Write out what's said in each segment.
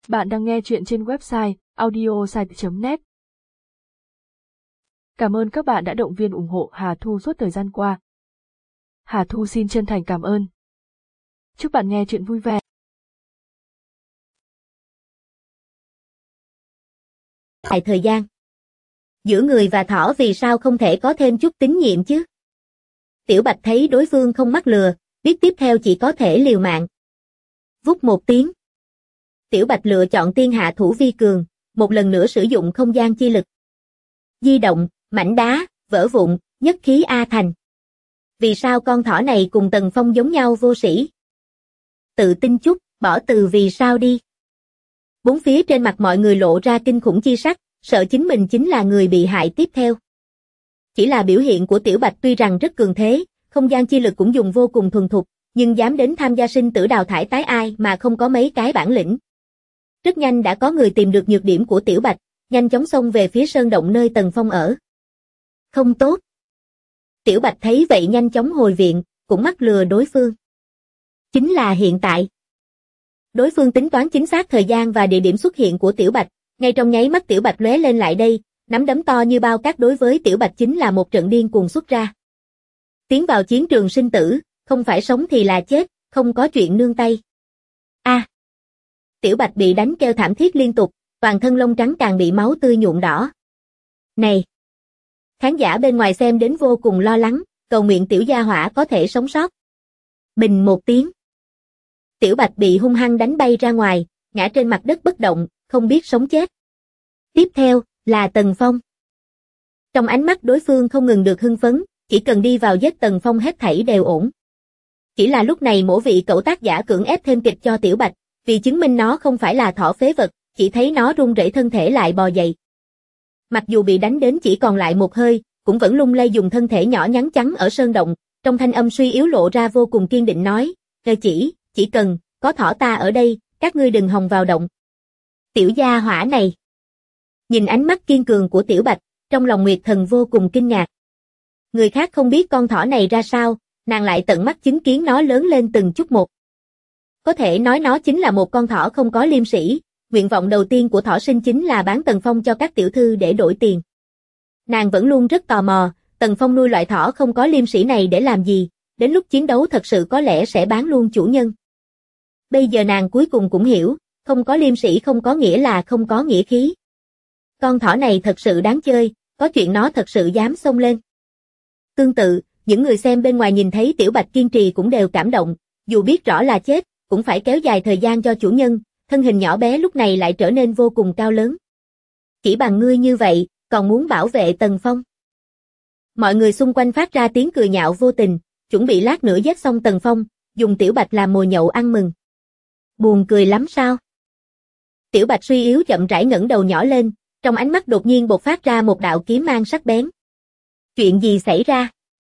Bạn đang nghe chuyện trên website audiosite.net. Cảm ơn các bạn đã động viên ủng hộ Hà Thu suốt thời gian qua. Hà Thu xin chân thành cảm ơn. Chúc bạn nghe chuyện vui vẻ. Tại thời gian giữa người và thỏ vì sao không thể có thêm chút tín nhiệm chứ? Tiểu Bạch thấy đối phương không mắc lừa, biết tiếp theo chỉ có thể liều mạng. Vút một tiếng, Tiểu Bạch lựa chọn tiên hạ thủ vi cường, một lần nữa sử dụng không gian chi lực. Di động, mảnh đá, vỡ vụn, nhất khí A thành. Vì sao con thỏ này cùng Tần Phong giống nhau vô sĩ? Tự tin chút, bỏ từ vì sao đi. Bốn phía trên mặt mọi người lộ ra kinh khủng chi sắc, sợ chính mình chính là người bị hại tiếp theo. Chỉ là biểu hiện của Tiểu Bạch tuy rằng rất cường thế, không gian chi lực cũng dùng vô cùng thuần thục, nhưng dám đến tham gia sinh tử đào thải tái ai mà không có mấy cái bản lĩnh. Rất nhanh đã có người tìm được nhược điểm của Tiểu Bạch, nhanh chóng xông về phía sơn động nơi Tần Phong ở. Không tốt. Tiểu Bạch thấy vậy nhanh chóng hồi viện, cũng mắc lừa đối phương. Chính là hiện tại. Đối phương tính toán chính xác thời gian và địa điểm xuất hiện của Tiểu Bạch, ngay trong nháy mắt Tiểu Bạch lóe lên lại đây, nắm đấm to như bao cát đối với Tiểu Bạch chính là một trận điên cuồng xuất ra. Tiến vào chiến trường sinh tử, không phải sống thì là chết, không có chuyện nương tay. A. Tiểu Bạch bị đánh kêu thảm thiết liên tục, toàn thân lông trắng càng bị máu tươi nhuộm đỏ. Này! Khán giả bên ngoài xem đến vô cùng lo lắng, cầu nguyện tiểu gia hỏa có thể sống sót. Bình một tiếng. Tiểu Bạch bị hung hăng đánh bay ra ngoài, ngã trên mặt đất bất động, không biết sống chết. Tiếp theo, là Tần Phong. Trong ánh mắt đối phương không ngừng được hưng phấn, chỉ cần đi vào giết Tần Phong hết thảy đều ổn. Chỉ là lúc này mỗi vị cậu tác giả cưỡng ép thêm kịch cho Tiểu Bạch, vì chứng minh nó không phải là thỏ phế vật, chỉ thấy nó run rẩy thân thể lại bò dậy. Mặc dù bị đánh đến chỉ còn lại một hơi, cũng vẫn lung lay dùng thân thể nhỏ nhắn trắng ở sơn động, trong thanh âm suy yếu lộ ra vô cùng kiên định nói, chỉ cần, có thỏ ta ở đây, các ngươi đừng hòng vào động. Tiểu gia hỏa này. Nhìn ánh mắt kiên cường của Tiểu Bạch, trong lòng Nguyệt Thần vô cùng kinh ngạc. Người khác không biết con thỏ này ra sao, nàng lại tận mắt chứng kiến nó lớn lên từng chút một. Có thể nói nó chính là một con thỏ không có liêm sỉ, nguyện vọng đầu tiên của thỏ sinh chính là bán Tần Phong cho các tiểu thư để đổi tiền. Nàng vẫn luôn rất tò mò, Tần Phong nuôi loại thỏ không có liêm sỉ này để làm gì, đến lúc chiến đấu thật sự có lẽ sẽ bán luôn chủ nhân. Bây giờ nàng cuối cùng cũng hiểu, không có liêm sỉ không có nghĩa là không có nghĩa khí. Con thỏ này thật sự đáng chơi, có chuyện nó thật sự dám xông lên. Tương tự, những người xem bên ngoài nhìn thấy Tiểu Bạch kiên trì cũng đều cảm động, dù biết rõ là chết, cũng phải kéo dài thời gian cho chủ nhân, thân hình nhỏ bé lúc này lại trở nên vô cùng cao lớn. Chỉ bằng ngươi như vậy, còn muốn bảo vệ Tần Phong. Mọi người xung quanh phát ra tiếng cười nhạo vô tình, chuẩn bị lát nữa giết xong Tần Phong, dùng Tiểu Bạch làm mồi nhậu ăn mừng. Buồn cười lắm sao? Tiểu Bạch suy yếu chậm rãi ngẩng đầu nhỏ lên, trong ánh mắt đột nhiên bộc phát ra một đạo kiếm mang sắc bén. Chuyện gì xảy ra?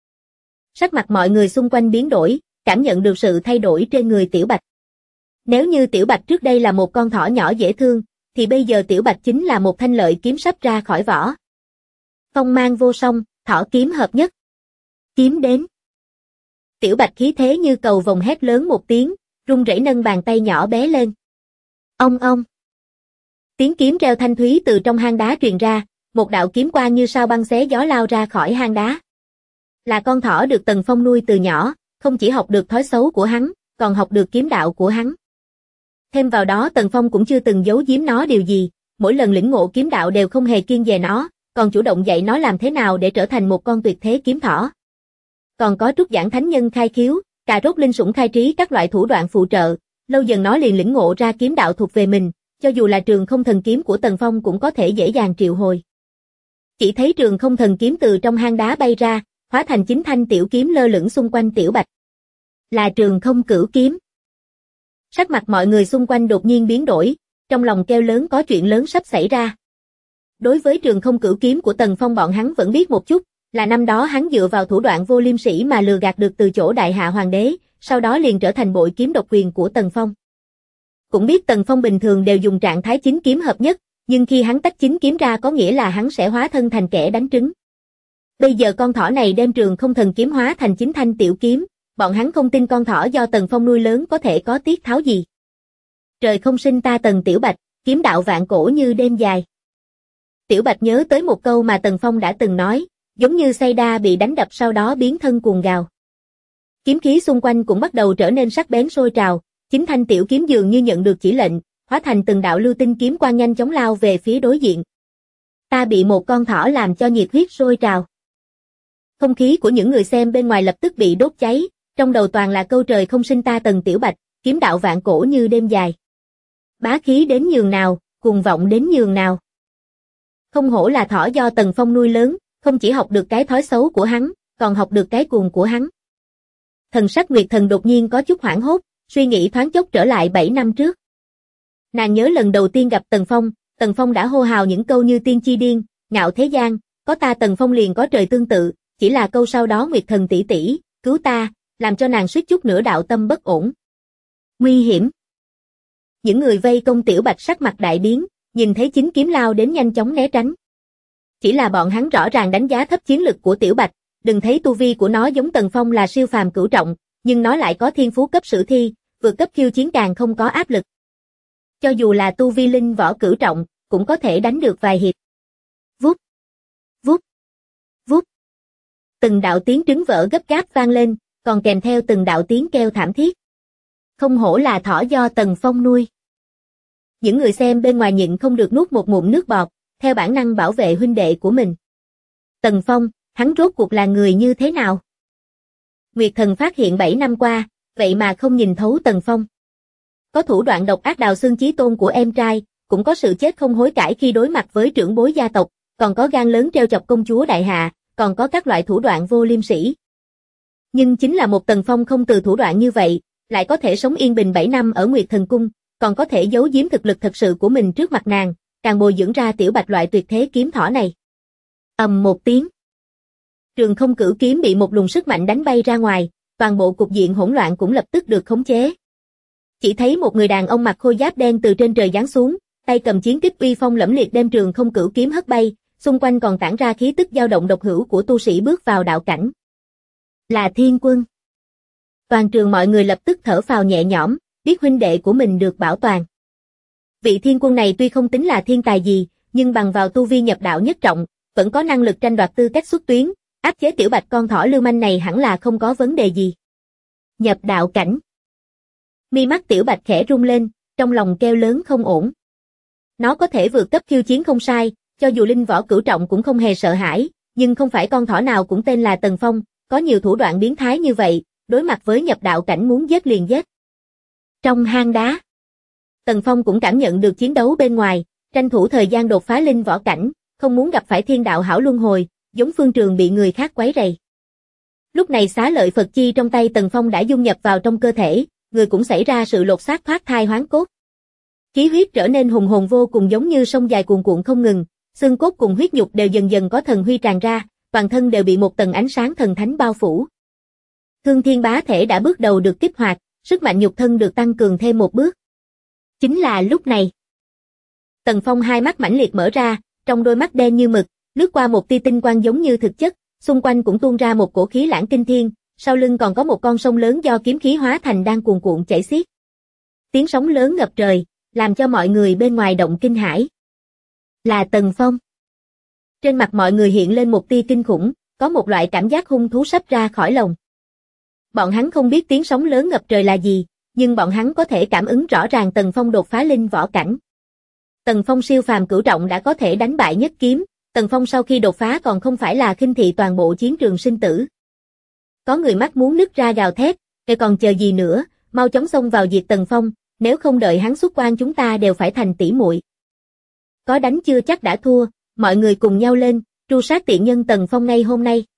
Sắc mặt mọi người xung quanh biến đổi, cảm nhận được sự thay đổi trên người Tiểu Bạch. Nếu như Tiểu Bạch trước đây là một con thỏ nhỏ dễ thương, thì bây giờ Tiểu Bạch chính là một thanh lợi kiếm sắp ra khỏi vỏ. Phong mang vô song, thỏ kiếm hợp nhất. Kiếm đến. Tiểu Bạch khí thế như cầu vồng hét lớn một tiếng, run rẩy nâng bàn tay nhỏ bé lên. Ông ông. Tiếng kiếm reo thanh thúy từ trong hang đá truyền ra, một đạo kiếm quang như sao băng xé gió lao ra khỏi hang đá. Là con thỏ được Tần Phong nuôi từ nhỏ, không chỉ học được thói xấu của hắn, còn học được kiếm đạo của hắn. Thêm vào đó Tần Phong cũng chưa từng giấu giếm nó điều gì, mỗi lần lĩnh ngộ kiếm đạo đều không hề kiêng dè nó, còn chủ động dạy nó làm thế nào để trở thành một con tuyệt thế kiếm thỏ. Còn có trúc giảng thánh nhân khai khiếu, cà rốt linh sủng khai trí các loại thủ đoạn phụ trợ, lâu dần nó liền lĩnh ngộ ra kiếm đạo thuộc về mình, cho dù là trường không thần kiếm của Tần Phong cũng có thể dễ dàng triệu hồi. Chỉ thấy trường không thần kiếm từ trong hang đá bay ra, hóa thành 9 thanh tiểu kiếm lơ lửng xung quanh Tiểu Bạch. Là trường không cửu kiếm. Sắc mặt mọi người xung quanh đột nhiên biến đổi, trong lòng kêu lớn có chuyện lớn sắp xảy ra. Đối với trường không cửu kiếm của Tần Phong bọn hắn vẫn biết một chút, là năm đó hắn dựa vào thủ đoạn vô liêm sỉ mà lừa gạt được từ chỗ đại hạ hoàng đế, sau đó liền trở thành bội kiếm độc quyền của Tần Phong. Cũng biết Tần Phong bình thường đều dùng trạng thái 9 kiếm hợp nhất, nhưng khi hắn tách 9 kiếm ra có nghĩa là hắn sẽ hóa thân thành kẻ đánh trứng. Bây giờ con thỏ này đem trường không thần kiếm hóa thành 9 thanh tiểu kiếm, bọn hắn không tin con thỏ do Tần Phong nuôi lớn có thể có tiết tháo gì. Trời không sinh ta Tần Tiểu Bạch, kiếm đạo vạn cổ như đêm dài. Tiểu Bạch nhớ tới một câu mà Tần Phong đã từng nói, giống như xây đa bị đánh đập sau đó biến thân cuồng gào. Kiếm khí xung quanh cũng bắt đầu trở nên sắc bén sôi trào, chính thanh tiểu kiếm dường như nhận được chỉ lệnh, hóa thành từng đạo lưu tinh kiếm quang nhanh chóng lao về phía đối diện. Ta bị một con thỏ làm cho nhiệt huyết sôi trào. Không khí của những người xem bên ngoài lập tức bị đốt cháy, trong đầu toàn là câu trời không sinh ta Tần Tiểu Bạch, kiếm đạo vạn cổ như đêm dài. Bá khí đến nhường nào, cuồng vọng đến nhường nào. Không hổ là thỏ do Tần Phong nuôi lớn, không chỉ học được cái thói xấu của hắn, còn học được cái cuồng của hắn. Thần sắc Nguyệt Thần đột nhiên có chút hoảng hốt, suy nghĩ thoáng chốc trở lại 7 năm trước. Nàng nhớ lần đầu tiên gặp Tần Phong đã hô hào những câu như tiên chi điên, ngạo thế gian, có ta Tần Phong liền có trời tương tự, chỉ là câu sau đó Nguyệt Thần tỷ tỷ, cứu ta, làm cho nàng suýt chút nữa đạo tâm bất ổn. Nguy hiểm. Những người vây công Tiểu Bạch sắc mặt đại biến, nhìn thấy chính kiếm lao đến nhanh chóng né tránh. Chỉ là bọn hắn rõ ràng đánh giá thấp chiến lực của Tiểu Bạch, đừng thấy tu vi của nó giống Tần Phong là siêu phàm cửu trọng, nhưng nó lại có thiên phú cấp sử thi, vượt cấp khiêu chiến càng không có áp lực. Cho dù là tu vi linh võ cửu trọng, cũng có thể đánh được vài hiệp. Vút, vút, vút. Từng đạo tiếng trứng vỡ gấp gáp vang lên, còn kèm theo từng đạo tiếng kêu thảm thiết. Không hổ là thỏ do Tần Phong nuôi. Những người xem bên ngoài nhịn không được nuốt một ngụm nước bọt, theo bản năng bảo vệ huynh đệ của mình. Tần Phong, hắn rốt cuộc là người như thế nào? Nguyệt Thần phát hiện 7 năm qua, vậy mà không nhìn thấu Tần Phong. Có thủ đoạn độc ác đào xương chí tôn của em trai, cũng có sự chết không hối cải khi đối mặt với trưởng bối gia tộc, còn có gan lớn trêu chọc công chúa đại hạ, còn có các loại thủ đoạn vô liêm sỉ. Nhưng chính là một Tần Phong không từ thủ đoạn như vậy, lại có thể sống yên bình 7 năm ở Nguyệt Thần Cung, còn có thể giấu giếm thực lực thật sự của mình trước mặt nàng, càng bồi dưỡng ra Tiểu Bạch loại tuyệt thế kiếm thỏ này. Ầm một tiếng. Trường không cửu kiếm bị một luồng sức mạnh đánh bay ra ngoài, toàn bộ cục diện hỗn loạn cũng lập tức được khống chế. Chỉ thấy một người đàn ông mặc khôi giáp đen từ trên trời giáng xuống, tay cầm chiến kích uy phong lẫm liệt đem trường không cửu kiếm hất bay, xung quanh còn tản ra khí tức dao động độc hữu của tu sĩ bước vào đạo cảnh. Là Thiên Quân. Toàn trường mọi người lập tức thở phào nhẹ nhõm, biết huynh đệ của mình được bảo toàn. Vị Thiên Quân này tuy không tính là thiên tài gì, nhưng bằng vào tu vi nhập đạo nhất trọng, vẫn có năng lực tranh đoạt tư cách xuất tuyến, áp chế Tiểu Bạch con thỏ lưu manh này hẳn là không có vấn đề gì. Nhập đạo cảnh. Mi mắt Tiểu Bạch khẽ rung lên, trong lòng kêu lớn không ổn. Nó có thể vượt cấp khiêu chiến không sai, cho dù linh võ cửu trọng cũng không hề sợ hãi, nhưng không phải con thỏ nào cũng tên là Tần Phong, có nhiều thủ đoạn biến thái như vậy, đối mặt với nhập đạo cảnh muốn giết liền giết. Trong hang đá, Tần Phong cũng cảm nhận được chiến đấu bên ngoài, tranh thủ thời gian đột phá linh võ cảnh, không muốn gặp phải thiên đạo hảo luân hồi, giống Phương Trường bị người khác quấy rầy. Lúc này xá lợi Phật chi trong tay Tần Phong đã dung nhập vào trong cơ thể, người cũng xảy ra sự lột xác thoát thai hoán cốt. Khí huyết trở nên hùng hồn vô cùng giống như sông dài cuồn cuộn không ngừng, xương cốt cùng huyết nhục đều dần dần có thần huy tràn ra, toàn thân đều bị một tầng ánh sáng thần thánh bao phủ. Thương Thiên Bá Thể đã bước đầu được kích hoạt, sức mạnh nhục thân được tăng cường thêm một bước. Chính là lúc này, Tần Phong hai mắt mãnh liệt mở ra, trong đôi mắt đen như mực, lướt qua một tia tinh quang giống như thực chất, xung quanh cũng tuôn ra một cổ khí lãng kinh thiên, sau lưng còn có một con sông lớn do kiếm khí hóa thành đang cuồn cuộn chảy xiết. Tiếng sóng lớn ngập trời, làm cho mọi người bên ngoài động kinh hãi. Là Tần Phong. Trên mặt mọi người hiện lên một tia kinh khủng, có một loại cảm giác hung thú sắp ra khỏi lồng. Bọn hắn không biết tiếng sóng lớn ngập trời là gì, nhưng bọn hắn có thể cảm ứng rõ ràng Tần Phong đột phá linh võ cảnh. Tần Phong siêu phàm cửu trọng đã có thể đánh bại nhất kiếm, Tần Phong sau khi đột phá còn không phải là khinh thị toàn bộ chiến trường sinh tử. Có người mắt muốn nứt ra gào thét, "Kẻ còn chờ gì nữa, mau chóng xông vào diệt Tần Phong, nếu không đợi hắn xuất quan chúng ta đều phải thành tỷ muội." Có đánh chưa chắc đã thua, mọi người cùng nhau lên, tru sát tiện nhân Tần Phong ngay hôm nay.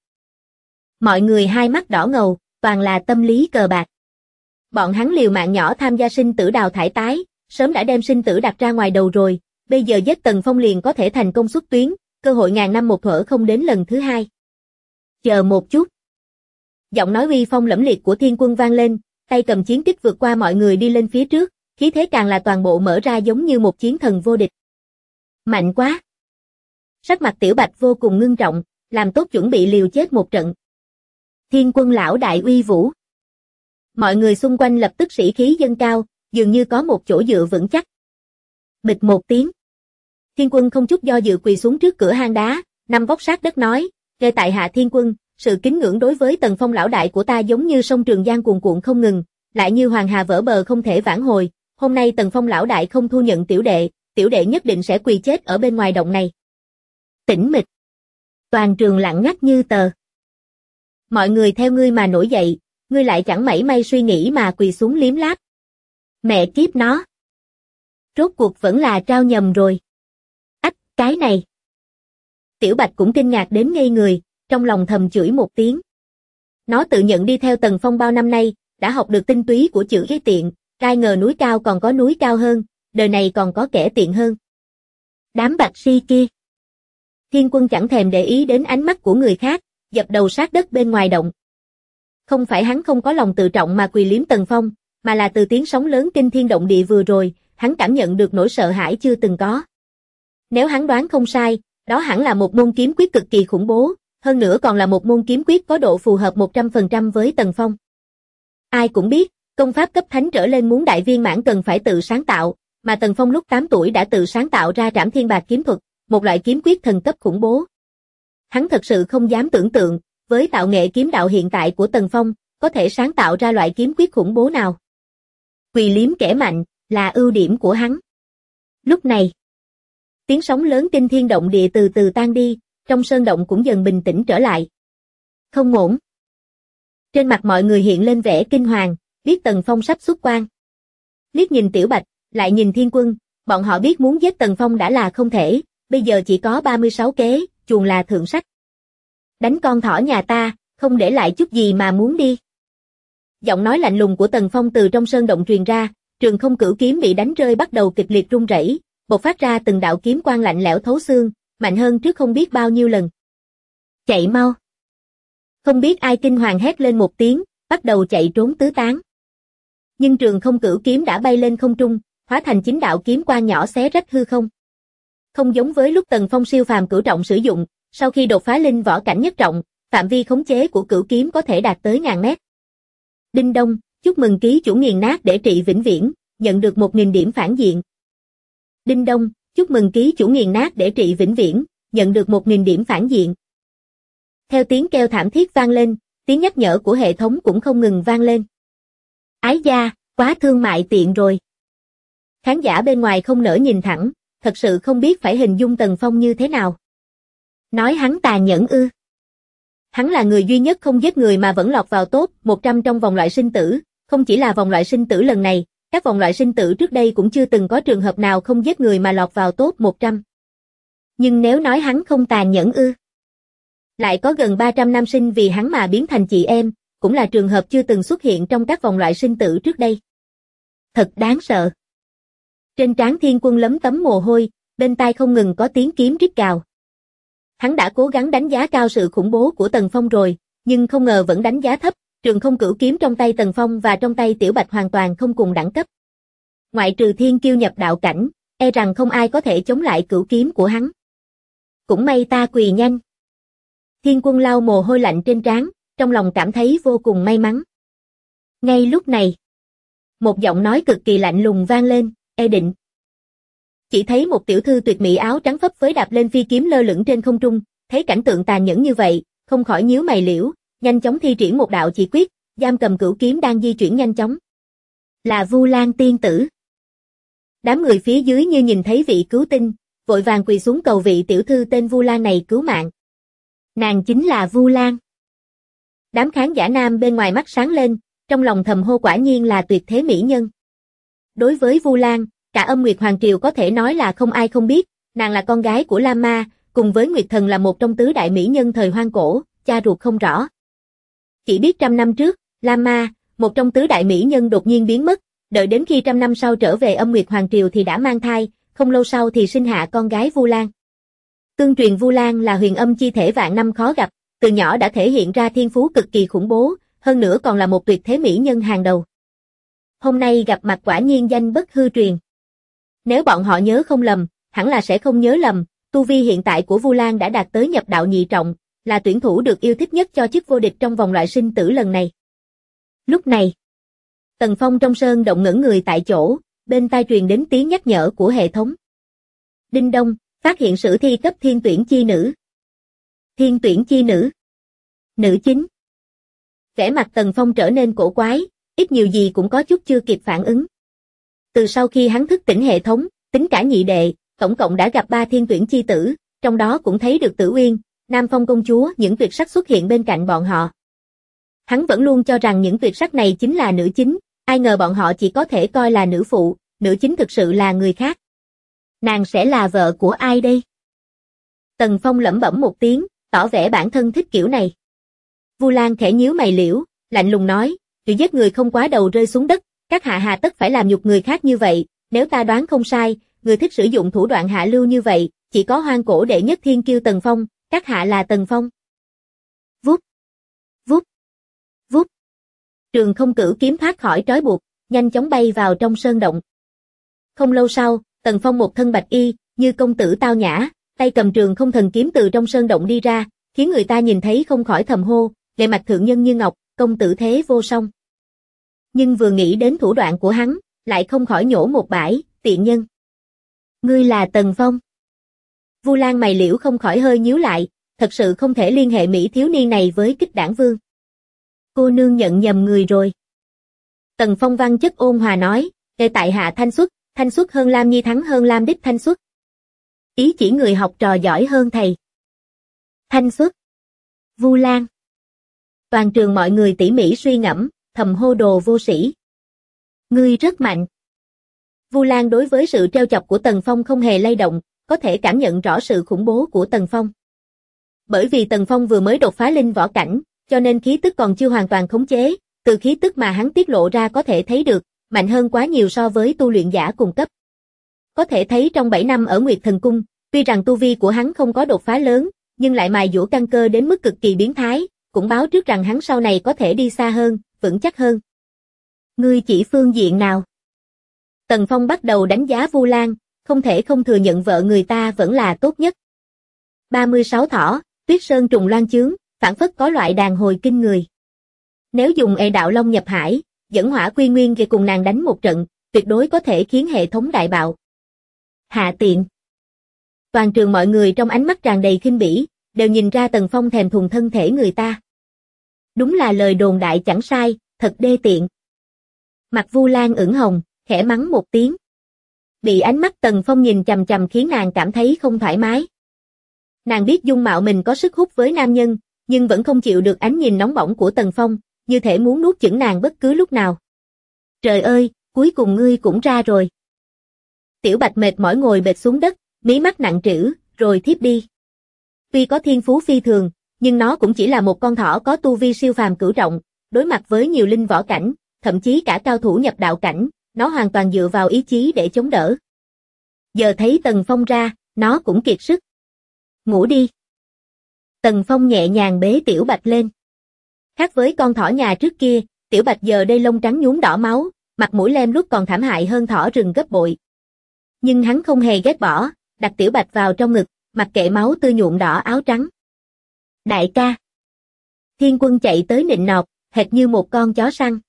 Mọi người hai mắt đỏ ngầu, toàn là tâm lý cờ bạc. Bọn hắn liều mạng nhỏ tham gia sinh tử đào thải tái, sớm đã đem sinh tử đặt ra ngoài đầu rồi, bây giờ giết Tần Phong liền có thể thành công xuất tuyến, cơ hội ngàn năm một thuở không đến lần thứ hai. Chờ một chút. Giọng nói uy phong lẫm liệt của Thiên Quân vang lên, tay cầm chiến kích vượt qua mọi người đi lên phía trước, khí thế càng là toàn bộ mở ra giống như một chiến thần vô địch. Mạnh quá. Sắc mặt Tiểu Bạch vô cùng ngưng trọng, làm tốt chuẩn bị liều chết một trận. Thiên Quân lão đại uy vũ. Mọi người xung quanh lập tức sĩ khí dâng cao, dường như có một chỗ dựa vững chắc. Bịch một tiếng. Thiên Quân không chút do dự quỳ xuống trước cửa hang đá, nằm vóc sát đất nói, nghe tại hạ Thiên Quân, sự kính ngưỡng đối với Tần Phong lão đại của ta giống như sông Trường Giang cuồn cuộn không ngừng, lại như hoàng hà vỡ bờ không thể vãn hồi, hôm nay Tần Phong lão đại không thu nhận tiểu đệ nhất định sẽ quỳ chết ở bên ngoài động này. Tĩnh mịch. Toàn trường lặng ngắt như tờ. Mọi người theo ngươi mà nổi dậy, ngươi lại chẳng mảy may suy nghĩ mà quỳ xuống liếm láp. Mẹ kiếp nó. Rốt cuộc vẫn là trao nhầm rồi. Ách, cái này. Tiểu Bạch cũng kinh ngạc đến ngây người, trong lòng thầm chửi một tiếng. Nó tự nhận đi theo Tần Phong bao năm nay, đã học được tinh túy của chữ cái tiện, ai ngờ núi cao còn có núi cao hơn, đời này còn có kẻ tiện hơn. Đám bạch si kia. Thiên Quân chẳng thèm để ý đến ánh mắt của người khác, dập đầu sát đất bên ngoài động. Không phải hắn không có lòng tự trọng mà quỳ liếm Tần Phong, mà là từ tiếng sóng lớn kinh thiên động địa vừa rồi, hắn cảm nhận được nỗi sợ hãi chưa từng có. Nếu hắn đoán không sai, đó hẳn là một môn kiếm quyết cực kỳ khủng bố, hơn nữa còn là một môn kiếm quyết có độ phù hợp 100% với Tần Phong. Ai cũng biết, công pháp cấp thánh trở lên muốn đại viên mãn cần phải tự sáng tạo, mà Tần Phong lúc 8 tuổi đã tự sáng tạo ra Trảm Thiên Bạc kiếm thuật, một loại kiếm quyết thần cấp khủng bố. Hắn thật sự không dám tưởng tượng, với tạo nghệ kiếm đạo hiện tại của Tần Phong, có thể sáng tạo ra loại kiếm quyết khủng bố nào. Quỳ liếm kẻ mạnh, là ưu điểm của hắn. Lúc này, tiếng sóng lớn kinh thiên động địa từ từ tan đi, trong sơn động cũng dần bình tĩnh trở lại. Không ổn. Trên mặt mọi người hiện lên vẻ kinh hoàng, biết Tần Phong sắp xuất quan. Liếc nhìn Tiểu Bạch, lại nhìn Thiên Quân, bọn họ biết muốn giết Tần Phong đã là không thể, bây giờ chỉ có 36 kế, chuồn là thượng sách. Đánh con thỏ nhà ta, không để lại chút gì mà muốn đi. Giọng nói lạnh lùng của Tần Phong từ trong sơn động truyền ra, trường không cửu kiếm bị đánh rơi bắt đầu kịch liệt rung rẩy, bộc phát ra từng đạo kiếm quang lạnh lẽo thấu xương, mạnh hơn trước không biết bao nhiêu lần. Chạy mau. Không biết ai kinh hoàng hét lên một tiếng, bắt đầu chạy trốn tứ tán. Nhưng trường không cửu kiếm đã bay lên không trung, hóa thành 9 đạo kiếm quang nhỏ xé rách hư không. Không giống với lúc Tần Phong siêu phàm cửu trọng sử dụng, sau khi đột phá linh võ cảnh nhất trọng, phạm vi khống chế của cửu kiếm có thể đạt tới ngàn mét. Đinh đông, chúc mừng ký chủ nghiền nát để trị vĩnh viễn, nhận được 1000 điểm phản diện. Đinh đông, chúc mừng ký chủ nghiền nát để trị vĩnh viễn, nhận được 1000 điểm phản diện. Theo tiếng kêu thảm thiết vang lên, tiếng nhắc nhở của hệ thống cũng không ngừng vang lên. Ái da, quá thương mại tiện rồi. Khán giả bên ngoài không nỡ nhìn thẳng, thật sự không biết phải hình dung Tần Phong như thế nào. Nói hắn tàn nhẫn ư. Hắn là người duy nhất không giết người mà vẫn lọt vào top 100 trong vòng loại sinh tử, không chỉ là vòng loại sinh tử lần này, các vòng loại sinh tử trước đây cũng chưa từng có trường hợp nào không giết người mà lọt vào top 100. Nhưng nếu nói hắn không tàn nhẫn ư. Lại có gần 300 nam sinh vì hắn mà biến thành chị em, cũng là trường hợp chưa từng xuất hiện trong các vòng loại sinh tử trước đây. Thật đáng sợ. Trên trán Thiên Quân lấm tấm mồ hôi, bên tai không ngừng có tiếng kiếm rít gào. Hắn đã cố gắng đánh giá cao sự khủng bố của Tần Phong rồi, nhưng không ngờ vẫn đánh giá thấp, trường không cửu kiếm trong tay Tần Phong và trong tay Tiểu Bạch hoàn toàn không cùng đẳng cấp. Ngoại trừ thiên kiêu nhập đạo cảnh, e rằng không ai có thể chống lại cửu kiếm của hắn. Cũng may ta quỳ nhanh. Thiên Quân lau mồ hôi lạnh trên trán, trong lòng cảm thấy vô cùng may mắn. Ngay lúc này, một giọng nói cực kỳ lạnh lùng vang lên, "E định." Chỉ thấy một tiểu thư tuyệt mỹ áo trắng phấp phới đạp lên phi kiếm lơ lửng trên không trung, thấy cảnh tượng tàn nhẫn như vậy, không khỏi nhíu mày liễu, nhanh chóng thi triển một đạo chỉ quyết, giam cầm cửu kiếm đang di chuyển nhanh chóng. Là Vu Lan tiên tử. Đám người phía dưới như nhìn thấy vị cứu tinh, vội vàng quỳ xuống cầu vị tiểu thư tên Vu Lan này cứu mạng. Nàng chính là Vu Lan. Đám khán giả nam bên ngoài mắt sáng lên, trong lòng thầm hô quả nhiên là tuyệt thế mỹ nhân. Đối với Vu Lan, cả Âm Nguyệt Hoàng Triều có thể nói là không ai không biết, nàng là con gái của Lam Ma, cùng với Nguyệt Thần là một trong tứ đại mỹ nhân thời hoang cổ, cha ruột không rõ. Chỉ biết 100 năm trước, Lam Ma, một trong tứ đại mỹ nhân đột nhiên biến mất, đợi đến khi 100 năm sau trở về Âm Nguyệt Hoàng Triều thì đã mang thai, không lâu sau thì sinh hạ con gái Vu Lan. Tương truyền Vu Lan là huyền âm chi thể vạn năm khó gặp, từ nhỏ đã thể hiện ra thiên phú cực kỳ khủng bố, hơn nữa còn là một tuyệt thế mỹ nhân hàng đầu. Hôm nay gặp mặt quả nhiên danh bất hư truyền. Nếu bọn họ nhớ không lầm, hẳn là sẽ không nhớ lầm, tu vi hiện tại của Vu Lan đã đạt tới nhập đạo nhị trọng, là tuyển thủ được yêu thích nhất cho chức vô địch trong vòng loại sinh tử lần này. Lúc này, Tần Phong trong sơn động ngẩn người tại chỗ, bên tai truyền đến tiếng nhắc nhở của hệ thống. Đinh đông, phát hiện sử thi cấp thiên tuyển chi nữ. Thiên tuyển chi nữ. Nữ chính. Vẻ mặt Tần Phong trở nên cổ quái, ít nhiều gì cũng có chút chưa kịp phản ứng. Từ sau khi hắn thức tỉnh hệ thống, tính cả nhị đệ, tổng cộng đã gặp 3 thiên tuyển chi tử, trong đó cũng thấy được Tử Uyên, Nam Phong công chúa, những tuyệt sắc xuất hiện bên cạnh bọn họ. Hắn vẫn luôn cho rằng những tuyệt sắc này chính là nữ chính, ai ngờ bọn họ chỉ có thể coi là nữ phụ, nữ chính thực sự là người khác. Nàng sẽ là vợ của ai đây? Tần Phong lẩm bẩm một tiếng, tỏ vẻ bản thân thích kiểu này. Vu Lan khẽ nhíu mày liễu, lạnh lùng nói, "Chuyện giết người không quá đầu rơi xuống đất, các hạ hà tất phải làm nhục người khác như vậy, nếu ta đoán không sai, người thích sử dụng thủ đoạn hạ lưu như vậy, chỉ có hoang cổ đệ nhất thiên kiêu Tần Phong, các hạ là Tần Phong." Vút, vút, vút. Trường Không Cửu kiếm thoát khỏi trói buộc, nhanh chóng bay vào trong sơn động. Không lâu sau, Tần Phong một thân bạch y, như công tử tao nhã, tay cầm Trường Không thần kiếm từ trong sơn động đi ra, khiến người ta nhìn thấy không khỏi thầm hô, vẻ mặt thượng nhân như ngọc, công tử thế vô song. Nhưng vừa nghĩ đến thủ đoạn của hắn, lại không khỏi nhổ một bãi, tiện nhân. Ngươi là Tần Phong. Vu Lan mày liễu không khỏi hơi nhíu lại, thật sự không thể liên hệ Mỹ thiếu niên này với Kích Đảng Vương. Cô nương nhận nhầm người rồi. Tần Phong văn chất ôn hòa nói, "Đệ tại hạ thanh xuất hơn Lam Nhi thắng hơn Lam đích thanh xuất." Ý chỉ người học trò giỏi hơn thầy. Thanh xuất. Vu Lan. Toàn trường mọi người tỉ mỉ suy ngẫm, thầm hô đồ vô sĩ. Ngươi rất mạnh. Vu Lan đối với sự trêu chọc của Tần Phong không hề lay động, có thể cảm nhận rõ sự khủng bố của Tần Phong. Bởi vì Tần Phong vừa mới đột phá linh võ cảnh, cho nên khí tức còn chưa hoàn toàn khống chế, từ khí tức mà hắn tiết lộ ra có thể thấy được, mạnh hơn quá nhiều so với tu luyện giả cùng cấp. Có thể thấy trong 7 năm ở Nguyệt Thần Cung, tuy rằng tu vi của hắn không có đột phá lớn, nhưng lại mài dũa căn cơ đến mức cực kỳ biến thái, cũng báo trước rằng hắn sau này có thể đi xa hơn, vững chắc hơn. Ngươi chỉ phương diện nào? Tần Phong bắt đầu đánh giá Vu Lan, không thể không thừa nhận vợ người ta vẫn là tốt nhất. 36 thỏ, Tuyết Sơn trùng loan chướng, phản phất có loại đàn hồi kinh người. Nếu dùng đạo long nhập hải, dẫn hỏa quy nguyên kia cùng nàng đánh một trận, tuyệt đối có thể khiến hệ thống đại bạo. Hạ tiện. Toàn trường mọi người trong ánh mắt tràn đầy khinh bỉ, đều nhìn ra Tần Phong thèm thuồng thân thể người ta. Đúng là lời đồn đại chẳng sai, thật đê tiện. Mặt Vu Lan ửng hồng, khẽ mắng một tiếng. Bị ánh mắt Tần Phong nhìn chằm chằm khiến nàng cảm thấy không thoải mái. Nàng biết dung mạo mình có sức hút với nam nhân, nhưng vẫn không chịu được ánh nhìn nóng bỏng của Tần Phong, như thể muốn nuốt chửng nàng bất cứ lúc nào. Trời ơi, cuối cùng ngươi cũng ra rồi. Tiểu Bạch mệt mỏi ngồi bệt xuống đất, mí mắt nặng trĩu, rồi thiếp đi. Tuy có thiên phú phi thường, nhưng nó cũng chỉ là một con thỏ có tu vi siêu phàm cửu trọng, đối mặt với nhiều linh võ cảnh, thậm chí cả cao thủ nhập đạo cảnh, nó hoàn toàn dựa vào ý chí để chống đỡ. Giờ thấy Tần Phong ra, nó cũng kiệt sức. Ngủ đi. Tần Phong nhẹ nhàng bế Tiểu Bạch lên. Khác với con thỏ nhà trước kia, Tiểu Bạch giờ đây lông trắng nhuốm đỏ máu, mặt mũi lem luốc còn thảm hại hơn thỏ rừng gấp bội. Nhưng hắn không hề ghét bỏ, đặt Tiểu Bạch vào trong ngực, mặc kệ máu tươi nhuộm đỏ áo trắng. Đại ca. Thiên Quân chạy tới nịnh nọt, hệt như một con chó săn.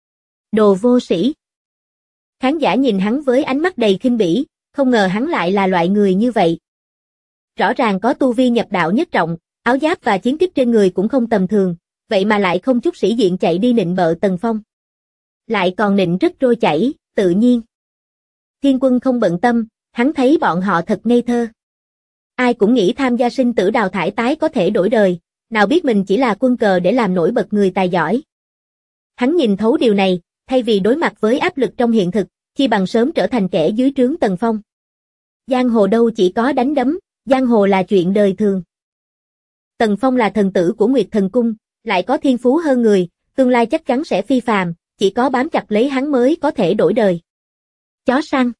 Đồ vô sĩ. Khán giả nhìn hắn với ánh mắt đầy khinh bỉ, không ngờ hắn lại là loại người như vậy. Rõ ràng có tu vi nhập đạo nhất trọng, áo giáp và chiến kích trên người cũng không tầm thường, vậy mà lại không chút sĩ diện chạy đi nịnh bợ Tần Phong. Lại còn nịnh rất trôi chảy, tự nhiên. Thiên Quân không bận tâm, hắn thấy bọn họ thật ngây thơ. Ai cũng nghĩ tham gia sinh tử đào thải tái có thể đổi đời, nào biết mình chỉ là quân cờ để làm nổi bật người tài giỏi. Hắn nhìn thấu điều này, thay vì đối mặt với áp lực trong hiện thực, chi bằng sớm trở thành kẻ dưới trướng Tần Phong. Giang hồ đâu chỉ có đánh đấm, giang hồ là chuyện đời thường. Tần Phong là thần tử của Nguyệt Thần Cung, lại có thiên phú hơn người, tương lai chắc chắn sẽ phi phàm, chỉ có bám chặt lấy hắn mới có thể đổi đời. Chó săn.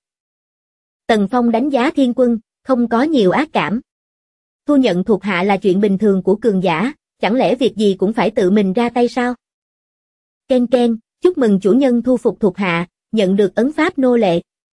Tần Phong đánh giá Thiên Quân, không có nhiều ác cảm. Thu nhận thuộc hạ là chuyện bình thường của cường giả, chẳng lẽ việc gì cũng phải tự mình ra tay sao? Ken ken, chúc mừng chủ nhân thu phục thuộc hạ, nhận được ấn pháp nô lệ.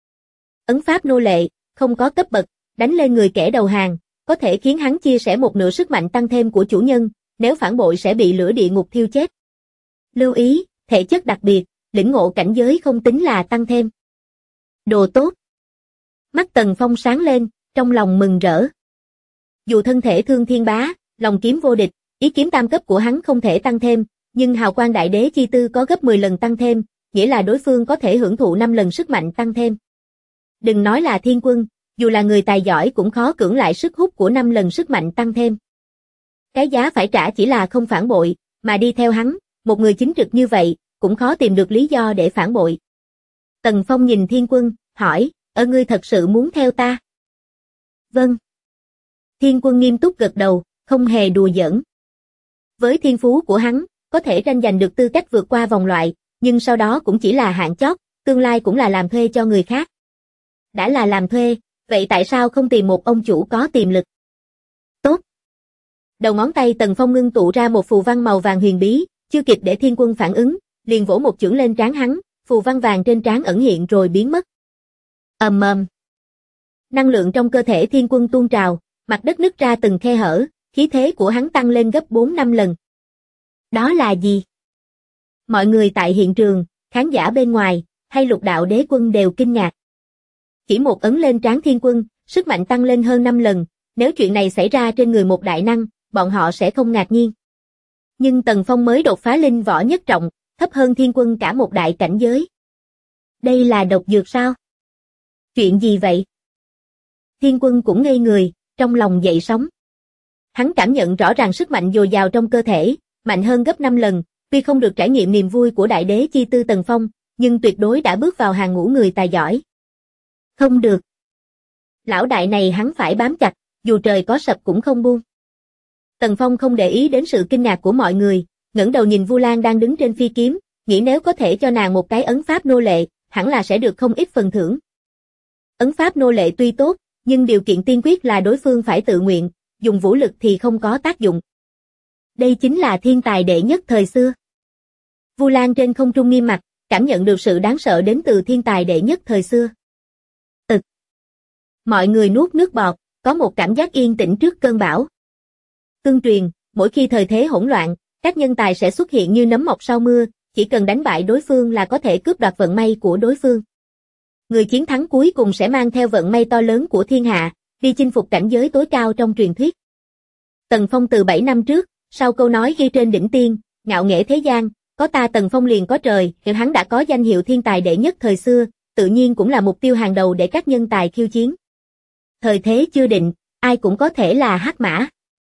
Ấn pháp nô lệ, không có cấp bậc, đánh lên người kẻ đầu hàng, có thể khiến hắn chia sẻ một nửa sức mạnh tăng thêm của chủ nhân, nếu phản bội sẽ bị lửa địa ngục thiêu chết. Lưu ý, thể chất đặc biệt, lĩnh ngộ cảnh giới không tính là tăng thêm. Đồ tốt. Mắt Tần Phong sáng lên, trong lòng mừng rỡ. Dù thân thể thương thiên bá, lòng kiếm vô địch, ý kiếm tam cấp của hắn không thể tăng thêm, nhưng hào quang đại đế chi tư có gấp 10 lần tăng thêm, nghĩa là đối phương có thể hưởng thụ 5 lần sức mạnh tăng thêm. Đừng nói là thiên quân, dù là người tài giỏi cũng khó cưỡng lại sức hút của 5 lần sức mạnh tăng thêm. Cái giá phải trả chỉ là không phản bội, mà đi theo hắn, một người chính trực như vậy, cũng khó tìm được lý do để phản bội. Tần Phong nhìn thiên quân, hỏi, ngươi thật sự muốn theo ta? Vâng. Thiên quân nghiêm túc gật đầu, không hề đùa giỡn. Với thiên phú của hắn, có thể tranh giành được tư cách vượt qua vòng loại, nhưng sau đó cũng chỉ là hạng chót, tương lai cũng là làm thuê cho người khác. Đã là làm thuê, vậy tại sao không tìm một ông chủ có tiềm lực? Tốt. Đầu ngón tay Tần Phong ngưng tụ ra một phù văn màu vàng huyền bí, chưa kịp để thiên quân phản ứng, liền vỗ một chưởng lên trán hắn, phù văn vàng trên trán ẩn hiện rồi biến mất. Ầm ầm. Năng lượng trong cơ thể thiên quân tuôn trào, mặt đất nứt ra từng khe hở, khí thế của hắn tăng lên gấp 4-5 lần. Đó là gì? Mọi người tại hiện trường, khán giả bên ngoài, hay Lục Đạo Đế Quân đều kinh ngạc. Chỉ một ấn lên trán thiên quân, sức mạnh tăng lên hơn 5 lần, nếu chuyện này xảy ra trên người một đại năng, bọn họ sẽ không ngạc nhiên. Nhưng Tần Phong mới đột phá linh võ nhất trọng, thấp hơn thiên quân cả một đại cảnh giới. Đây là độc dược sao? Chuyện gì vậy? Thiên quân cũng ngây người, trong lòng dậy sóng. Hắn cảm nhận rõ ràng sức mạnh dồi dào trong cơ thể, mạnh hơn gấp 5 lần, tuy không được trải nghiệm niềm vui của đại đế chi tư Tần Phong, nhưng tuyệt đối đã bước vào hàng ngũ người tài giỏi. Không được. Lão đại này hắn phải bám chặt, dù trời có sập cũng không buông. Tần Phong không để ý đến sự kinh ngạc của mọi người, ngẩng đầu nhìn Vu Lan đang đứng trên phi kiếm, nghĩ nếu có thể cho nàng một cái ấn pháp nô lệ, hẳn là sẽ được không ít phần thưởng. Ấn pháp nô lệ tuy tốt, nhưng điều kiện tiên quyết là đối phương phải tự nguyện, dùng vũ lực thì không có tác dụng. Đây chính là thiên tài đệ nhất thời xưa. Vu Lan trên không trung nghiêm mặt, cảm nhận được sự đáng sợ đến từ thiên tài đệ nhất thời xưa. Mọi người nuốt nước bọt, có một cảm giác yên tĩnh trước cơn bão. Tương truyền, mỗi khi thời thế hỗn loạn, các nhân tài sẽ xuất hiện như nấm mọc sau mưa, chỉ cần đánh bại đối phương là có thể cướp đoạt vận may của đối phương. Người chiến thắng cuối cùng sẽ mang theo vận may to lớn của thiên hạ, đi chinh phục cảnh giới tối cao trong truyền thuyết. Tần Phong từ 7 năm trước, sau câu nói ghi trên đỉnh tiên, ngạo nghễ thế gian, có ta Tần Phong liền có trời, nhưng hắn đã có danh hiệu thiên tài đệ nhất thời xưa, tự nhiên cũng là mục tiêu hàng đầu để các nhân tài khiêu chiến. Thời thế chưa định, ai cũng có thể là hắc mã.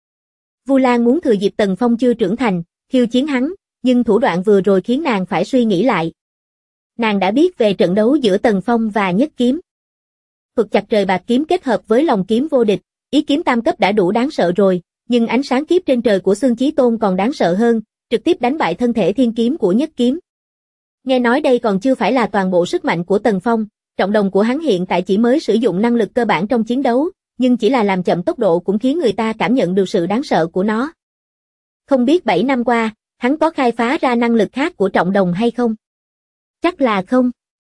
Vu Lan muốn thừa dịp Tần Phong chưa trưởng thành, khiêu chiến hắn, nhưng thủ đoạn vừa rồi khiến nàng phải suy nghĩ lại. Nàng đã biết về trận đấu giữa Tần Phong và Nhất Kiếm. Thuật chặt trời bạc kiếm kết hợp với lòng kiếm vô địch, ý kiếm tam cấp đã đủ đáng sợ rồi, nhưng ánh sáng kiếp trên trời của Xương Chí Tôn còn đáng sợ hơn, trực tiếp đánh bại thân thể thiên kiếm của Nhất Kiếm. Nghe nói đây còn chưa phải là toàn bộ sức mạnh của Tần Phong, trọng đồng của hắn hiện tại chỉ mới sử dụng năng lực cơ bản trong chiến đấu, nhưng chỉ là làm chậm tốc độ cũng khiến người ta cảm nhận được sự đáng sợ của nó. Không biết 7 năm qua, hắn có khai phá ra năng lực khác của trọng đồng hay không? Chắc là không.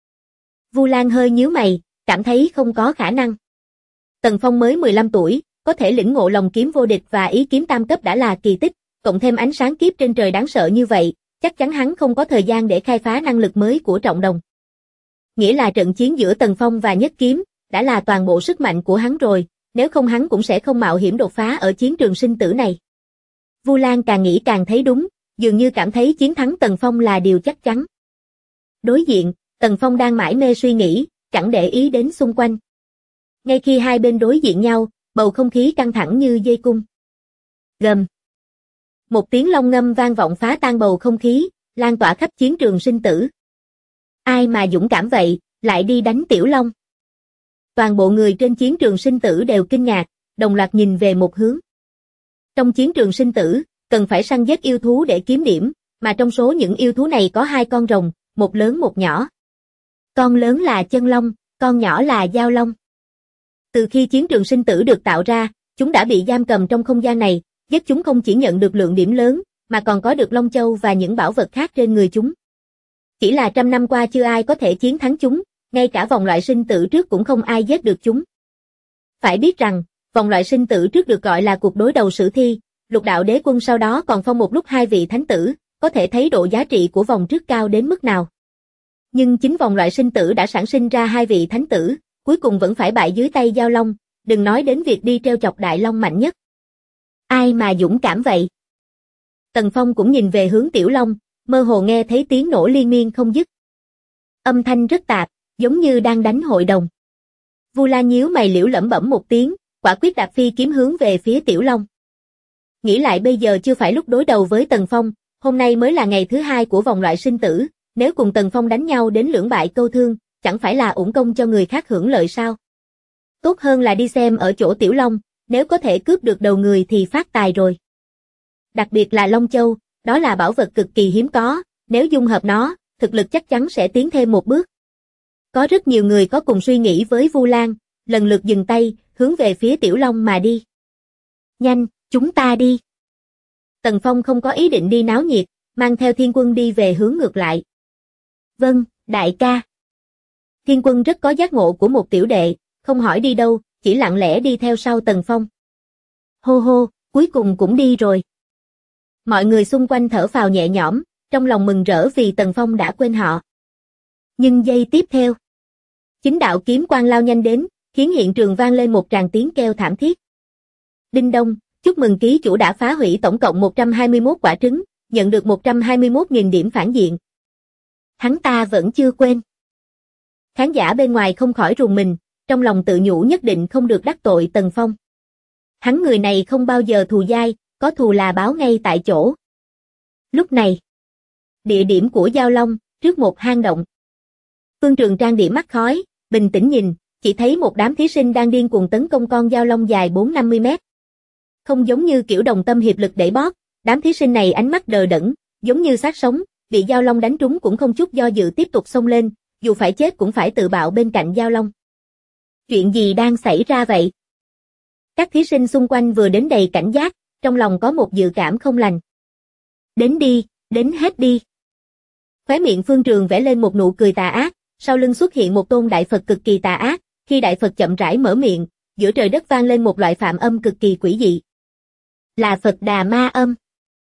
Vu Lan hơi nhíu mày, cảm thấy không có khả năng. Tần Phong mới 15 tuổi, có thể lĩnh ngộ lòng kiếm vô địch và ý kiếm tam cấp đã là kỳ tích, cộng thêm ánh sáng kiếp trên trời đáng sợ như vậy, chắc chắn hắn không có thời gian để khai phá năng lực mới của trọng đồng. Nghĩa là trận chiến giữa Tần Phong và Nhất Kiếm đã là toàn bộ sức mạnh của hắn rồi, nếu không hắn cũng sẽ không mạo hiểm đột phá ở chiến trường sinh tử này. Vu Lan càng nghĩ càng thấy đúng, dường như cảm thấy chiến thắng Tần Phong là điều chắc chắn. Đối diện, Tần Phong đang mải mê suy nghĩ, chẳng để ý đến xung quanh. Ngay khi hai bên đối diện nhau, bầu không khí căng thẳng như dây cung. Gầm. Một tiếng long ngâm vang vọng phá tan bầu không khí, lan tỏa khắp chiến trường sinh tử. Ai mà dũng cảm vậy, lại đi đánh Tiểu Long. Toàn bộ người trên chiến trường sinh tử đều kinh ngạc, đồng loạt nhìn về một hướng. Trong chiến trường sinh tử, cần phải săn giết yêu thú để kiếm điểm, mà trong số những yêu thú này có 2 con rồng, một lớn một nhỏ. Con lớn là chân long, con nhỏ là dao long. Từ khi chiến trường sinh tử được tạo ra, chúng đã bị giam cầm trong không gian này, giết chúng không chỉ nhận được lượng điểm lớn, mà còn có được Long Châu và những bảo vật khác trên người chúng. Chỉ là 100 năm qua chưa ai có thể chiến thắng chúng, ngay cả vòng loại sinh tử trước cũng không ai giết được chúng. Phải biết rằng, vòng loại sinh tử trước được gọi là cuộc đối đầu sử thi, Lục Đạo Đế Quân sau đó còn phong một lúc 2 vị thánh tử, có thể thấy độ giá trị của vòng trước cao đến mức nào. Nhưng chính vòng loại sinh tử đã sản sinh ra hai vị thánh tử, cuối cùng vẫn phải bại dưới tay Dao Long, đừng nói đến việc đi treo chọc Đại Long mạnh nhất. Ai mà dũng cảm vậy? Tần Phong cũng nhìn về hướng Tiểu Long, mơ hồ nghe thấy tiếng nổ liên miên không dứt. Âm thanh rất tạp, giống như đang đánh hội đồng. Vu La nhíu mày liễu lẩm bẩm một tiếng, quả quyết đạp phi kiếm hướng về phía Tiểu Long. Nghĩ lại bây giờ chưa phải lúc đối đầu với Tần Phong, hôm nay mới là ngày thứ hai của vòng loại sinh tử, nếu cùng Tần Phong đánh nhau đến lưỡng bại câu thương, chẳng phải là uổng công cho người khác hưởng lợi sao? Tốt hơn là đi xem ở chỗ Tiểu Long, nếu có thể cướp được đầu người thì phát tài rồi. Đặc biệt là Long Châu, đó là bảo vật cực kỳ hiếm có, nếu dung hợp nó, thực lực chắc chắn sẽ tiến thêm một bước. Có rất nhiều người có cùng suy nghĩ với Vu Lan, lần lượt dừng tay, hướng về phía Tiểu Long mà đi. Nhanh, chúng ta đi. Tần Phong không có ý định đi náo nhiệt, mang theo Thiên Quân đi về hướng ngược lại. Vâng, đại ca. Thiên Quân rất có giác ngộ của một tiểu đệ, không hỏi đi đâu, chỉ lặng lẽ đi theo sau Tần Phong. Hô hô, cuối cùng cũng đi rồi. Mọi người xung quanh thở phào nhẹ nhõm, trong lòng mừng rỡ vì Tần Phong đã quên họ. Nhưng giây tiếp theo, chính đạo kiếm quang lao nhanh đến, khiến hiện trường vang lên một tràng tiếng kêu thảm thiết. Đinh đông, chúc mừng ký chủ đã phá hủy tổng cộng 121 quả trứng, nhận được 121.000 điểm phản diện. Hắn ta vẫn chưa quên. Khán giả bên ngoài không khỏi rùng mình, trong lòng tự nhủ nhất định không được đắc tội Tần Phong. Hắn người này không bao giờ thù dai, có thù là báo ngay tại chỗ. Lúc này, địa điểm của Dao Long, trước một hang động. Phương Trường trang điểm mắt khói, bình tĩnh nhìn, chỉ thấy một đám thí sinh đang điên cuồng tấn công con Dao Long dài 4-50 mét. Không giống như kiểu đồng tâm hiệp lực đẩy bóp, đám thí sinh này ánh mắt đờ đẫn, giống như xác sống, bị Dao Long đánh trúng cũng không chút do dự tiếp tục xông lên, dù phải chết cũng phải tự bạo bên cạnh Dao Long. Chuyện gì đang xảy ra vậy? Các thí sinh xung quanh vừa đến đầy cảnh giác, trong lòng có một dự cảm không lành. Đến đi, đến hết đi. Khóe miệng Phương Trường vẽ lên một nụ cười tà ác, sau lưng xuất hiện một tôn đại Phật cực kỳ tà ác, khi đại Phật chậm rãi mở miệng, giữa trời đất vang lên một loại phạm âm cực kỳ quỷ dị. Là Phật Đà Ma âm.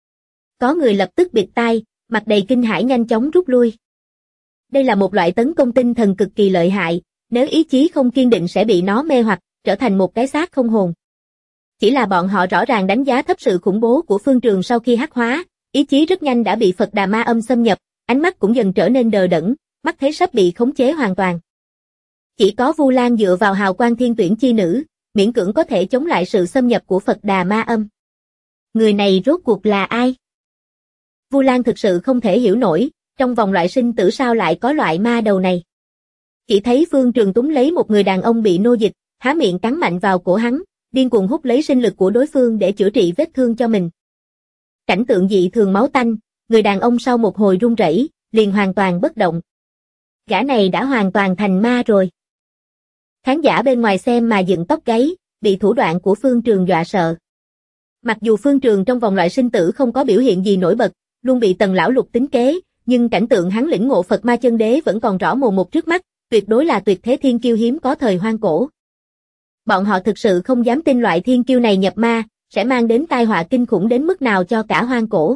Có người lập tức bịt tai, mặt đầy kinh hãi nhanh chóng rút lui. Đây là một loại tấn công tinh thần cực kỳ lợi hại, nếu ý chí không kiên định sẽ bị nó mê hoặc, trở thành một cái xác không hồn. Chỉ là bọn họ rõ ràng đánh giá thấp sự khủng bố của Phương Trường sau khi hắc hóa, ý chí rất nhanh đã bị Phật Đà Ma âm xâm nhập, ánh mắt cũng dần trở nên đờ đẫn, mắt thấy sắp bị khống chế hoàn toàn. Chỉ có Vu Lan dựa vào hào quang thiên tuyển chi nữ, miễn cưỡng có thể chống lại sự xâm nhập của Phật Đà Ma âm. Người này rốt cuộc là ai? Vu Lan thực sự không thể hiểu nổi, trong vòng loại sinh tử sao lại có loại ma đầu này. Chỉ thấy Phương Trường túm lấy một người đàn ông bị nô dịch, há miệng cắn mạnh vào cổ hắn, điên cuồng hút lấy sinh lực của đối phương để chữa trị vết thương cho mình. Cảnh tượng dị thường máu tanh, người đàn ông sau một hồi run rẩy, liền hoàn toàn bất động. Gã này đã hoàn toàn thành ma rồi. Khán giả bên ngoài xem mà dựng tóc gáy, bị thủ đoạn của Phương Trường dọa sợ. Mặc dù Phương Trường trong vòng loại sinh tử không có biểu hiện gì nổi bật, luôn bị Tần lão lục tính kế, nhưng cảnh tượng hắn lĩnh ngộ Phật Ma chân đế vẫn còn rõ mồn một trước mắt, tuyệt đối là tuyệt thế thiên kiêu hiếm có thời hoang cổ. Bọn họ thực sự không dám tin loại thiên kiêu này nhập ma, sẽ mang đến tai họa kinh khủng đến mức nào cho cả hoang cổ.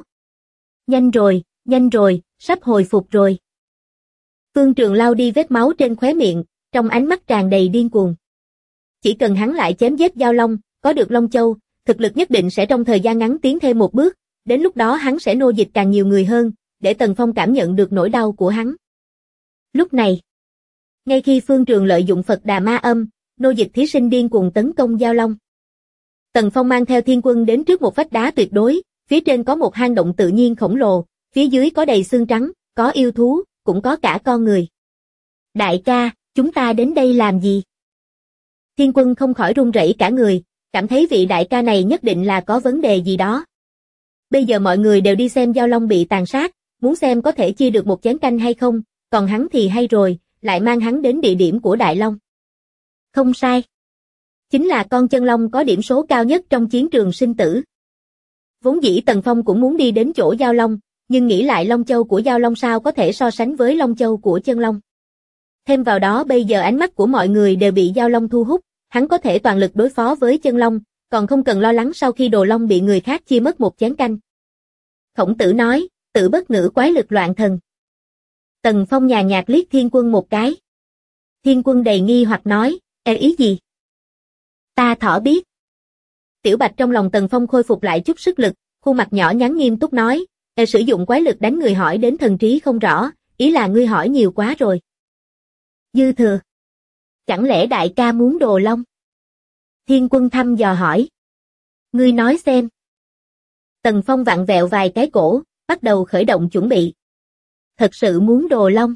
Nhanh rồi, sắp hồi phục rồi. Phương Trường lau đi vết máu trên khóe miệng, trong ánh mắt tràn đầy điên cuồng. Chỉ cần hắn lại chém giết Dao Long, có được Long Châu, thực lực nhất định sẽ trong thời gian ngắn tiến thêm một bước, đến lúc đó hắn sẽ nô dịch càng nhiều người hơn, để Tần Phong cảm nhận được nỗi đau của hắn. Lúc này, ngay khi Phương Trường lợi dụng Phật Đà Ma âm, nô dịch thí sinh điên cuồng tấn công Dao Long. Tần Phong mang theo Thiên Quân đến trước một vách đá tuyệt đối, phía trên có một hang động tự nhiên khổng lồ, phía dưới có đầy xương trắng, có yêu thú, cũng có cả con người. Đại ca, chúng ta đến đây làm gì? Thiên Quân không khỏi run rẩy cả người, cảm thấy vị đại ca này nhất định là có vấn đề gì đó. Bây giờ mọi người đều đi xem Dao Long bị tàn sát, muốn xem có thể chia được một chén canh hay không, còn hắn thì hay rồi, lại mang hắn đến địa điểm của Đại Long. Không sai. Chính là con chân long có điểm số cao nhất trong chiến trường sinh tử. Vốn dĩ Tần Phong cũng muốn đi đến chỗ Dao Long, nhưng nghĩ lại Long Châu của Dao Long sao có thể so sánh với Long Châu của chân long. Thêm vào đó bây giờ ánh mắt của mọi người đều bị Dao Long thu hút, hắn có thể toàn lực đối phó với chân long, còn không cần lo lắng sau khi đồ long bị người khác chia mất một chén canh. Khổng Tử nói, tự bất ngữ quái lực loạn thần. Tần Phong nhàn nhạt liếc Thiên Quân một cái. Thiên Quân đầy nghi hoặc nói, ý gì? Ta thỏ biết. Tiểu Bạch trong lòng Tần Phong khôi phục lại chút sức lực, khuôn mặt nhỏ nhắn nghiêm túc nói, sử dụng quái lực đánh người hỏi đến thần trí không rõ, ý là ngươi hỏi nhiều quá rồi. Dư thừa. Chẳng lẽ đại ca muốn đồ long? Thiên Quân thăm dò hỏi. Ngươi nói xem. Tần Phong vặn vẹo vài cái cổ, bắt đầu khởi động chuẩn bị. Thật sự muốn đồ long.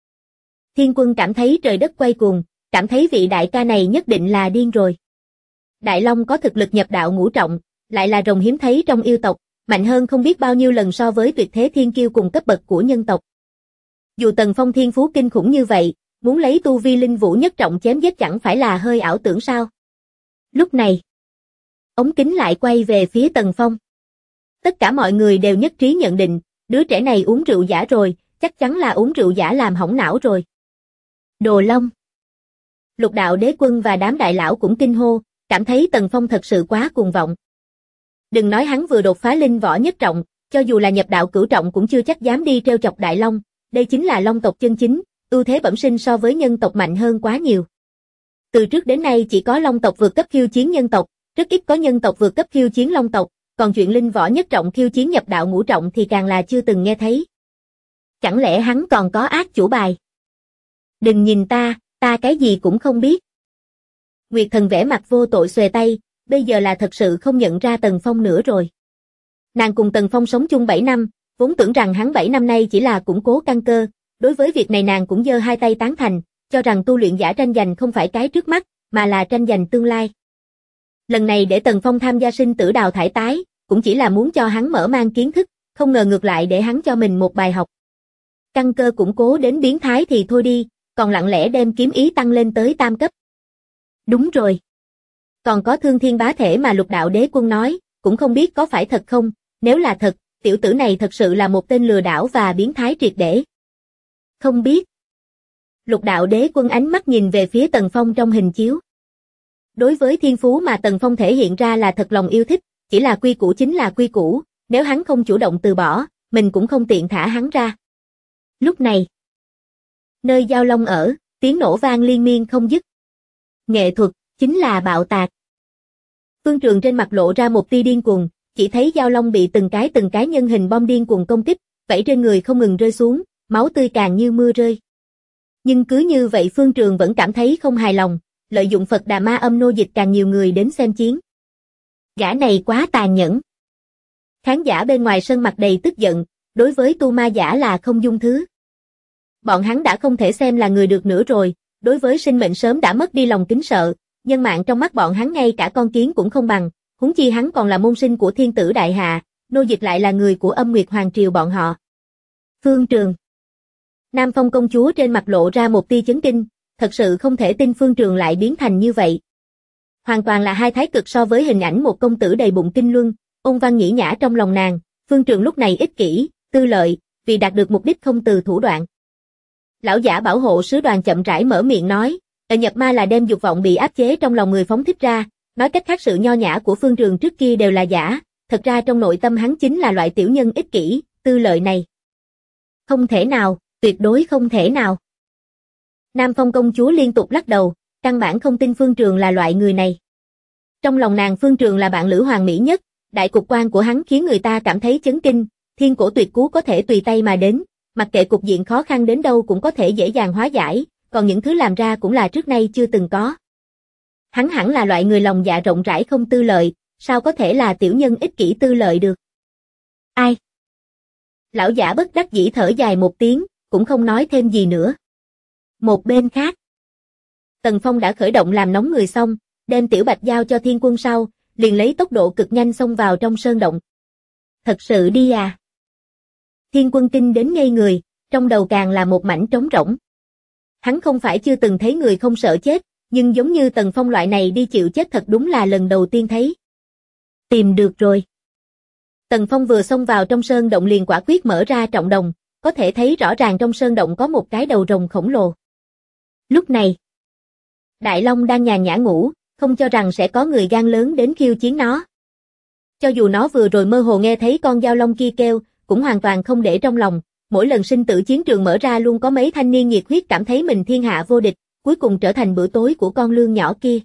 Thiên Quân cảm thấy trời đất quay cuồng, cảm thấy vị đại ca này nhất định là điên rồi. Đại long có thực lực nhập đạo ngũ trọng, lại là rồng hiếm thấy trong yêu tộc, mạnh hơn không biết bao nhiêu lần so với tuyệt thế thiên kiêu cùng cấp bậc của nhân tộc. Dù Tần Phong thiên phú kinh khủng như vậy, muốn lấy tu vi linh vũ nhất trọng chém giết chẳng phải là hơi ảo tưởng sao? Lúc này, ống kính lại quay về phía Tần Phong. Tất cả mọi người đều nhất trí nhận định, đứa trẻ này uống rượu giả rồi, chắc chắn là uống rượu giả làm hỏng não rồi. Đồ long. Lục đạo đế quân và đám đại lão cũng kinh hô, cảm thấy Tần Phong thật sự quá cuồng vọng. Đừng nói hắn vừa đột phá linh võ nhất trọng, cho dù là nhập đạo cửu trọng cũng chưa chắc dám đi trêu chọc đại long, đây chính là long tộc chân chính, ưu thế bẩm sinh so với nhân tộc mạnh hơn quá nhiều. Từ trước đến nay chỉ có long tộc vượt cấp khiêu chiến nhân tộc, rất ít có nhân tộc vượt cấp khiêu chiến long tộc, còn chuyện linh võ nhất trọng khiêu chiến nhập đạo ngũ trọng thì càng là chưa từng nghe thấy. Chẳng lẽ hắn còn có ác chủ bài? Đừng nhìn ta cái gì cũng không biết. Nguyệt Thần vẻ mặt vô tội xuề tay, bây giờ là thật sự không nhận ra Tần Phong nữa rồi. Nàng cùng Tần Phong sống chung 7 năm, vốn tưởng rằng hắn 7 năm nay chỉ là củng cố căn cơ, đối với việc này nàng cũng giơ hai tay tán thành, cho rằng tu luyện giả tranh giành không phải cái trước mắt, mà là tranh giành tương lai. Lần này để Tần Phong tham gia sinh tử đào thải tái, cũng chỉ là muốn cho hắn mở mang kiến thức, không ngờ ngược lại để hắn cho mình một bài học. Căn cơ củng cố đến biến thái thì thôi đi, còn lặng lẽ đem kiếm ý tăng lên tới tam cấp. Đúng rồi. Còn có thương thiên bá thể mà lục đạo đế quân nói, cũng không biết có phải thật không, nếu là thật, tiểu tử này thật sự là một tên lừa đảo và biến thái triệt để. Không biết. Lục đạo đế quân ánh mắt nhìn về phía Tần Phong trong hình chiếu. Đối với thiên phú mà Tần Phong thể hiện ra là thật lòng yêu thích, chỉ là quy củ chính là quy củ, nếu hắn không chủ động từ bỏ, mình cũng không tiện thả hắn ra. Lúc này, nơi Giao Long ở, tiếng nổ vang liên miên không dứt. Nghệ thuật, chính là bạo tạc. Phương Trường trên mặt lộ ra một tia điên cuồng, chỉ thấy Giao Long bị từng cái nhân hình bom điên cuồng công kích, vảy trên người không ngừng rơi xuống, máu tươi càng như mưa rơi. Nhưng cứ như vậy Phương Trường vẫn cảm thấy không hài lòng, lợi dụng Phật Đà Ma Âm nô dịch càng nhiều người đến xem chiến. Gã này quá tàn nhẫn. Khán giả bên ngoài sân mặt đầy tức giận, đối với tu ma giả là không dung thứ. Bọn hắn đã không thể xem là người được nữa rồi, đối với sinh mệnh sớm đã mất đi lòng kính sợ, nhân mạng trong mắt bọn hắn ngay cả con kiến cũng không bằng, huống chi hắn còn là môn sinh của thiên tử đại hạ, nô dịch lại là người của Âm Nguyệt Hoàng triều bọn họ. Phương Trường. Nam Phong công chúa trên mặt lộ ra một tia chấn kinh, thật sự không thể tin Phương Trường lại biến thành như vậy. Hoàn toàn là hai thái cực so với hình ảnh một công tử đầy bụng kinh luân, ôn văn nhĩ nhã trong lòng nàng, Phương Trường lúc này ích kỷ, tư lợi, vì đạt được mục đích không từ thủ đoạn. Lão giả bảo hộ sứ đoàn chậm rãi mở miệng nói, nhập ma là đem dục vọng bị áp chế trong lòng người phóng thích ra, nói cách khác sự nho nhã của Phương Trường trước kia đều là giả, thật ra trong nội tâm hắn chính là loại tiểu nhân ích kỷ, tư lợi này. Không thể nào, tuyệt đối không thể nào. Nam Phong công chúa liên tục lắc đầu, căn bản không tin Phương Trường là loại người này. Trong lòng nàng Phương Trường là bạn lữ hoàn mỹ nhất, đại cục quan của hắn khiến người ta cảm thấy chấn kinh, thiên cổ tuyệt cú có thể tùy tay mà đến, mặc kệ cục diện khó khăn đến đâu cũng có thể dễ dàng hóa giải, còn những thứ làm ra cũng là trước nay chưa từng có. Hắn hẳn là loại người lòng dạ rộng rãi không tư lợi, sao có thể là tiểu nhân ích kỷ tư lợi được. Ai? Lão giả bất đắc dĩ thở dài một tiếng, cũng không nói thêm gì nữa. Một bên khác, Tần Phong đã khởi động làm nóng người xong, đem Tiểu Bạch giao cho Thiên Quân sau, liền lấy tốc độ cực nhanh xông vào trong sơn động. Thật sự đi à? Thiên Quân kinh đến ngây người, trong đầu càng là một mảnh trống rỗng. Hắn không phải chưa từng thấy người không sợ chết, nhưng giống như Tần Phong loại này đi chịu chết thật đúng là lần đầu tiên thấy. Tìm được rồi. Tần Phong vừa xông vào trong sơn động liền quả quyết mở ra trọng đồng, có thể thấy rõ ràng trong sơn động có một cái đầu rồng khổng lồ. Lúc này, Đại Long đang nhàn nhã ngủ, không cho rằng sẽ có người gan lớn đến khiêu chiến nó. Cho dù nó vừa rồi mơ hồ nghe thấy con dao long kia kêu, cũng hoàn toàn không để trong lòng, Mỗi lần sinh tử chiến trường mở ra luôn có mấy thanh niên nhiệt huyết cảm thấy mình thiên hạ vô địch, cuối cùng trở thành bữa tối của con lương nhỏ kia.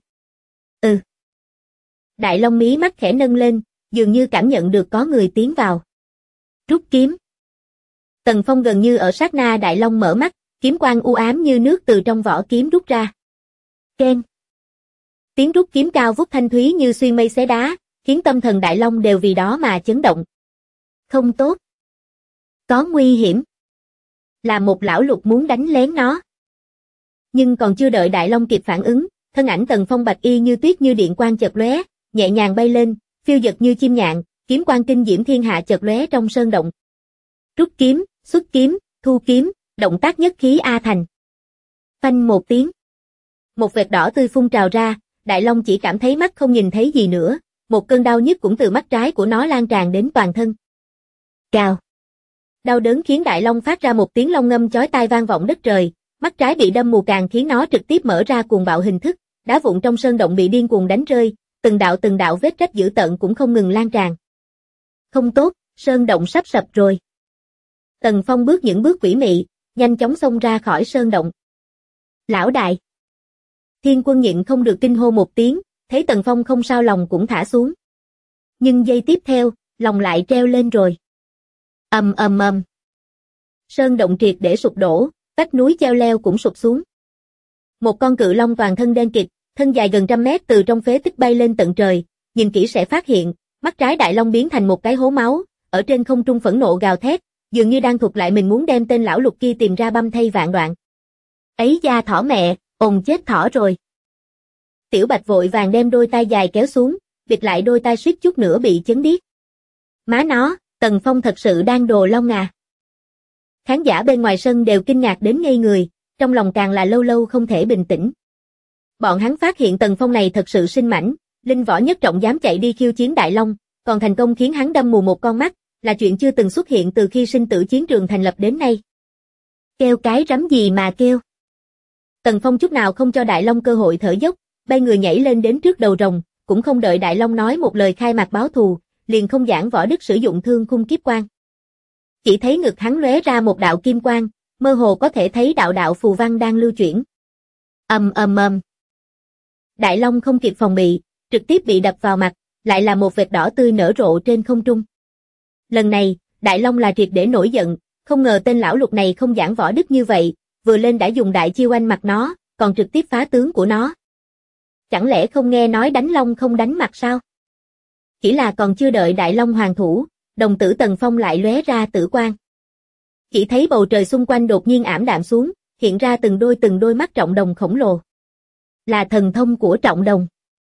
Đại Long mí mắt khẽ nâng lên, dường như cảm nhận được có người tiến vào. Rút kiếm. Tần Phong gần như ở sát na Đại Long mở mắt, kiếm quang u ám như nước từ trong vỏ kiếm rút ra. Keng. Tiếng rút kiếm cao vút thanh thúy như xuyên mây xé đá, khiến tâm thần Đại Long đều vì đó mà chấn động. Không tốt. Có nguy hiểm. Là một lão lục muốn đánh lén nó. Nhưng còn chưa đợi Đại Long kịp phản ứng, thân ảnh Tần Phong bạch y như tuyết như điện quang chợt lóe, nhẹ nhàng bay lên, phiêu dật như chim nhạn, kiếm quang kinh diễm thiên hạ chợt lóe trong sơn động. Rút kiếm, xuất kiếm, thu kiếm, động tác nhất khí a thành. Phanh một tiếng. Một vệt đỏ tươi phun trào ra, Đại Long chỉ cảm thấy mắt không nhìn thấy gì nữa, một cơn đau nhức cũng từ mắt trái của nó lan tràn đến toàn thân. Cào. Đau đớn khiến Đại Long phát ra một tiếng long ngâm chói tai vang vọng đất trời, mắt trái bị đâm mù càng khiến nó trực tiếp mở ra cuồng bạo hình thức, đá vụn trong sơn động bị điên cuồng đánh rơi, từng đạo vết rách dữ tợn cũng không ngừng lan tràn. Không tốt, sơn động sắp sập rồi. Tần Phong bước những bước quỷ mị, nhanh chóng xông ra khỏi sơn động. Lão đại. Thiên Quân nhịn không được kinh hô một tiếng, thấy Tần Phong không sao lòng cũng thả xuống. Nhưng giây tiếp theo, lòng lại treo lên rồi. Ầm ầm ầm. Sơn động triệt để sụp đổ, vách núi cheo leo cũng sụp xuống. Một con cự long toàn thân đen kịt, thân dài gần 100 mét từ trong phế tích bay lên tận trời, nhìn kỹ sẽ phát hiện, mắt trái Đại Long biến thành một cái hố máu, ở trên không trung phẫn nộ gào thét, dường như đang thuật lại mình muốn đem tên lão lục kia tìm ra băm thây vạn đoạn. Ấy da thỏ mẹ, ồn chết thỏ rồi. Tiểu Bạch vội vàng đem đôi tay dài kéo xuống, bịt lại đôi tai suýt chút nữa bị chấn điếc. Má nó, Tần Phong thật sự đang đồ long à. Khán giả bên ngoài sân đều kinh ngạc đến ngây người, trong lòng càng là lâu lâu không thể bình tĩnh. Bọn hắn phát hiện Tần Phong này thật sự sinh mãnh, linh võ nhất trọng dám chạy đi khiêu chiến Đại Long, còn thành công khiến hắn đâm mù một con mắt, là chuyện chưa từng xuất hiện từ khi sinh tử chiến trường thành lập đến nay. Kêu cái rắm gì mà kêu. Tần Phong chút nào không cho Đại Long cơ hội thở dốc, bay người nhảy lên đến trước đầu rồng, cũng không đợi Đại Long nói một lời khai mạc báo thù, liền không giảng võ đức sử dụng thương khung kiếp quang. Chỉ thấy ngực hắn lóe ra một đạo kim quang, mơ hồ có thể thấy đạo phù văn đang lưu chuyển. Ầm ầm ầm. Đại Long không kịp phòng bị, trực tiếp bị đập vào mặt, lại là một vệt đỏ tươi nở rộ trên không trung. Lần này, Đại Long là triệt để nổi giận, không ngờ tên lão lục này không giảng võ đức như vậy, vừa lên đã dùng đại chiêu anh mặt nó, còn trực tiếp phá tướng của nó. Chẳng lẽ không nghe nói đánh long không đánh mặt sao? Chỉ là còn chưa đợi Đại Long hoàn thủ, đồng tử Tần Phong lại lóe ra tử quang. Chỉ thấy bầu trời xung quanh đột nhiên ảm đạm xuống, hiện ra từng đôi mắt Trọng Đồng khổng lồ. Là thần thông của Trọng Đồng.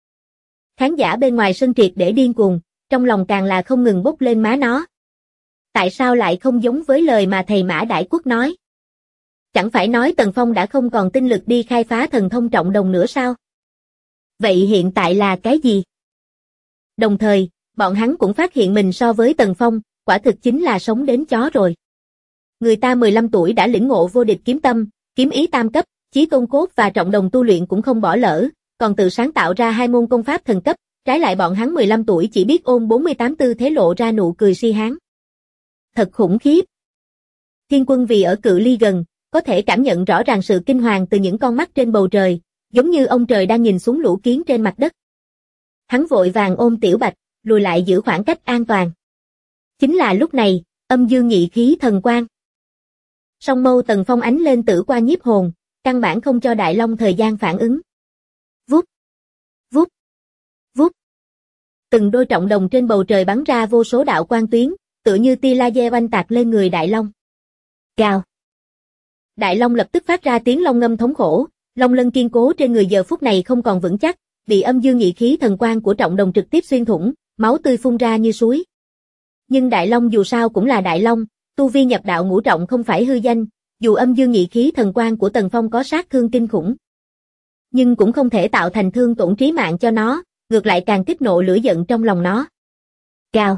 Khán giả bên ngoài sân triệt để điên cuồng, trong lòng càng là không ngừng bốc lên má nó. Tại sao lại không giống với lời mà thầy Mã Đại Quốc nói? Chẳng phải nói Tần Phong đã không còn tinh lực đi khai phá thần thông Trọng Đồng nữa sao? Vậy hiện tại là cái gì? Đồng thời, bọn hắn cũng phát hiện mình so với Tần Phong, quả thực chính là sống đến chó rồi. Người ta 15 tuổi đã lĩnh ngộ vô địch kiếm tâm, kiếm ý tam cấp, chí tôn cốt và Trọng Đồng tu luyện cũng không bỏ lỡ, còn tự sáng tạo ra 2 môn công pháp thần cấp, trái lại bọn hắn 15 tuổi chỉ biết ôn 48 tư thế lộ ra nụ cười si hán. Thật khủng khiếp. Thiên Quân vì ở cự ly gần, có thể cảm nhận rõ ràng sự kinh hoàng từ những con mắt trên bầu trời, giống như ông trời đang nhìn xuống lũ kiến trên mặt đất. Hắn vội vàng ôm Tiểu Bạch, lùi lại giữ khoảng cách an toàn. Chính là lúc này, âm dương nhị khí thần quang. Song mâu Tần Phong ánh lên tử qua nhiếp hồn, căn bản không cho Đại Long thời gian phản ứng. Vút, vút, vút. Từng đôi Trọng Đồng trên bầu trời bắn ra vô số đạo quang tuyến, tựa như tia laser oanh tạc lên người Đại Long. Gào. Đại Long lập tức phát ra tiếng long ngâm thống khổ, long lân kiên cố trên người giờ phút này không còn vững chắc, bị âm dương nhị khí thần quang của Trọng Đồng trực tiếp xuyên thủng, máu tươi phun ra như suối. Nhưng Đại Long dù sao cũng là Đại Long, tu vi nhập đạo ngũ trọng không phải hư danh, dù âm dương nhị khí thần quang của Tần Phong có sát thương kinh khủng, nhưng cũng không thể tạo thành thương tổn trí mạng cho nó, ngược lại càng kích nộ lửa giận trong lòng nó. Gào.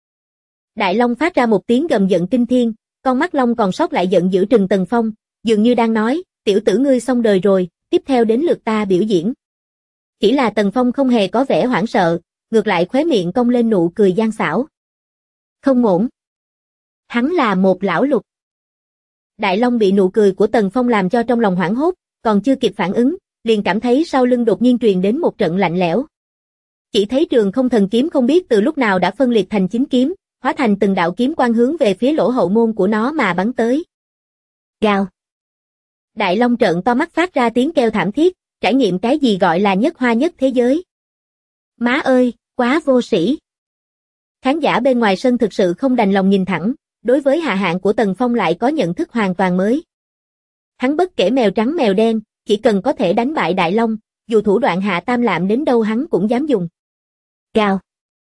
Đại Long phát ra một tiếng gầm giận kinh thiên, con mắt long còn sót lại giận dữ trừng Tần Phong, dường như đang nói, tiểu tử ngươi xong đời rồi, tiếp theo đến lượt ta biểu diễn. Chỉ là Tần Phong không hề có vẻ hoảng sợ, ngược lại khóe miệng cong lên nụ cười gian xảo. Không ổn. Hắn là một lão lục. Đại Long bị nụ cười của Tần Phong làm cho trong lòng hoảng hốt, còn chưa kịp phản ứng, liền cảm thấy sau lưng đột nhiên truyền đến một trận lạnh lẽo. Chỉ thấy Trường Không Thần Kiếm không biết từ lúc nào đã phân liệt thành 9 kiếm, hóa thành từng đạo kiếm quang hướng về phía lỗ hậu môn của nó mà bắn tới. Gào. Đại Long trợn to mắt phát ra tiếng kêu thảm thiết, trải nghiệm cái gì gọi là nhất hoa nhất thế giới. Má ơi, quá vô sĩ. Khán giả bên ngoài sân thực sự không đành lòng nhìn thẳng, đối với hạ hạng của Tần Phong lại có nhận thức hoàn toàn mới. Hắn bất kể mèo trắng mèo đen, chỉ cần có thể đánh bại Đại Long, dù thủ đoạn hạ tam lạm đến đâu hắn cũng dám dùng. Gào.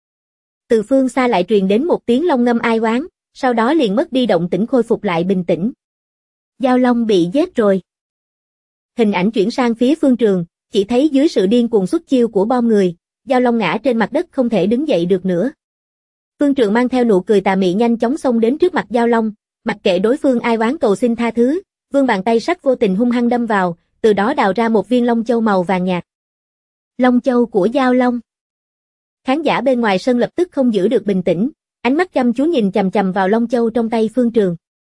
Từ phương xa lại truyền đến một tiếng long ngâm ai oán, sau đó liền mất đi động tĩnh khôi phục lại bình tĩnh. Giao Long bị giết rồi. Hình ảnh chuyển sang phía Phương Trường, chỉ thấy dưới sự điên cuồng xuất chiêu của bom người, Giao Long ngã trên mặt đất không thể đứng dậy được nữa. Phương Trường mang theo nụ cười tà mị nhanh chóng xông đến trước mặt Giao Long, mặc kệ đối phương ai oán cầu xin tha thứ, vươn bàn tay sắc vô tình hung hăng đâm vào, từ đó đào ra một viên long châu màu vàng nhạt. Long châu của Giao Long. Khán giả bên ngoài sân lập tức không giữ được bình tĩnh, ánh mắt chăm chú nhìn chằm chằm vào long châu trong tay Phương Trường.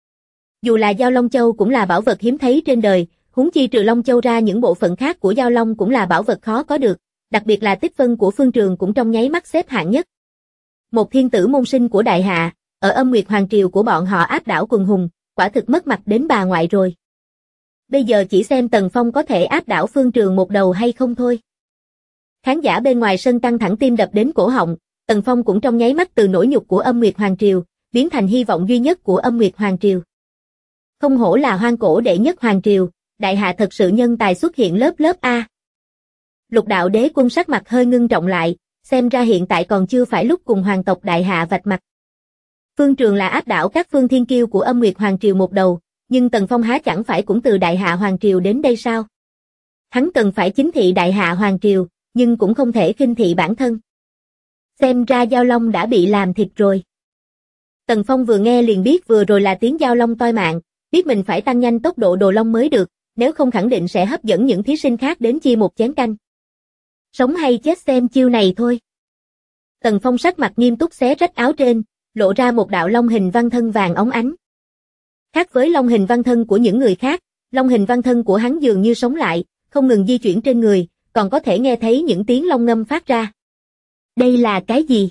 Dù là Giao Long Châu cũng là bảo vật hiếm thấy trên đời, huống chi trừ Long Châu ra những bộ phận khác của Giao Long cũng là bảo vật khó có được, đặc biệt là tích phân của Phương Trường cũng trong nháy mắt xếp hạng nhất. Một thiên tử môn sinh của Đại Hạ, ở Âm Nguyệt Hoàng Triều của bọn họ áp đảo quần hùng, quả thực mất mặt đến bà ngoại rồi. Bây giờ chỉ xem Tần Phong có thể áp đảo Phương Trường một đầu hay không thôi. Khán giả bên ngoài sân căng thẳng tim đập đến cổ họng, Tần Phong cũng trong nháy mắt từ nỗi nhục của Âm Nguyệt Hoàng Triều, biến thành hy vọng duy nhất của Âm Nguyệt Hoàng Triều. Không hổ là hoang cổ đệ nhất Hoàng Triều, Đại Hạ thật sự nhân tài xuất hiện lớp lớp A. Lục Đạo Đế Quân sắc mặt hơi ngưng trọng lại, xem ra hiện tại còn chưa phải lúc cùng hoàng tộc Đại Hạ vạch mặt. Phương Trường là áp đảo các phương thiên kiêu của Âm Nguyệt Hoàng Triều một đầu, nhưng Tần Phong há chẳng phải cũng từ Đại Hạ Hoàng Triều đến đây sao? Hắn cần phải chính thị Đại Hạ Hoàng Triều, nhưng cũng không thể khinh thị bản thân. Xem ra Giao Long đã bị làm thịt rồi. Tần Phong vừa nghe liền biết vừa rồi là tiếng Giao Long toi mạng, biết mình phải tăng nhanh tốc độ đồ long mới được, nếu không khẳng định sẽ hấp dẫn những thí sinh khác đến chia một chén canh. Sống hay chết xem chiêu này thôi. Tần Phong sắc mặt nghiêm túc xé rách áo trên, lộ ra một đạo long hình văn thân vàng óng ánh. Khác với long hình văn thân của những người khác, long hình văn thân của hắn dường như sống lại, không ngừng di chuyển trên người, còn có thể nghe thấy những tiếng long ngâm phát ra. Đây là cái gì?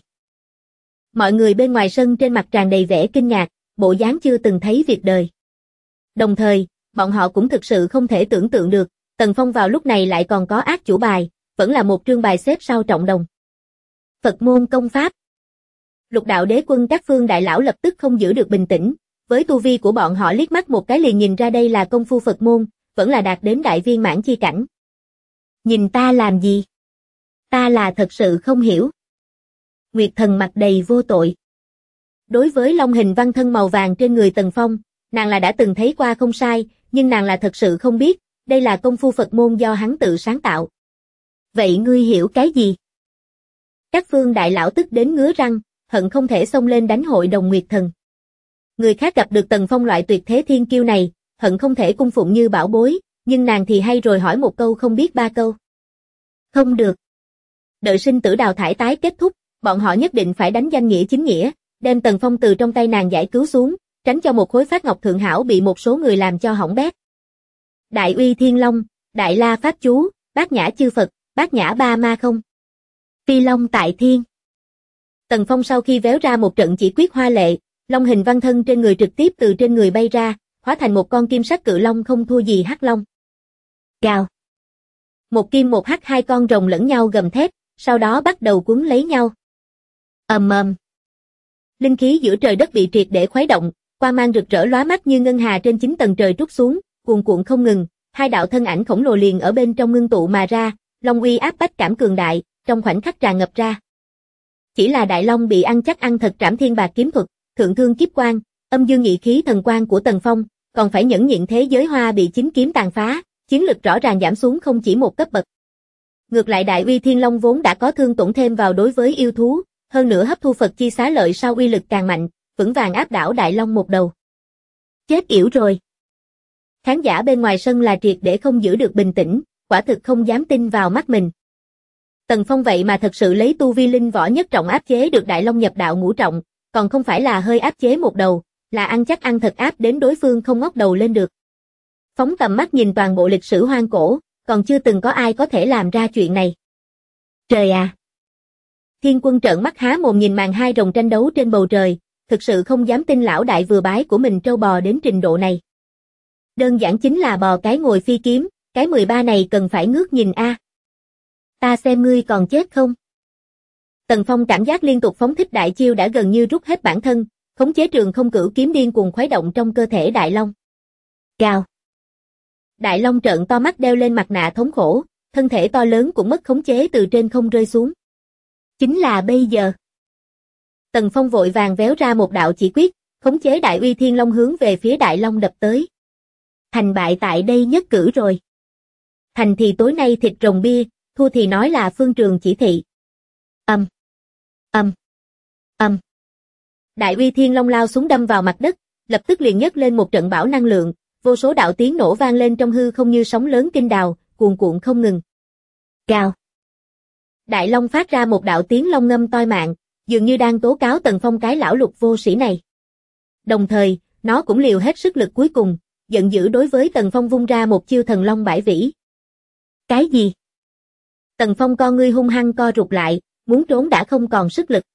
Mọi người bên ngoài sân trên mặt tràn đầy vẻ kinh ngạc, bộ dáng chưa từng thấy việc đời. Đồng thời, bọn họ cũng thực sự không thể tưởng tượng được, Tần Phong vào lúc này lại còn có ác chủ bài, vẫn là một trương bài xếp sau trọng đồng. Phật môn công pháp. Lục Đạo Đế Quân các phương đại lão lập tức không giữ được bình tĩnh, với tu vi của bọn họ liếc mắt một cái liền nhìn ra đây là công phu Phật môn, vẫn là đạt đến đại viên mãn chi cảnh. Nhìn ta làm gì? Ta là thật sự không hiểu. Nguyệt Thần mặt đầy vô tội. Đối với long hình văn thân màu vàng trên người Tần Phong, nàng là đã từng thấy qua không sai, nhưng nàng là thật sự không biết, đây là công phu Phật môn do hắn tự sáng tạo. Vậy ngươi hiểu cái gì? Các phương đại lão tức đến ngứa răng, hận không thể xông lên đánh hội đồng Nguyệt Thần. Người khác gặp được Tần Phong loại tuyệt thế thiên kiêu này, hận không thể cung phụng như bảo bối, nhưng nàng thì hay rồi hỏi một câu không biết ba câu. Không được. Đợi sinh tử đào thải tái kết thúc, bọn họ nhất định phải đánh danh nghĩa chính nghĩa, đem Tần Phong từ trong tay nàng giải cứu xuống, tránh cho một khối phát ngọc thượng hảo bị một số người làm cho hỏng bét. Đại uy thiên long, đại la pháp chú, bát nhã chư Phật, bát nhã ba ma không. Phi long tại thiên. Tần Phong sau khi véo ra một trận chỉ quyết hoa lệ, long hình văn thân trên người trực tiếp từ trên người bay ra, hóa thành một con kim sắc cự long không thua gì hắc long. Gào. Một kim một hắc hai con rồng lẫn nhau gầm thét, sau đó bắt đầu quấn lấy nhau. Ầm ầm. Linh khí giữa trời đất bị triệt để khuấy động, quang mang rực rỡ lóa mắt như ngân hà trên 9 tầng trời trút xuống, cuồn cuộn không ngừng, hai đạo thân ảnh khổng lồ liền ở bên trong ngưng tụ mà ra, long uy áp bách cảm cường đại, trong khoảnh khắc tràn ngập ra. Chỉ là Đại Long bị ăn chắc ăn thật trảm thiên bạc kiếm thuật, thượng thương kiếp quang, âm dương nhị khí thần quang của Tần Phong, còn phải nhẫn nhịn thế giới hoa bị chính kiếm tàn phá, chiến lực rõ ràng giảm xuống không chỉ một cấp bậc. Ngược lại Đại Uy Thiên Long vốn đã có thương tổn thêm vào đối với yêu thú, hơn nữa hấp thu Phật chi xá lợi sau uy lực càng mạnh, vững vàng áp đảo Đại Long một đầu. Chết yểu rồi. Khán giả bên ngoài sân là triệt để không giữ được bình tĩnh, quả thực không dám tin vào mắt mình. Tần Phong vậy mà thật sự lấy tu vi linh võ nhất trọng áp chế được Đại Long nhập đạo ngũ trọng, còn không phải là hơi áp chế một đầu, là ăn chắc ăn thật áp đến đối phương không ngóc đầu lên được. Phóng tầm mắt nhìn toàn bộ lịch sử hoang cổ, còn chưa từng có ai có thể làm ra chuyện này. Trời à! Thiên Quân trợn mắt há mồm nhìn màn hai rồng tranh đấu trên bầu trời, thực sự không dám tin lão đại vừa bái của mình trâu bò đến trình độ này. Đơn giản chính là bò cái ngồi phi kiếm, cái 13 này cần phải ngước nhìn a. Ta xem ngươi còn chết không? Tần Phong cảm giác liên tục phóng thích đại chiêu đã gần như rút hết bản thân, khống chế trường không cửu kiếm điên cuồng khuấy động trong cơ thể Đại Long. Gào. Đại Long trợn to mắt đeo lên mặt nạ thống khổ, thân thể to lớn cũng mất khống chế từ trên không rơi xuống. Chính là bây giờ. Tần Phong vội vàng véo ra một đạo chỉ quyết, khống chế Đại Uy Thiên Long hướng về phía Đại Long đập tới. Thành bại tại đây nhất cử rồi. Thành thì tối nay thịt rồng bia, thua thì nói là phương trường chỉ thị. Âm. Đại Uy Thiên Long lao xuống đâm vào mặt đất, lập tức liền nhấc lên một trận bão năng lượng, vô số đạo tiếng nổ vang lên trong hư không như sóng lớn kinh đào, cuồn cuộn không ngừng. Gào. Đại Long phát ra một đạo tiếng long ngâm toi mạng, dường như đang tố cáo Tần Phong cái lão lục vô sĩ này. Đồng thời, nó cũng liều hết sức lực cuối cùng, giận dữ đối với Tần Phong vung ra một chiêu thần long bãi vĩ. Cái gì? Tần Phong con ngươi hung hăng co rụt lại, muốn trốn đã không còn sức lực.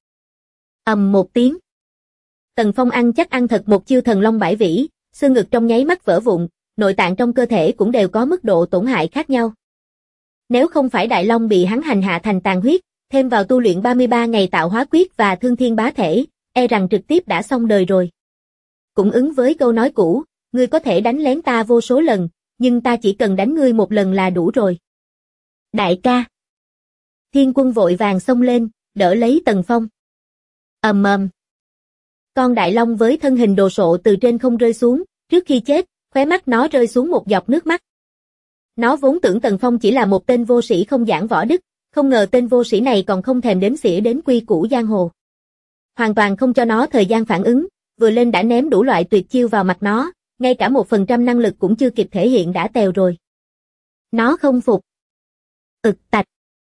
Ầm một tiếng. Tần Phong ăn chắc ăn thật một chiêu thần long bãi vĩ, xương ngực trong nháy mắt vỡ vụn, nội tạng trong cơ thể cũng đều có mức độ tổn hại khác nhau. Nếu không phải Đại Long bị hắn hành hạ thành tàn huyết, thêm vào tu luyện 33 ngày tạo hóa quyết và thương thiên bá thể, e rằng trực tiếp đã xong đời rồi. Cũng ứng với câu nói cũ, ngươi có thể đánh lén ta vô số lần, nhưng ta chỉ cần đánh ngươi một lần là đủ rồi. Đại ca. Thiên Quân vội vàng xông lên, đỡ lấy Tần Phong. Ầm ầm. Con Đại Long với thân hình đồ sộ từ trên không rơi xuống, trước khi chết, khóe mắt nó rơi xuống một giọt nước mắt. Nó vốn tưởng Tần Phong chỉ là một tên vô sĩ không giảng võ đức, không ngờ tên vô sĩ này còn không thèm đếm xỉa đến quy củ giang hồ. Hoàn toàn không cho nó thời gian phản ứng, vừa lên đã ném đủ loại tuyệt chiêu vào mặt nó, ngay cả 1% năng lực cũng chưa kịp thể hiện đã tèo rồi. Nó không phục. Tạch.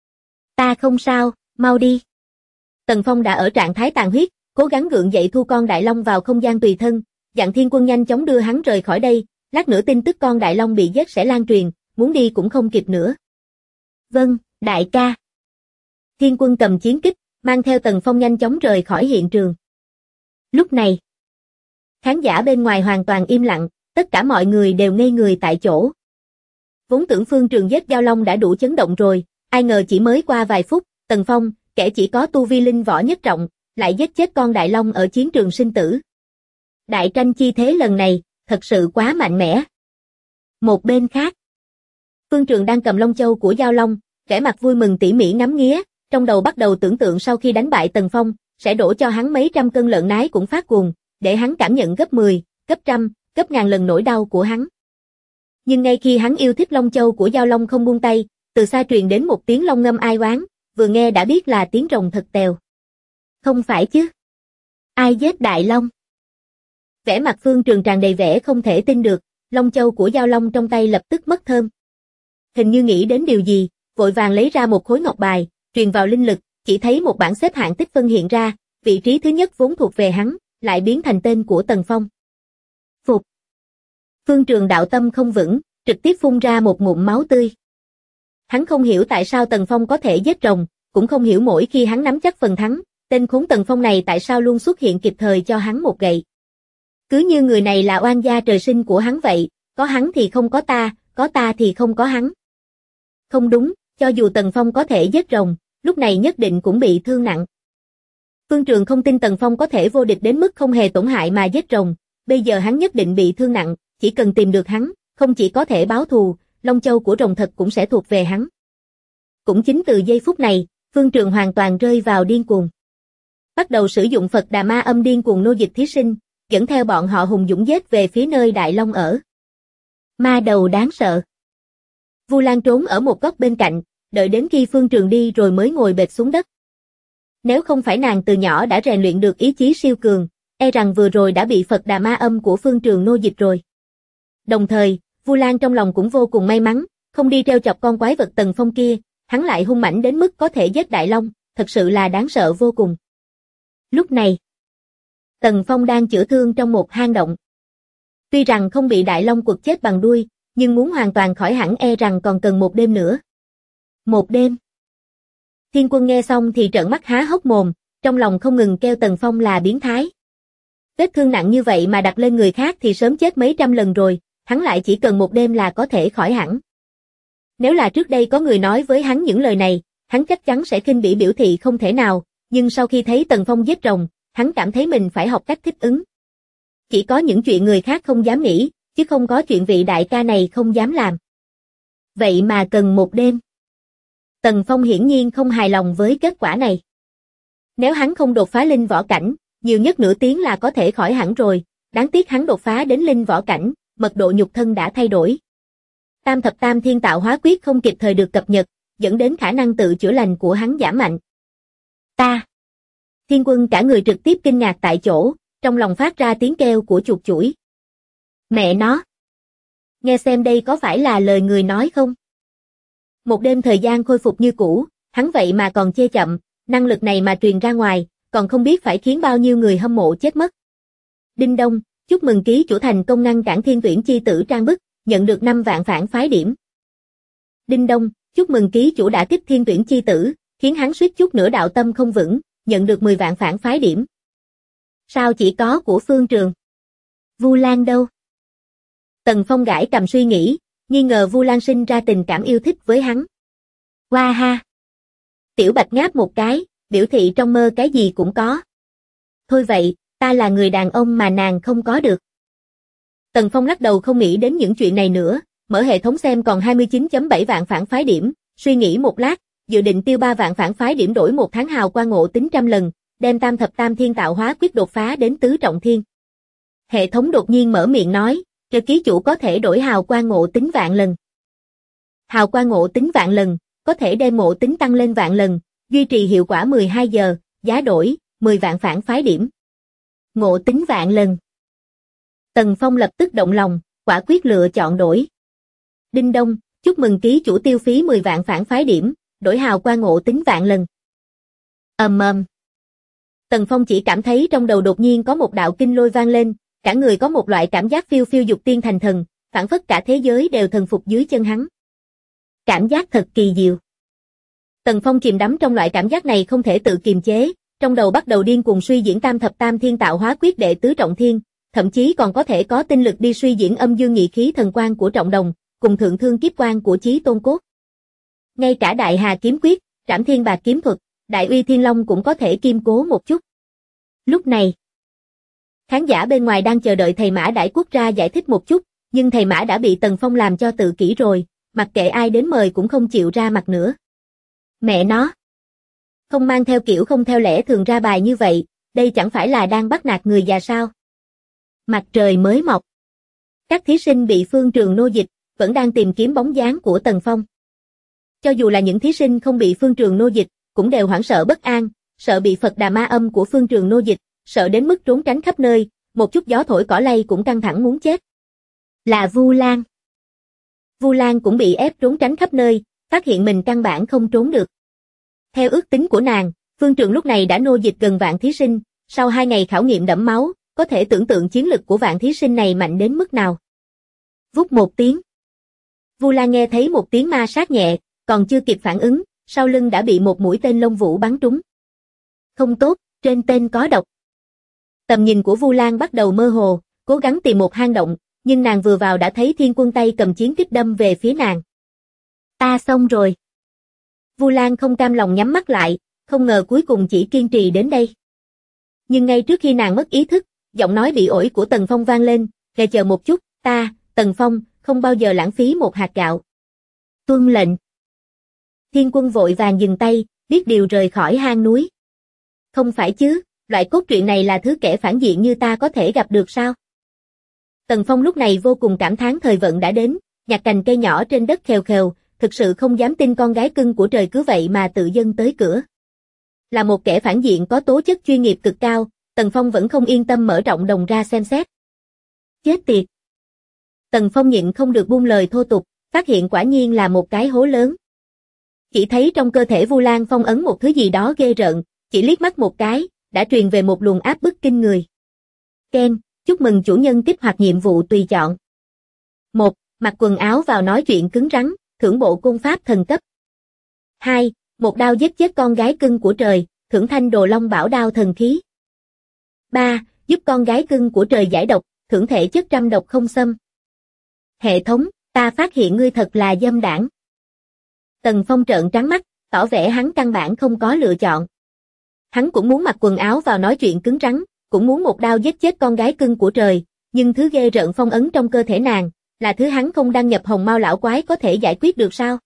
Ta không sao, mau đi. Tần Phong đã ở trạng thái tàn huyết, cố gắng gượng dậy thu con Đại Long vào không gian tùy thân, dặn Thiên Quân nhanh chóng đưa hắn rời khỏi đây, lát nữa tin tức con Đại Long bị giết sẽ lan truyền, muốn đi cũng không kịp nữa. Vâng, đại ca. Thiên Quân cầm chiến kích, mang theo Tần Phong nhanh chóng rời khỏi hiện trường. Lúc này, khán giả bên ngoài hoàn toàn im lặng, tất cả mọi người đều ngây người tại chỗ. Vốn tưởng phương trường giết Giao Long đã đủ chấn động rồi, ai ngờ chỉ mới qua vài phút, Tần Phong, kẻ chỉ có tu vi linh võ nhất trọng, lại giết chết con Đại Long ở chiến trường sinh tử. Đại tranh chi thế lần này, thật sự quá mạnh mẽ. Một bên khác, Phương Trường đang cầm Long Châu của Giao Long, vẻ mặt vui mừng tỉ mỉ ngắm nghía, trong đầu bắt đầu tưởng tượng sau khi đánh bại Tần Phong, sẽ đổ cho hắn mấy trăm cân lợn nái cũng phát cuồng, để hắn cảm nhận gấp 10, gấp trăm, gấp ngàn lần nỗi đau của hắn. Nhưng ngay khi hắn yêu thích Long Châu của Giao Long không buông tay, từ xa truyền đến một tiếng long ngâm ai oán, vừa nghe đã biết là tiếng rồng thật tèo. Không phải chứ? Ai giết Đại Long? Vẻ mặt Phương Trường tràn đầy vẻ không thể tin được, Long Châu của Giao Long trong tay lập tức mất thơm. Hình như nghĩ đến điều gì, vội vàng lấy ra một khối ngọc bài, truyền vào linh lực, chỉ thấy một bảng xếp hạng tích phân hiện ra, vị trí thứ nhất vốn thuộc về hắn, lại biến thành tên của Tần Phong. Phục. Phương Trường đạo tâm không vững, trực tiếp phun ra một ngụm máu tươi. Hắn không hiểu tại sao Tần Phong có thể giết rồng, cũng không hiểu mỗi khi hắn nắm chắc phần thắng, tên khốn Tần Phong này tại sao luôn xuất hiện kịp thời cho hắn một gậy. Cứ như người này là oan gia trời sinh của hắn vậy, có hắn thì không có ta thì không có hắn. Không đúng, cho dù Tần Phong có thể giết rồng, lúc này nhất định cũng bị thương nặng. Phương Trường không tin Tần Phong có thể vô địch đến mức không hề tổn hại mà giết rồng, bây giờ hắn nhất định bị thương nặng, chỉ cần tìm được hắn, không chỉ có thể báo thù, Long Châu của rồng thật cũng sẽ thuộc về hắn. Cũng chính từ giây phút này, Phương Trường hoàn toàn rơi vào điên cuồng. Bắt đầu sử dụng Phật Đà Ma Âm điên cuồng nô dịch thí sinh, dẫn theo bọn họ hùng dũng giết về phía nơi Đại Long ở. Ma đầu đáng sợ. Vu Lan trốn ở một góc bên cạnh, đợi đến khi Phương Trường đi rồi mới ngồi bệt xuống đất. Nếu không phải nàng từ nhỏ đã rèn luyện được ý chí siêu cường, e rằng vừa rồi đã bị Phật Đà Ma Âm của Phương Trường nô dịch rồi. Đồng thời, Vu Lan trong lòng cũng vô cùng may mắn, không đi treo chọc con quái vật Tần Phong kia, hắn lại hung mãnh đến mức có thể giết Đại Long, thật sự là đáng sợ vô cùng. Lúc này, Tần Phong đang chữa thương trong một hang động. Tuy rằng không bị Đại Long quật chết bằng đuôi, nhưng muốn hoàn toàn khỏi hẳn e rằng còn cần một đêm nữa. Một đêm. Thiên Quân nghe xong thì trợn mắt há hốc mồm, trong lòng không ngừng kêu Tần Phong là biến thái. Vết thương nặng như vậy mà đặt lên người khác thì sớm chết mấy trăm lần rồi, hắn lại chỉ cần một đêm là có thể khỏi hẳn. Nếu là trước đây có người nói với hắn những lời này, hắn chắc chắn sẽ khinh bỉ biểu thị không thể nào, nhưng sau khi thấy Tần Phong giết rồng, hắn cảm thấy mình phải học cách thích ứng. Chỉ có những chuyện người khác không dám nghĩ, chứ không có chuyện vị đại ca này không dám làm. Vậy mà cần một đêm. Tần Phong hiển nhiên không hài lòng với kết quả này. Nếu hắn không đột phá linh võ cảnh, nhiều nhất nửa tiếng là có thể khỏi hẳn rồi, đáng tiếc hắn đột phá đến linh võ cảnh, mật độ nhục thân đã thay đổi. Tam thập tam thiên tạo hóa quyết không kịp thời được cập nhật, dẫn đến khả năng tự chữa lành của hắn giảm mạnh. Thiên Quân cả người trực tiếp kinh ngạc tại chỗ, trong lòng phát ra tiếng kêu của chuột chủi. Mẹ nó! Nghe xem đây có phải là lời người nói không? Một đêm thời gian khôi phục như cũ, hắn vậy mà còn chê chậm, năng lực này mà truyền ra ngoài, còn không biết phải khiến bao nhiêu người hâm mộ chết mất. Đinh đông, chúc mừng ký chủ thành công ngăn cản Thiên Tuyển chi tử trang bức, nhận được 5 vạn phản phái điểm. Đinh đông, chúc mừng ký chủ đã kích Thiên Tuyển chi tử, khiến hắn suýt chút nữa đạo tâm không vững, nhận được 10 vạn phản phái điểm. Sao chỉ có của Phương Trường? Vu Lan đâu? Tần Phong gãi cầm suy nghĩ, nghi ngờ Vu Lan sinh ra tình cảm yêu thích với hắn. Hoa ha! Tiểu Bạch ngáp một cái, biểu thị trong mơ cái gì cũng có. Thôi vậy, ta là người đàn ông mà nàng không có được. Tần Phong lắc đầu không nghĩ đến những chuyện này nữa, mở hệ thống xem còn 29.7 vạn phản phái điểm, suy nghĩ một lát, dự định tiêu 3 vạn phản phái điểm đổi 1 tháng hào quang ngộ tính trăm lần, đem tam thập tam thiên tạo hóa quyết đột phá đến tứ trọng thiên. Hệ thống đột nhiên mở miệng nói, cho ký chủ có thể đổi hào quang ngộ tính vạn lần. Hào quang ngộ tính vạn lần, có thể đem ngộ tính tăng lên vạn lần, duy trì hiệu quả 12 giờ, giá đổi, 10 vạn phản phái điểm. Ngộ tính vạn lần. Tần Phong lập tức động lòng, quả quyết lựa chọn đổi. Đinh đông, chúc mừng ký chủ tiêu phí 10 vạn phản phái điểm, đổi hào quang ngộ tính vạn lần. Tần Phong chỉ cảm thấy trong đầu đột nhiên có một đạo kinh lôi vang lên, cả người có một loại cảm giác phiêu phiêu dục tiên thành thần, phảng phất cả thế giới đều thần phục dưới chân hắn. Cảm giác thật kỳ diệu. Tần Phong chìm đắm trong loại cảm giác này không thể tự kiềm chế, trong đầu bắt đầu điên cuồng suy diễn tam thập tam thiên tạo hóa quyết đệ tứ trọng thiên, thậm chí còn có thể có tinh lực đi suy diễn âm dương nhị khí thần quang của Trọng Đồng, cùng thượng thương kiếp quang của Chí Tôn Cốt. Ngay cả Đại Hà kiếm quyết, Trảm Thiên Bạc kiếm thuật, Đại Uy Thiên Long cũng có thể kiêm cố một chút. Lúc này, khán giả bên ngoài đang chờ đợi thầy Mã Đãi Quốc ra giải thích một chút, nhưng thầy Mã đã bị Tần Phong làm cho tự kỷ rồi, mặc kệ ai đến mời cũng không chịu ra mặt nữa. Mẹ nó! Không mang theo kiểu không theo lẽ thường ra bài như vậy, đây chẳng phải là đang bắt nạt người già sao? Mặt trời mới mọc. Các thí sinh bị Phương Trường nô dịch, vẫn đang tìm kiếm bóng dáng của Tần Phong. Cho dù là những thí sinh không bị Phương Trường nô dịch, cũng đều hoảng sợ bất an, sợ bị Phật Đà Ma Âm của Phương Trường nô dịch, sợ đến mức trốn tránh khắp nơi, một chút gió thổi cỏ lay cũng căng thẳng muốn chết. Là Vu Lan. Vu Lan cũng bị ép trốn tránh khắp nơi, phát hiện mình căn bản không trốn được. Theo ước tính của nàng, Phương Trường lúc này đã nô dịch gần vạn thí sinh, sau 2 ngày khảo nghiệm đẫm máu, có thể tưởng tượng chiến lực của vạn thí sinh này mạnh đến mức nào. Vút một tiếng. Vu Lan nghe thấy một tiếng ma sát nhẹ, còn chưa kịp phản ứng, sau lưng đã bị một mũi tên lông vũ bắn trúng. Không tốt, trên tên có độc. Tầm nhìn của Vu Lan bắt đầu mơ hồ, cố gắng tìm một hang động, nhưng nàng vừa vào đã thấy Thiên Quân tay cầm chiến kích đâm về phía nàng. Ta xong rồi. Vu Lan không cam lòng nhắm mắt lại, không ngờ cuối cùng chỉ kiên trì đến đây. Nhưng ngay trước khi nàng mất ý thức, giọng nói bị ổi của Tần Phong vang lên, "Kệ chờ một chút, ta, Tần Phong, không bao giờ lãng phí một hạt gạo." Tuân lệnh. Thiên Quân vội vàng dừng tay, biết điều rời khỏi hang núi. Không phải chứ, loại cốt truyện này là thứ kẻ phản diện như ta có thể gặp được sao? Tần Phong lúc này vô cùng cảm thán thời vận đã đến, nhặt cành cây nhỏ trên đất khèo khèo, thực sự không dám tin con gái cưng của trời cứ vậy mà tự dâng tới cửa. Là một kẻ phản diện có tố chất chuyên nghiệp cực cao, Tần Phong vẫn không yên tâm mở Trọng Đồng ra xem xét. Chết tiệt! Tần Phong nhịn không được buông lời thô tục, phát hiện quả nhiên là một cái hố lớn. Chỉ thấy trong cơ thể Vu Lan phong ấn một thứ gì đó ghê rợn, chỉ liếc mắt một cái, đã truyền về một luồng áp bức kinh người. Ken, chúc mừng chủ nhân kích hoạt nhiệm vụ tùy chọn. 1. Mặc quần áo vào nói chuyện cứng rắn, thưởng bộ côn pháp thần cấp. 2. Một đao giết chết con gái cưng của trời, thưởng thanh đồ long bảo đao thần khí. 3. Giúp con gái cưng của trời giải độc, thưởng thể chất trăm độc không xâm. Hệ thống, ta phát hiện ngươi thật là dâm đảng. Tần Phong trợn trắng mắt, tỏ vẻ hắn căn bản không có lựa chọn. Hắn cũng muốn mặc quần áo vào nói chuyện cứng rắn, cũng muốn một đao giết chết con gái cưng của trời, nhưng thứ ghê rợn phong ấn trong cơ thể nàng, là thứ hắn không đăng nhập hồng mao lão quái có thể giải quyết được sao?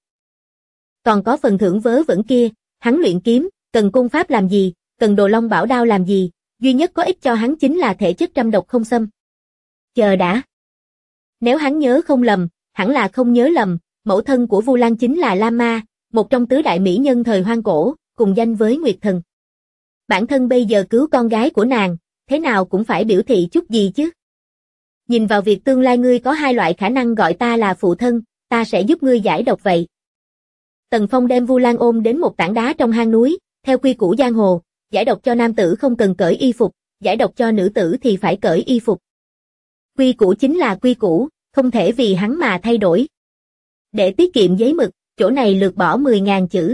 Còn có phần thưởng vớ vẩn kia, hắn luyện kiếm, cần côn pháp làm gì, cần đồ long bảo đao làm gì, duy nhất có ích cho hắn chính là thể chất trăm độc không xâm. Chờ đã. Nếu hắn nhớ không lầm, hẳn là không nhớ lầm, mẫu thân của Vu Lan chính là Lam Ma, một trong tứ đại mỹ nhân thời hoang cổ, cùng danh với Nguyệt Thần. Bản thân bây giờ cứu con gái của nàng, thế nào cũng phải biểu thị chút gì chứ. Nhìn vào việc tương lai ngươi có hai loại khả năng gọi ta là phụ thân, ta sẽ giúp ngươi giải độc vậy. Tần Phong đem Vu Lan ôm đến một tảng đá trong hang núi, theo quy củ giang hồ, giải độc cho nam tử không cần cởi y phục, giải độc cho nữ tử thì phải cởi y phục. Quy củ chính là quy củ, không thể vì hắn mà thay đổi. Để tiết kiệm giấy mực, chỗ này lược bỏ 10.000 chữ.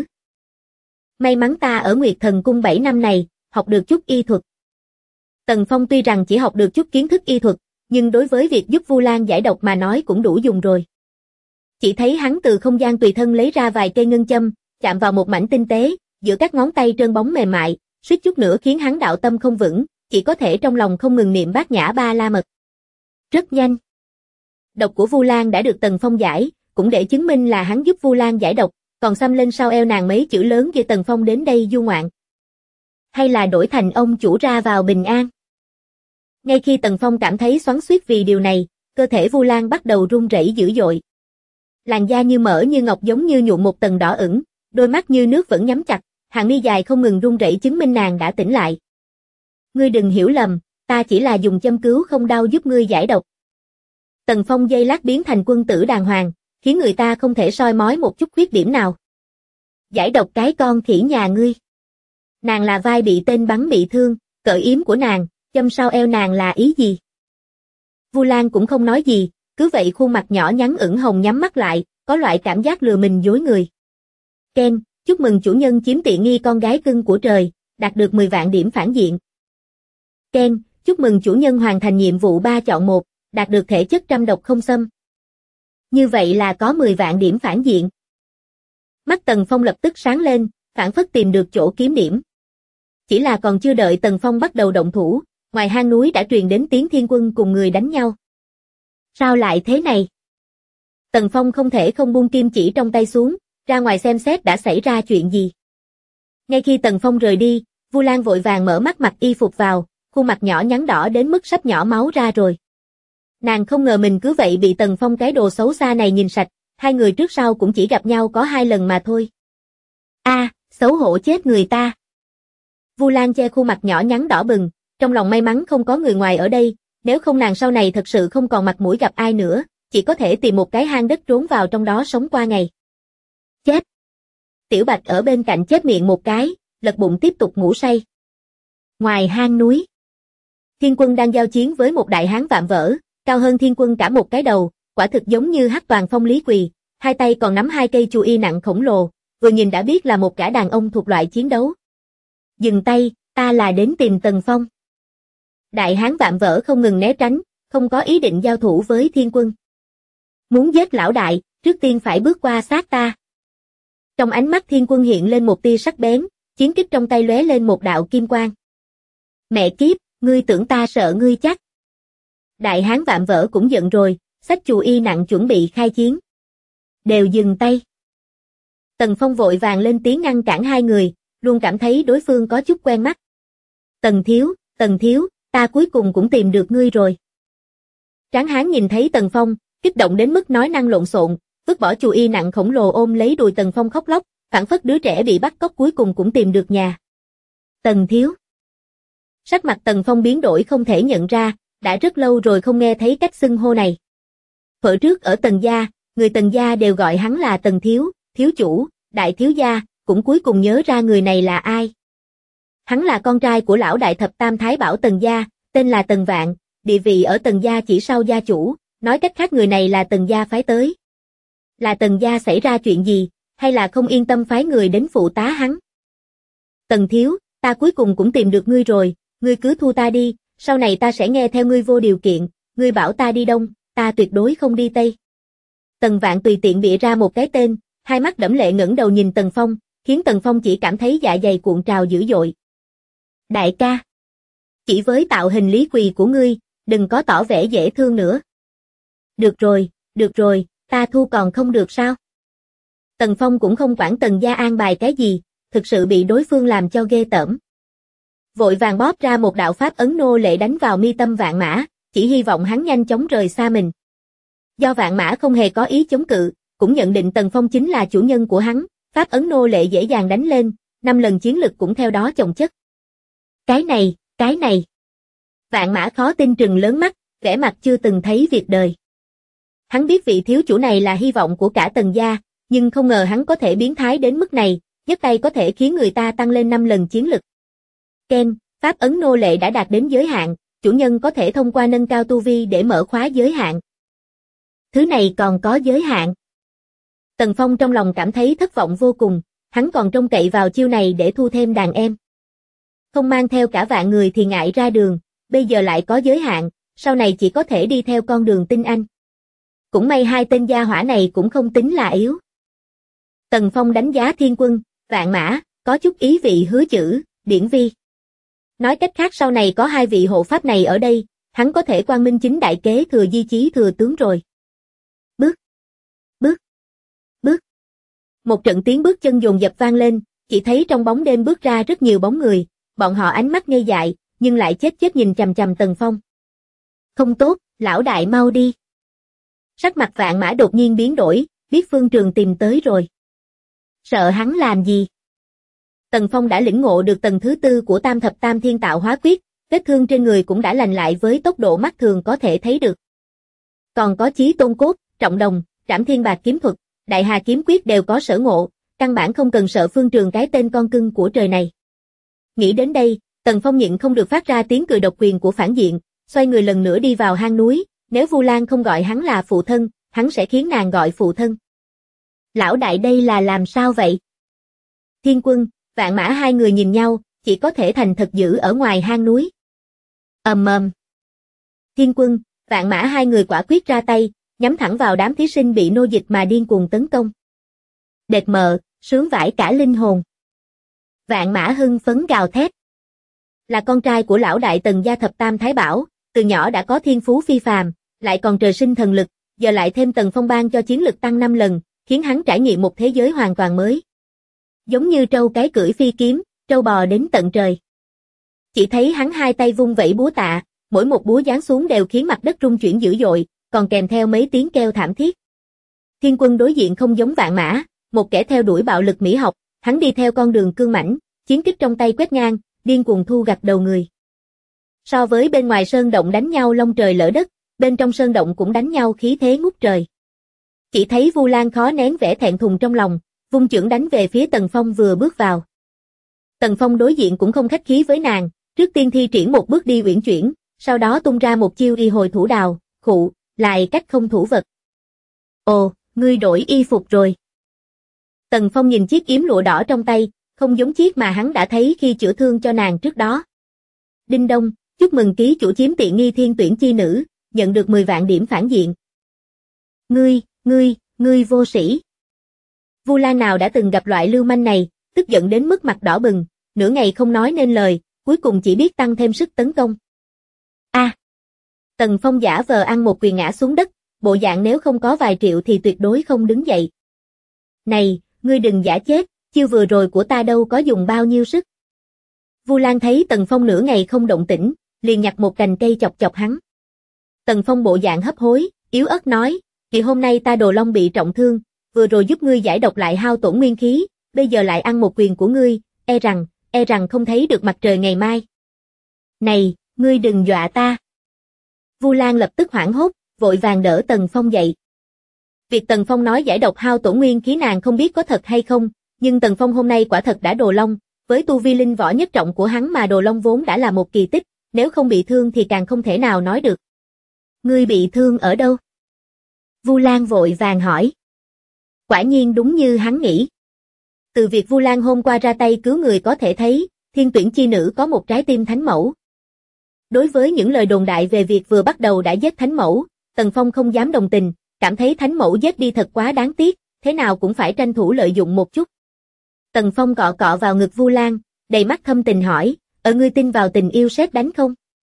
May mắn ta ở Nguyệt Thần Cung 7 năm này, học được chút y thuật. Tần Phong tuy rằng chỉ học được chút kiến thức y thuật, nhưng đối với việc giúp Vu Lan giải độc mà nói cũng đủ dùng rồi. Chỉ thấy hắn từ không gian tùy thân lấy ra vài cây ngân châm, chạm vào một mảnh tinh tế, giữa các ngón tay trơn bóng mềm mại, suýt chút nữa khiến hắn đạo tâm không vững, chỉ có thể trong lòng không ngừng niệm Bát Nhã Ba La Mật. Rất nhanh. Độc của Vu Lan đã được Tần Phong giải, cũng để chứng minh là hắn giúp Vu Lan giải độc, còn xăm lên sau eo nàng mấy chữ lớn ghi Tần Phong đến đây du ngoạn. Hay là đổi thành ông chủ ra vào bình an. Ngay khi Tần Phong cảm thấy xoắn xuýt vì điều này, cơ thể Vu Lan bắt đầu run rẩy dữ dội. Làn da như mỡ như ngọc giống như nhuộm một tầng đỏ ửng, đôi mắt như nước vẫn nhắm chặt, hàng mi dài không ngừng run rẩy chứng minh nàng đã tỉnh lại. Ngươi đừng hiểu lầm, ta chỉ là dùng châm cứu không đau giúp ngươi giải độc. Tần Phong giây lát biến thành quân tử đàng hoàng, khiến người ta không thể soi mói một chút khuyết điểm nào. Giải độc cái con khỉ nhà ngươi. Nàng là vai bị tên bắn bị thương, cởi yếm của nàng, châm sau eo nàng là ý gì? Vu Lan cũng không nói gì, cứ vậy khuôn mặt nhỏ nhắn ửng hồng nhắm mắt lại, có loại cảm giác lừa mình dối người. Ken, chúc mừng chủ nhân chiếm tiện nghi con gái cưng của trời, đạt được 10 vạn điểm phản diện. Ken, chúc mừng chủ nhân hoàn thành nhiệm vụ 3 chọn 1, đạt được thể chất trăm độc không xâm. Như vậy là có 10 vạn điểm phản diện. Mắt Tần Phong lập tức sáng lên, phảng phất tìm được chỗ kiếm điểm. Chỉ là còn chưa đợi Tần Phong bắt đầu động thủ, ngoài hang núi đã truyền đến tiếng thiên quân cùng người đánh nhau. Sao lại thế này? Tần Phong không thể không buông kim chỉ trong tay xuống, ra ngoài xem xét đã xảy ra chuyện gì. Ngay khi Tần Phong rời đi, Vu Lan vội vàng mở mắt mặc y phục vào, khuôn mặt nhỏ nhắn đỏ đến mức sắp nhỏ máu ra rồi. Nàng không ngờ mình cứ vậy bị Tần Phong cái đồ xấu xa này nhìn sạch, hai người trước sau cũng chỉ gặp nhau có 2 lần mà thôi. Xấu hổ chết người ta. Vu Lan che khuôn mặt nhỏ nhắn đỏ bừng, trong lòng may mắn không có người ngoài ở đây, nếu không nàng sau này thật sự không còn mặt mũi gặp ai nữa, chỉ có thể tìm một cái hang đất trốn vào trong đó sống qua ngày. Chết. Tiểu Bạch ở bên cạnh chép miệng một cái, lật bụng tiếp tục ngủ say. Ngoài hang núi, Thiên Quân đang giao chiến với một đại hán vạm vỡ, cao hơn Thiên Quân cả một cái đầu, quả thực giống như Hắc Toàn Phong Lý Quỳ, hai tay còn nắm 2 cây chu y nặng khổng lồ, vừa nhìn đã biết là một gã đàn ông thuộc loại chiến đấu. Dừng tay, ta là đến tìm Tần Phong. Đại hán vạm vỡ không ngừng né tránh, không có ý định giao thủ với Thiên Quân. Muốn giết lão đại, trước tiên phải bước qua xác ta. Trong ánh mắt Thiên Quân hiện lên một tia sắc bén, chiến kích trong tay lóe lên một đạo kim quang. Mẹ kiếp, ngươi tưởng ta sợ ngươi chắc. Đại hán vạm vỡ cũng giận rồi, xách chù y nặng chuẩn bị khai chiến. Đều dừng tay. Tần Phong vội vàng lên tiếng ngăn cản hai người, luôn cảm thấy đối phương có chút quen mắt. Tần thiếu, ta cuối cùng cũng tìm được ngươi rồi. Tráng hán nhìn thấy Tần Phong, kích động đến mức nói năng lộn xộn, vứt bỏ chù y nặng khổng lồ ôm lấy đùi Tần Phong khóc lóc, phảng phất đứa trẻ bị bắt cóc cuối cùng cũng tìm được nhà. Tần thiếu. Sắc mặt Tần Phong biến đổi không thể nhận ra, đã rất lâu rồi không nghe thấy cách xưng hô này. Thuở trước ở Tần gia, người Tần gia đều gọi hắn là Tần thiếu, thiếu chủ, đại thiếu gia, cũng cuối cùng nhớ ra người này là ai. Hắn là con trai của lão đại thập tam thái bảo Tần gia, tên là Tần Vạn, địa vị ở Tần gia chỉ sau gia chủ, nói cách khác người này là Tần gia phái tới. Là Tần gia xảy ra chuyện gì, hay là không yên tâm phái người đến phụ tá hắn? Tần thiếu, ta cuối cùng cũng tìm được ngươi rồi, ngươi cứ thu ta đi, sau này ta sẽ nghe theo ngươi vô điều kiện, ngươi bảo ta đi đông, ta tuyệt đối không đi tây. Tần Vạn tùy tiện bịa ra một cái tên, hai mắt đẫm lệ ngẩng đầu nhìn Tần Phong, khiến Tần Phong chỉ cảm thấy dạ dày cuộn trào dữ dội. Đại ca, chỉ với tạo hình lý quỳ của ngươi, đừng có tỏ vẻ dễ thương nữa. Được rồi, ta thu còn không được sao? Tần Phong cũng không quản Tần gia an bài cái gì, thực sự bị đối phương làm cho ghê tởm. Vội vàng bóp ra một đạo pháp ấn nô lệ đánh vào mi tâm Vạn Mã, chỉ hy vọng hắn nhanh chóng rời xa mình. Do Vạn Mã không hề có ý chống cự, cũng nhận định Tần Phong chính là chủ nhân của hắn, pháp ấn nô lệ dễ dàng đánh lên, 5 lần chiến lực cũng theo đó chồng chất. Cái này. Vạn Mã khó tin trừng lớn mắt, vẻ mặt chưa từng thấy việc đời. Hắn biết vị thiếu chủ này là hy vọng của cả Tần gia, nhưng không ngờ hắn có thể biến thái đến mức này, nhấc tay có thể khiến người ta tăng lên 5 lần chiến lực. Ken, pháp ấn nô lệ đã đạt đến giới hạn, chủ nhân có thể thông qua nâng cao tu vi để mở khóa giới hạn. Thứ này còn có giới hạn. Tần Phong trong lòng cảm thấy thất vọng vô cùng, hắn còn trông cậy vào chiêu này để thu thêm đàn em. Không mang theo cả vạn người thì ngại ra đường, bây giờ lại có giới hạn, sau này chỉ có thể đi theo con đường tinh anh. Cũng may hai tên gia hỏa này cũng không tính là yếu. Tần Phong đánh giá Thiên Quân, Vạn Mã, có chút ý vị hứa chữ, điển vi. Nói cách khác sau này có hai vị hộ pháp này ở đây, hắn có thể quang minh chính đại kế thừa di chí thừa tướng rồi. Bước. Một trận tiếng bước chân dồn dập vang lên, chỉ thấy trong bóng đêm bước ra rất nhiều bóng người, bọn họ ánh mắt ngây dại, nhưng lại chết nhìn chằm chằm Tần Phong. Không tốt, lão đại mau đi. Sắc mặt Vạn Mã đột nhiên biến đổi, biết Phương Trường tìm tới rồi. Sợ hắn làm gì? Tần Phong đã lĩnh ngộ được tầng thứ 4 của Tam Thập Tam Thiên Tạo Hóa Quyết, vết thương trên người cũng đã lành lại với tốc độ mắt thường có thể thấy được. Còn có Chí Tôn Cốt, Trọng Đồng, Trảm Thiên Bạc Kiếm Thuật, Đại Hà Kiếm Quyết đều có sở ngộ, căn bản không cần sợ Phương Trường cái tên con cưng của trời này. Nghĩ đến đây, Tần Phong nhịn không được phát ra tiếng cười độc quyền của phản diện, xoay người lần nữa đi vào hang núi, nếu Vu Lan không gọi hắn là phụ thân, hắn sẽ khiến nàng gọi phụ thân. Lão đại đây là làm sao vậy? Thiên Quân, Vạn Mã hai người nhìn nhau, chỉ có thể thành thật giữ ở ngoài hang núi. Ầm ầm. Thiên Quân, Vạn Mã hai người quả quyết ra tay, nhắm thẳng vào đám thí sinh bị nô dịch mà điên cuồng tấn công. Đệt mờ, sướng vãi cả linh hồn. Vạn Mã hưng phấn gào thét. Là con trai của lão đại Tần gia Thập Tam Thái Bảo, từ nhỏ đã có thiên phú phi phàm, lại còn trời sinh thần lực, giờ lại thêm Tần Phong ban cho chiến lực tăng 5 lần, khiến hắn trải nghiệm một thế giới hoàn toàn mới. Giống như trâu cái cưỡi phi kiếm, trâu bò đến tận trời. Chỉ thấy hắn hai tay vung vẩy búa tạ, mỗi một búa giáng xuống đều khiến mặt đất rung chuyển dữ dội, còn kèm theo mấy tiếng kêu thảm thiết. Thiên Quân đối diện không giống Vạn Mã, một kẻ theo đuổi bạo lực mỹ học, hắn đi theo con đường cương mãnh, chiến kích trong tay quét ngang, điên cuồng thu gặt đầu người. So với bên ngoài sơn động đánh nhau long trời lở đất, bên trong sơn động cũng đánh nhau khí thế ngút trời. Chỉ thấy Vu Lan khó nén vẻ thẹn thùng trong lòng, vung chưởng đánh về phía Tần Phong vừa bước vào. Tần Phong đối diện cũng không khách khí với nàng, trước tiên thi triển một bước đi uyển chuyển, sau đó tung ra một chiêu y hồi thủ đào, khụ, lại cách không thủ vật. Ồ, ngươi đổi y phục rồi. Tần Phong nhìn chiếc yếm lụa đỏ trong tay, không giống chiếc mà hắn đã thấy khi chữa thương cho nàng trước đó. Đinh đông, chúc mừng ký chủ chiếm tiện nghi thiên tuyển chi nữ, nhận được 10 vạn điểm phản diện. Ngươi vô sĩ. Vu Lan nào đã từng gặp loại lưu manh này, tức giận đến mức mặt đỏ bừng, nửa ngày không nói nên lời, cuối cùng chỉ biết tăng thêm sức tấn công. Tần Phong giả vờ ăn một quyền ngã xuống đất, bộ dạng nếu không có vài triệu thì tuyệt đối không đứng dậy. Này, ngươi đừng giả chết, chiêu vừa rồi của ta đâu có dùng bao nhiêu sức. Vu Lan thấy Tần Phong nửa ngày không động tĩnh, liền nhặt một cành cây chọc chọc hắn. Tần Phong bộ dạng hấp hối, yếu ớt nói, vì hôm nay ta Đồ Long bị trọng thương, vừa rồi giúp ngươi giải độc lại hao tổn nguyên khí, bây giờ lại ăn một quyền của ngươi, e rằng không thấy được mặt trời ngày mai. Này, ngươi đừng dọa ta. Vu Lan lập tức hoảng hốt, vội vàng đỡ Tần Phong dậy. Việc Tần Phong nói giải độc hao tổn nguyên khí nàng không biết có thật hay không, nhưng Tần Phong hôm nay quả thật đã Đồ Long, với tu vi linh võ nhất trọng của hắn mà Đồ Long vốn đã là một kỳ tích, nếu không bị thương thì càng không thể nào nói được. Ngươi bị thương ở đâu? Vu Lan vội vàng hỏi. Quả nhiên đúng như hắn nghĩ. Từ việc Vu Lan hôm qua ra tay cứu người có thể thấy, Thiên Tuyển chi nữ có một trái tim thánh mẫu. Đối với những lời đồn đại về việc vừa bắt đầu đã giết thánh mẫu, Tần Phong không dám đồng tình, cảm thấy thánh mẫu giết đi thật quá đáng tiếc, thế nào cũng phải tranh thủ lợi dụng một chút. Tần Phong cọ cọ vào ngực Vu Lan, đầy mắt thâm tình hỏi, ngươi tin vào tình yêu sét đánh không?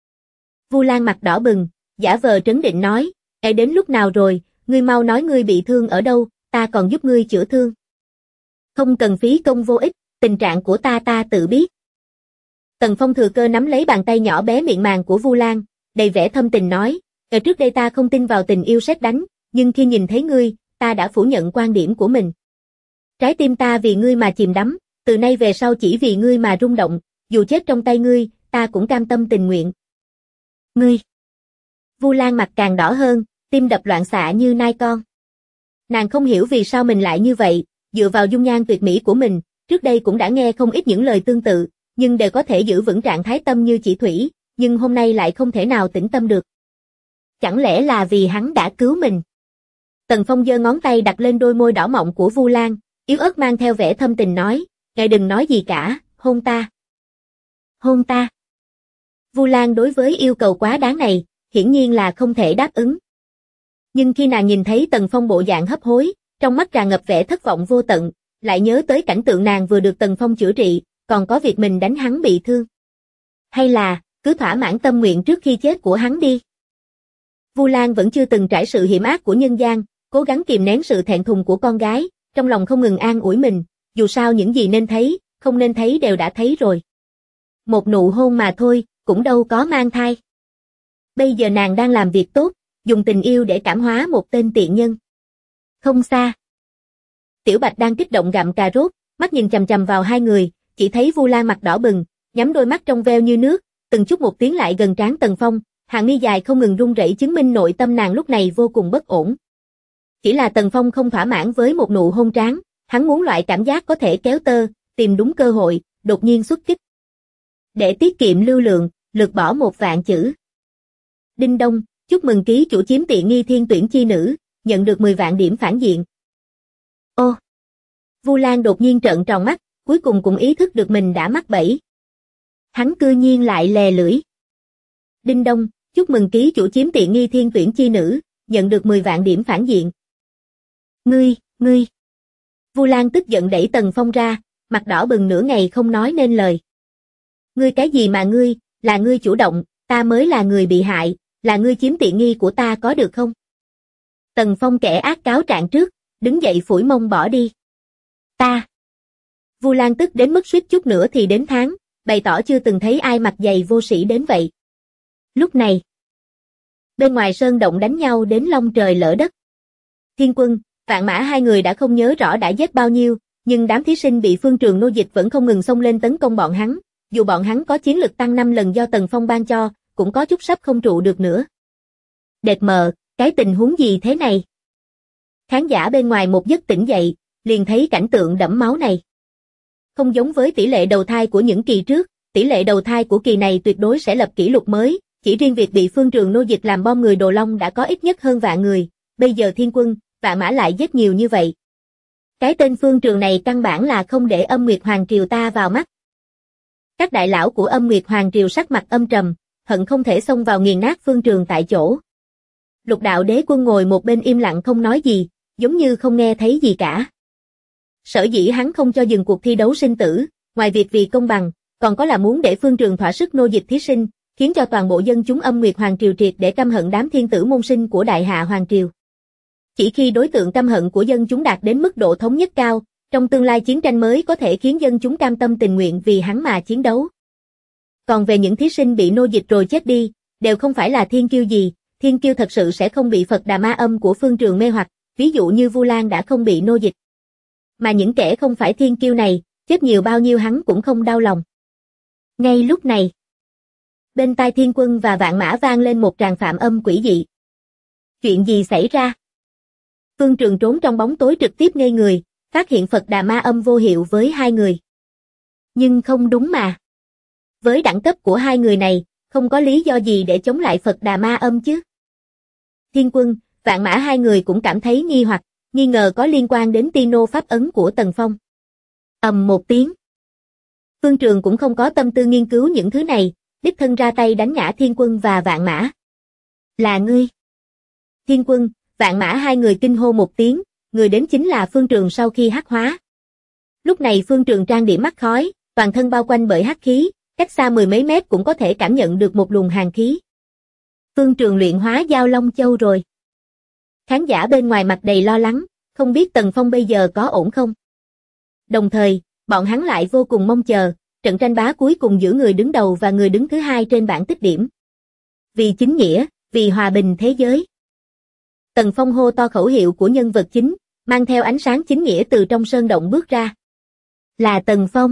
Vu Lan mặt đỏ bừng, giả vờ trấn định nói, đến lúc nào rồi, ngươi mau nói ngươi bị thương ở đâu, ta còn giúp ngươi chữa thương. Không cần phí công vô ích, tình trạng của ta tự biết. Tần Phong thừa cơ nắm lấy bàn tay nhỏ bé mịn màng của Vu Lan, đầy vẻ thâm tình nói, trước đây ta không tin vào tình yêu sét đánh, nhưng khi nhìn thấy ngươi, ta đã phủ nhận quan điểm của mình. Trái tim ta vì ngươi mà chìm đắm, từ nay về sau chỉ vì ngươi mà rung động, dù chết trong tay ngươi, ta cũng cam tâm tình nguyện. Ngươi! Vu Lan mặt càng đỏ hơn, tim đập loạn xạ như nai con. Nàng không hiểu vì sao mình lại như vậy, dựa vào dung nhan tuyệt mỹ của mình, trước đây cũng đã nghe không ít những lời tương tự, nhưng đều có thể giữ vững trạng thái tâm như chỉ thủy, nhưng hôm nay lại không thể nào tĩnh tâm được. Chẳng lẽ là vì hắn đã cứu mình? Tần Phong giơ ngón tay đặt lên đôi môi đỏ mọng của Vu Lan, yếu ớt mang theo vẻ thâm tình nói, ngài đừng nói gì cả, hôn ta. Hôn ta. Vu Lan đối với yêu cầu quá đáng này, hiển nhiên là không thể đáp ứng. Nhưng khi nàng nhìn thấy Tần Phong bộ dạng hấp hối, trong mắt tràn ngập vẻ thất vọng vô tận, lại nhớ tới cảnh tượng nàng vừa được Tần Phong chữa trị, còn có việc mình đánh hắn bị thương. Hay là, cứ thỏa mãn tâm nguyện trước khi chết của hắn đi. Vu Lan vẫn chưa từng trải sự hiểm ác của nhân gian, cố gắng kìm nén sự thẹn thùng của con gái, trong lòng không ngừng an ủi mình, dù sao những gì nên thấy, không nên thấy đều đã thấy rồi. Một nụ hôn mà thôi, cũng đâu có mang thai. Bây giờ nàng đang làm việc tốt, dùng tình yêu để cảm hóa một tên tiện nhân. Không xa. Tiểu Bạch đang kích động gặm cà rốt, mắt nhìn chằm chằm vào hai người, chỉ thấy Vu Lan mặt đỏ bừng, nhắm đôi mắt trong veo như nước, từng chút một tiến lại gần trán Tần Phong, hàng mi dài không ngừng run rẩy chứng minh nội tâm nàng lúc này vô cùng bất ổn. Chỉ là Tần Phong không thỏa mãn với một nụ hôn trán, hắn muốn loại cảm giác có thể kéo tơ, tìm đúng cơ hội, đột nhiên xuất kích. Để tiết kiệm lưu lượng, lược bỏ 1.000 chữ. Đinh đông, chúc mừng ký chủ chiếm tiện nghi Thiên Tuyển chi nữ, nhận được 10 vạn điểm phản diện. Ô! Vu Lan đột nhiên trợn tròn mắt, cuối cùng cũng ý thức được mình đã mắc bẫy. Hắn cư nhiên lại lè lưỡi. Đinh đông, chúc mừng ký chủ chiếm tiện nghi Thiên Tuyển chi nữ, nhận được 10 vạn điểm phản diện. Ngươi! Vu Lan tức giận đẩy Tần Phong ra, mặt đỏ bừng nửa ngày không nói nên lời. Ngươi cái gì mà ngươi, là ngươi chủ động, ta mới là người bị hại, là ngươi chiếm tiện nghi của ta có được không? Tần Phong kẻ ác cáo trạng trước, đứng dậy phủi mông bỏ đi. Ta! Vu Lan tức đến mức suýt chút nữa thì đến tháng, bày tỏ chưa từng thấy ai mặt dày vô sĩ đến vậy. Lúc này, bên ngoài sơn động đánh nhau đến long trời lỡ đất. Thiên Quân, Vạn Mã hai người đã không nhớ rõ đã giết bao nhiêu, nhưng đám thí sinh bị Phương Trường nô dịch vẫn không ngừng xông lên tấn công bọn hắn, dù bọn hắn có chiến lực tăng 5 lần do Tần Phong ban cho, cũng có chút sắp không trụ được nữa. Đệt mờ, cái tình huống gì thế này? Khán giả bên ngoài một giấc tỉnh dậy, liền thấy cảnh tượng đẫm máu này. Không giống với tỷ lệ đầu thai của những kỳ trước, tỷ lệ đầu thai của kỳ này tuyệt đối sẽ lập kỷ lục mới, chỉ riêng việc bị Phương Trường nô dịch làm bom người Đồ Long đã có ít nhất hơn vạn người, bây giờ Thiên Quân, Vạn Mã lại giết nhiều như vậy. Cái tên Phương Trường này căn bản là không để Âm Nguyệt Hoàng Triều ta vào mắt. Các đại lão của Âm Nguyệt Hoàng Triều sắc mặt âm trầm, hận không thể xông vào nghiền nát Phương Trường tại chỗ. Lục Đạo Đế Quân ngồi một bên im lặng không nói gì, giống như không nghe thấy gì cả. Sở dĩ hắn không cho dừng cuộc thi đấu sinh tử, ngoài việc vì công bằng, còn có là muốn để Phương Trường thỏa sức nô dịch thí sinh, khiến cho toàn bộ dân chúng Âm Nguyệt Hoàng Triều triệt để căm hận đám thiên tử môn sinh của Đại Hạ Hoàng Triều. Chỉ khi đối tượng căm hận của dân chúng đạt đến mức độ thống nhất cao, trong tương lai chiến tranh mới có thể khiến dân chúng cam tâm tình nguyện vì hắn mà chiến đấu. Còn về những thí sinh bị nô dịch rồi chết đi, đều không phải là thiên kiêu gì, thiên kiêu thật sự sẽ không bị Phật Đà Ma Âm của Phương Trường mê hoặc, ví dụ như Vu Lan đã không bị nô dịch. Mà những kẻ không phải thiên kiêu này, chết nhiều bao nhiêu hắn cũng không đau lòng. Ngay lúc này, bên tai Thiên Quân và Vạn Mã vang lên một tràng phạm âm quỷ dị. Chuyện gì xảy ra? Phương Trường trốn trong bóng tối trực tiếp ngây người, phát hiện Phật Đà Ma Âm vô hiệu với hai người. Nhưng không đúng mà. Với đẳng cấp của hai người này, không có lý do gì để chống lại Phật Đà Ma Âm chứ. Thiên Quân, Vạn Mã hai người cũng cảm thấy nghi hoặc, nghi ngờ có liên quan đến Tino pháp ấn của Tần Phong. Ầm một tiếng. Phương Trường cũng không có tâm tư nghiên cứu những thứ này, đích thân ra tay đánh ngã Thiên Quân và Vạn Mã. Là ngươi. Thiên Quân, Vạn Mã hai người kinh hô một tiếng, người đến chính là Phương Trường sau khi hắc hóa. Lúc này Phương Trường trang điểm mắt khói, toàn thân bao quanh bởi hắc khí, cách xa mười mấy mét cũng có thể cảm nhận được một luồng hàn khí. Phương Trường luyện hóa Giao Long Châu rồi. Khán giả bên ngoài mặt đầy lo lắng, không biết Tần Phong bây giờ có ổn không. Đồng thời, bọn hắn lại vô cùng mong chờ, trận tranh bá cuối cùng giữa người đứng đầu và người đứng thứ hai trên bảng tích điểm. Vì chính nghĩa, vì hòa bình thế giới. Tần Phong hô to khẩu hiệu của nhân vật chính, mang theo ánh sáng chính nghĩa từ trong sơn động bước ra. Là Tần Phong.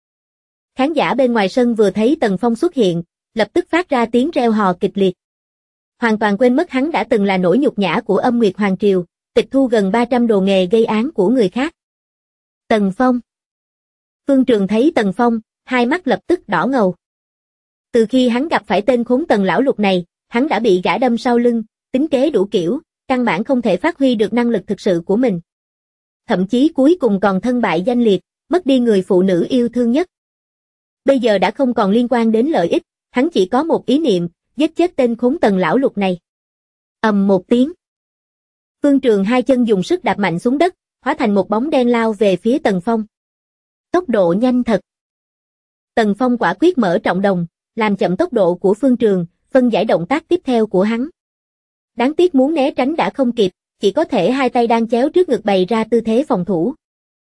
Khán giả bên ngoài sân vừa thấy Tần Phong xuất hiện, lập tức phát ra tiếng reo hò kịch liệt. Hoàn toàn quên mất hắn đã từng là nỗi nhục nhã của Âm Nguyệt Hoàng Triều, tịch thu gần 300 đồ nghề gây án của người khác. Tần Phong. Phương Trường thấy Tần Phong, hai mắt lập tức đỏ ngầu. Từ khi hắn gặp phải tên khốn Tần lão lục này, hắn đã bị gã đâm sau lưng, tính kế đủ kiểu, căn bản không thể phát huy được năng lực thực sự của mình. Thậm chí cuối cùng còn thân bại danh liệt, mất đi người phụ nữ yêu thương nhất. Bây giờ đã không còn liên quan đến lợi ích, hắn chỉ có một ý niệm, giết chết tên khốn Tần lão lục này. Ầm một tiếng. Phương Trường hai chân dùng sức đạp mạnh xuống đất, hóa thành một bóng đen lao về phía Tần Phong. Tốc độ nhanh thật. Tần Phong quả quyết mở trọng đồng, làm chậm tốc độ của Phương Trường, phân giải động tác tiếp theo của hắn. Đáng tiếc muốn né tránh đã không kịp, chỉ có thể hai tay đang chéo trước ngực bày ra tư thế phòng thủ.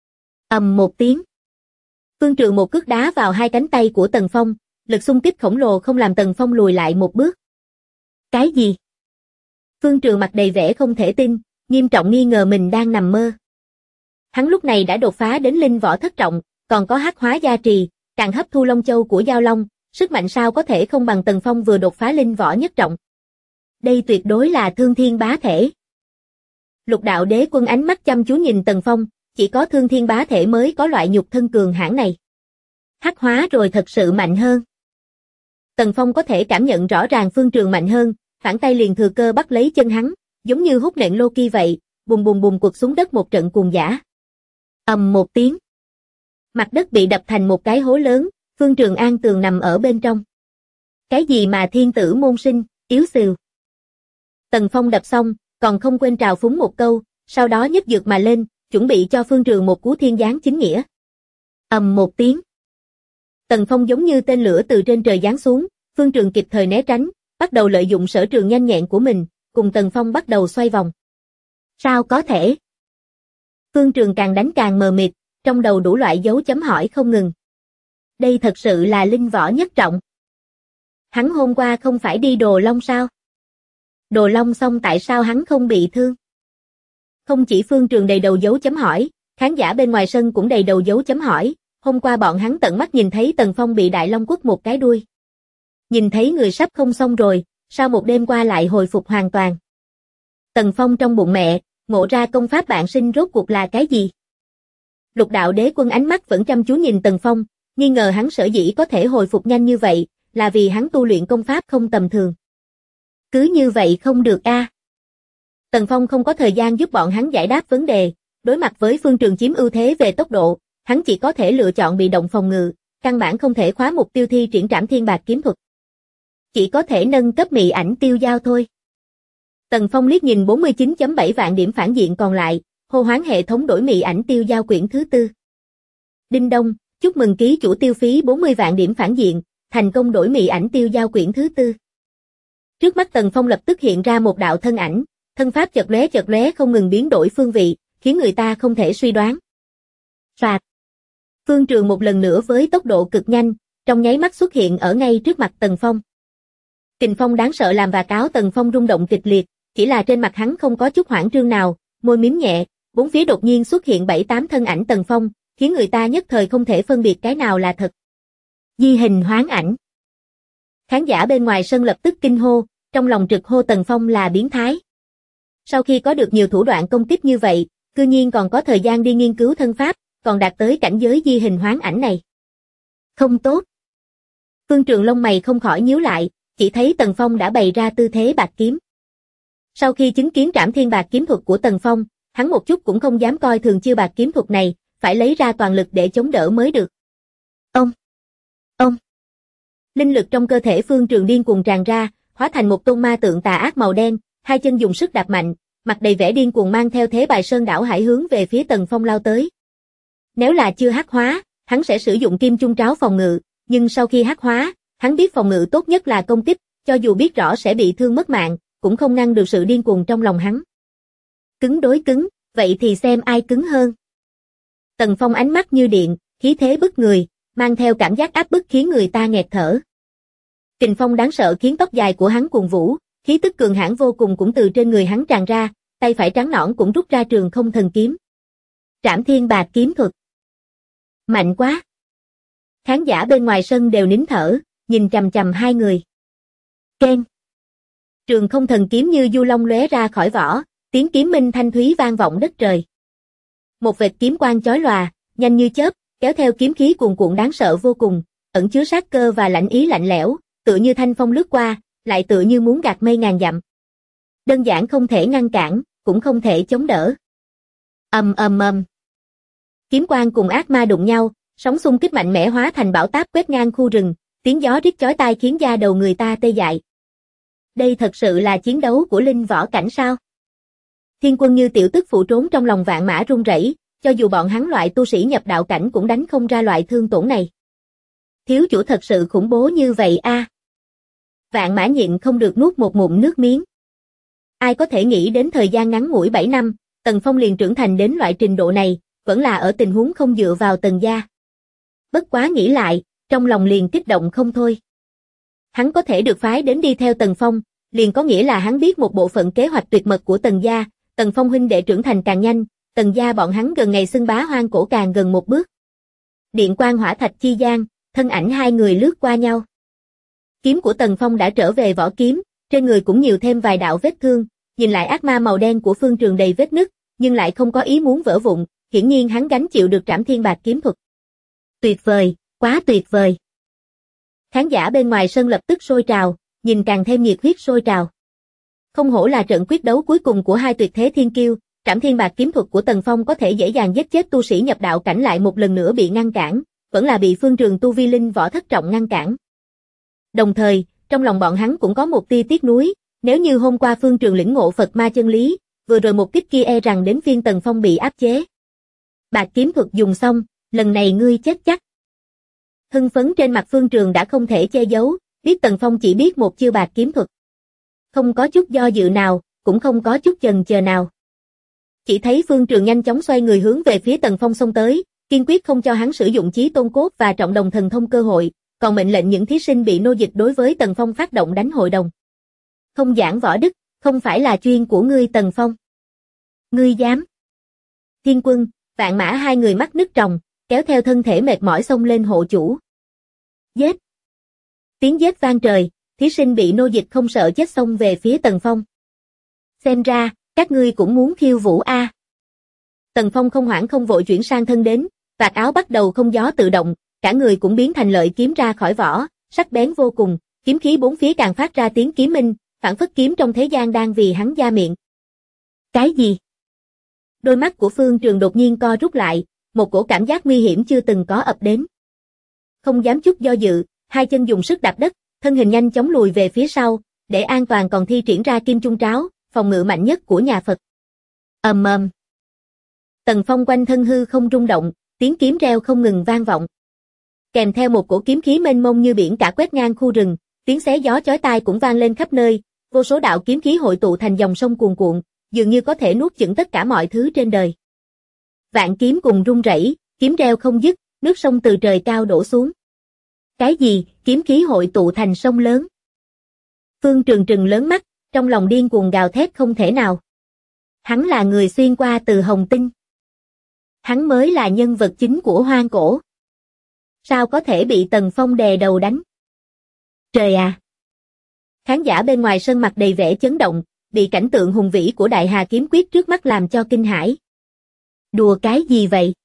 Ầm một tiếng. Phương Trường một cước đá vào hai cánh tay của Tần Phong, lực xung kích khổng lồ không làm Tần Phong lùi lại một bước. Cái gì? Phương Trường mặt đầy vẻ không thể tin, nghiêm trọng nghi ngờ mình đang nằm mơ. Hắn lúc này đã đột phá đến linh võ thất trọng, còn có hắc hóa gia trì, càng hấp thu Long Châu của Giao Long, sức mạnh sao có thể không bằng Tần Phong vừa đột phá linh võ nhất trọng. Đây tuyệt đối là thương thiên bá thể. Lục đạo đế quân ánh mắt chăm chú nhìn Tần Phong, chỉ có thương thiên bá thể mới có loại nhục thân cường hãn này. Hắc hóa rồi thật sự mạnh hơn. Tần Phong có thể cảm nhận rõ ràng Phương Trường mạnh hơn, phản tay liền thừa cơ bắt lấy chân hắn, giống như hút nện Loki vậy, bùng bùng bùng quật xuống đất một trận cuồng dã. Ầm một tiếng. Mặt đất bị đập thành một cái hố lớn, Phương Trường an tường nằm ở bên trong. Cái gì mà thiên tử môn sinh, yếu xìu. Tần Phong đập xong, còn không quên trào phúng một câu, sau đó nhấc dược mà lên, chuẩn bị cho Phương Trường một cú thiên giáng chính nghĩa. Ầm một tiếng. Tần Phong giống như tên lửa từ trên trời giáng xuống, Phương Trường kịp thời né tránh, bắt đầu lợi dụng sở trường nhanh nhẹn của mình, cùng Tần Phong bắt đầu xoay vòng. Sao có thể? Phương Trường càng đánh càng mờ mịt, trong đầu đủ loại dấu chấm hỏi không ngừng. Đây thật sự là linh võ nhất trọng. Hắn hôm qua không phải đi Đồ Long sao? Đồ Long xong tại sao hắn không bị thương? Không chỉ Phương Trường đầy đầu dấu chấm hỏi, khán giả bên ngoài sân cũng đầy đầu dấu chấm hỏi, hôm qua bọn hắn tận mắt nhìn thấy Tần Phong bị Đại Long quất một cái đuôi. Nhìn thấy người sắp không xong rồi, sao một đêm qua lại hồi phục hoàn toàn? Tần Phong trong bụng mẹ, ngộ ra công pháp bạn sinh rốt cuộc là cái gì? Lục đạo đế quân ánh mắt vẫn chăm chú nhìn Tần Phong, nghi ngờ hắn sở dĩ có thể hồi phục nhanh như vậy, là vì hắn tu luyện công pháp không tầm thường. Cứ như vậy không được a. Tần Phong không có thời gian giúp bọn hắn giải đáp vấn đề, đối mặt với Phương Trường chiếm ưu thế về tốc độ, hắn chỉ có thể lựa chọn bị động phòng ngự, căn bản không thể khóa mục tiêu thi triển Trảm Thiên Bạc kiếm thuật. Chỉ có thể nâng cấp mị ảnh tiêu giao thôi. Tần Phong liếc nhìn 49.7 vạn điểm phản diện còn lại, hô hoán hệ thống đổi mị ảnh tiêu giao quyển thứ tư. Đinh đông, chúc mừng ký chủ tiêu phí 40 vạn điểm phản diện, thành công đổi mị ảnh tiêu giao quyển thứ tư. Trước mắt Tần Phong lập tức hiện ra một đạo thân ảnh, thân pháp chợt lóe không ngừng biến đổi phương vị, khiến người ta không thể suy đoán. Phạt. Phương Trường một lần nữa với tốc độ cực nhanh, trong nháy mắt xuất hiện ở ngay trước mặt Tần Phong. Kình phong đáng sợ làm và cáo Tần Phong rung động kịch liệt, chỉ là trên mặt hắn không có chút hoảng trương nào, môi mím nhẹ, bốn phía đột nhiên xuất hiện 7-8 thân ảnh Tần Phong, khiến người ta nhất thời không thể phân biệt cái nào là thật. Di hình hoán ảnh. Khán giả bên ngoài sân lập tức kinh hô, trong lòng trực hô Tần Phong là biến thái. Sau khi có được nhiều thủ đoạn công kích như vậy, cư nhiên còn có thời gian đi nghiên cứu thân pháp, còn đạt tới cảnh giới di hình hoán ảnh này. Không tốt. Phương Trường lông mày không khỏi nhíu lại, chỉ thấy Tần Phong đã bày ra tư thế bạt kiếm. Sau khi chứng kiến trảm thiên bạt kiếm thuật của Tần Phong, hắn một chút cũng không dám coi thường chiêu bạt kiếm thuật này, phải lấy ra toàn lực để chống đỡ mới được. Ông. Linh lực trong cơ thể Phương Trường điên cuồng tràn ra, hóa thành một tôn ma tượng tà ác màu đen, hai chân dùng sức đạp mạnh, mặt đầy vẻ điên cuồng mang theo thế bài sơn đảo hải hướng về phía Tần Phong lao tới. Nếu là chưa hắc hóa, hắn sẽ sử dụng kim chung tráo phòng ngự, nhưng sau khi hắc hóa, hắn biết phòng ngự tốt nhất là công kích, cho dù biết rõ sẽ bị thương mất mạng, cũng không ngăn được sự điên cuồng trong lòng hắn. Cứng đối cứng, vậy thì xem ai cứng hơn. Tần Phong ánh mắt như điện, khí thế bức người, mang theo cảm giác áp bức khiến người ta nghẹt thở. Kình phong đáng sợ khiến tóc dài của hắn cuồn vũ, khí tức cường hãn vô cùng cũng từ trên người hắn tràn ra, tay phải trắng nõn cũng rút ra trường không thần kiếm. Trảm thiên bạt kiếm thuật. Mạnh quá. Khán giả bên ngoài sân đều nín thở, nhìn chằm chằm hai người. Keng. Trường không thần kiếm như du long lóe ra khỏi vỏ, tiếng kiếm minh thanh thúy vang vọng đất trời. Một vệt kiếm quang chói lòa, nhanh như chớp, kéo theo kiếm khí cuồn cuộn đáng sợ vô cùng, ẩn chứa sát cơ và lãnh ý lạnh lẽo, tựa như thanh phong lướt qua, lại tựa như muốn gạt mây ngàn dặm. Đơn giản không thể ngăn cản, cũng không thể chống đỡ. Ầm ầm ầm. Kiếm quang cùng ác ma đụng nhau, sóng xung kích mạnh mẽ hóa thành bão táp quét ngang khu rừng, tiếng gió rít chói tai khiến da đầu người ta tê dại. Đây thật sự là chiến đấu của linh võ cảnh sao? Thiên Quân như tiểu tức phụ trốn trong lòng vạn mã run rẩy, cho dù bọn hắn loại tu sĩ nhập đạo cảnh cũng đánh không ra loại thương tổn này. Thiếu chủ thật sự khủng bố như vậy a. Vạn mã nhịn không được nuốt một ngụm nước miếng. Ai có thể nghĩ đến thời gian ngắn ngủi 7 năm, Tần Phong liền trưởng thành đến loại trình độ này, vẫn là ở tình huống không dựa vào Tần gia. Bất quá nghĩ lại, trong lòng liền kích động không thôi. Hắn có thể được phái đến đi theo Tần Phong, liền có nghĩa là hắn biết một bộ phận kế hoạch tuyệt mật của Tần gia, Tần Phong huynh đệ trưởng thành càng nhanh, Tần gia bọn hắn gần ngày xưng bá hoang cổ càng gần một bước. Điện quang hỏa thạch chi gian, thân ảnh hai người lướt qua nhau. Kiếm của Tần Phong đã trở về vỏ kiếm, trên người cũng nhiều thêm vài đạo vết thương, nhìn lại ác ma màu đen của Phương Trường đầy vết nứt, nhưng lại không có ý muốn vỡ vụn, hiển nhiên hắn gánh chịu được trảm thiên bạt kiếm thuật. Tuyệt vời, quá tuyệt vời. Khán giả bên ngoài sân lập tức sôi trào, nhìn càng thêm nhiệt huyết sôi trào. Không hổ là trận quyết đấu cuối cùng của hai tuyệt thế thiên kiêu, trảm thiên bạt kiếm thuật của Tần Phong có thể dễ dàng giết chết tu sĩ nhập đạo cảnh lại một lần nữa bị ngăn cản, vẫn là bị Phương Trường tu vi linh võ thất trọng ngăn cản. Đồng thời, trong lòng bọn hắn cũng có một tia tiếc nuối, nếu như hôm qua Phương Trường lĩnh ngộ Phật ma chân lý, vừa rồi một kích kia e rằng đến phiên Tần Phong bị áp chế. Bạt kiếm thuật dùng xong, lần này ngươi chết chắc. Hưng phấn trên mặt Phương Trường đã không thể che giấu, biết Tần Phong chỉ biết một chiêu bạt kiếm thuật. Không có chút do dự nào, cũng không có chút chần chờ nào. Chỉ thấy Phương Trường nhanh chóng xoay người hướng về phía Tần Phong xông tới, kiên quyết không cho hắn sử dụng chí tôn cốt và trọng đồng thần thông cơ hội, còn mệnh lệnh những thí sinh bị nô dịch đối với Tần Phong phát động đánh hội đồng. Không giảng võ đức, không phải là chuyên của ngươi Tần Phong. Ngươi dám. Thiên Quân, Vạn Mã hai người mắt nứt tròng, kéo theo thân thể mệt mỏi xông lên hộ chủ. Giết. Tiếng giết vang trời, thí sinh bị nô dịch không sợ chết xông về phía Tần Phong. Xem ra, các ngươi cũng muốn khiêu vũ a. Tần Phong không hoảng không vội chuyển sang thân đến, vạt áo bắt đầu không gió tự động, cả người cũng biến thành lợi kiếm ra khỏi vỏ, sắc bén vô cùng, kiếm khí bốn phía càng phát ra tiếng kiếm minh, phảng phất kiếm trong thế gian đang vì hắn da miệng. Cái gì? Đôi mắt của Phương Trường đột nhiên co rút lại, một cổ cảm giác nguy hiểm chưa từng có ập đến. Không dám chút do dự, hai chân dùng sức đạp đất, thân hình nhanh chóng lùi về phía sau, để an toàn còn thi triển ra kim chung tráo, phòng ngự mạnh nhất của nhà Phật. Ầm ầm. Tần Phong quanh thân hư không rung động, tiếng kiếm reo không ngừng vang vọng. Kèm theo một cổ kiếm khí mênh mông như biển cả quét ngang khu rừng, tiếng xé gió chói tai cũng vang lên khắp nơi, vô số đạo kiếm khí hội tụ thành dòng sông cuồn cuộn, dường như có thể nuốt chửng tất cả mọi thứ trên đời. Vạn kiếm cùng rung rẩy, kiếm reo không dứt, nước sông từ trời cao đổ xuống. Cái gì, kiếm khí hội tụ thành sông lớn? Phương Trường trừng lớn mắt, trong lòng điên cuồng gào thét không thể nào. Hắn là người xuyên qua từ Hồng Tinh. Hắn mới là nhân vật chính của hoang cổ. Sao có thể bị Tần Phong đè đầu đánh? Trời à! Khán giả bên ngoài sân mặt đầy vẻ chấn động, bị cảnh tượng hùng vĩ của Đại Hà kiếm quyết trước mắt làm cho kinh hãi. Đùa cái gì vậy?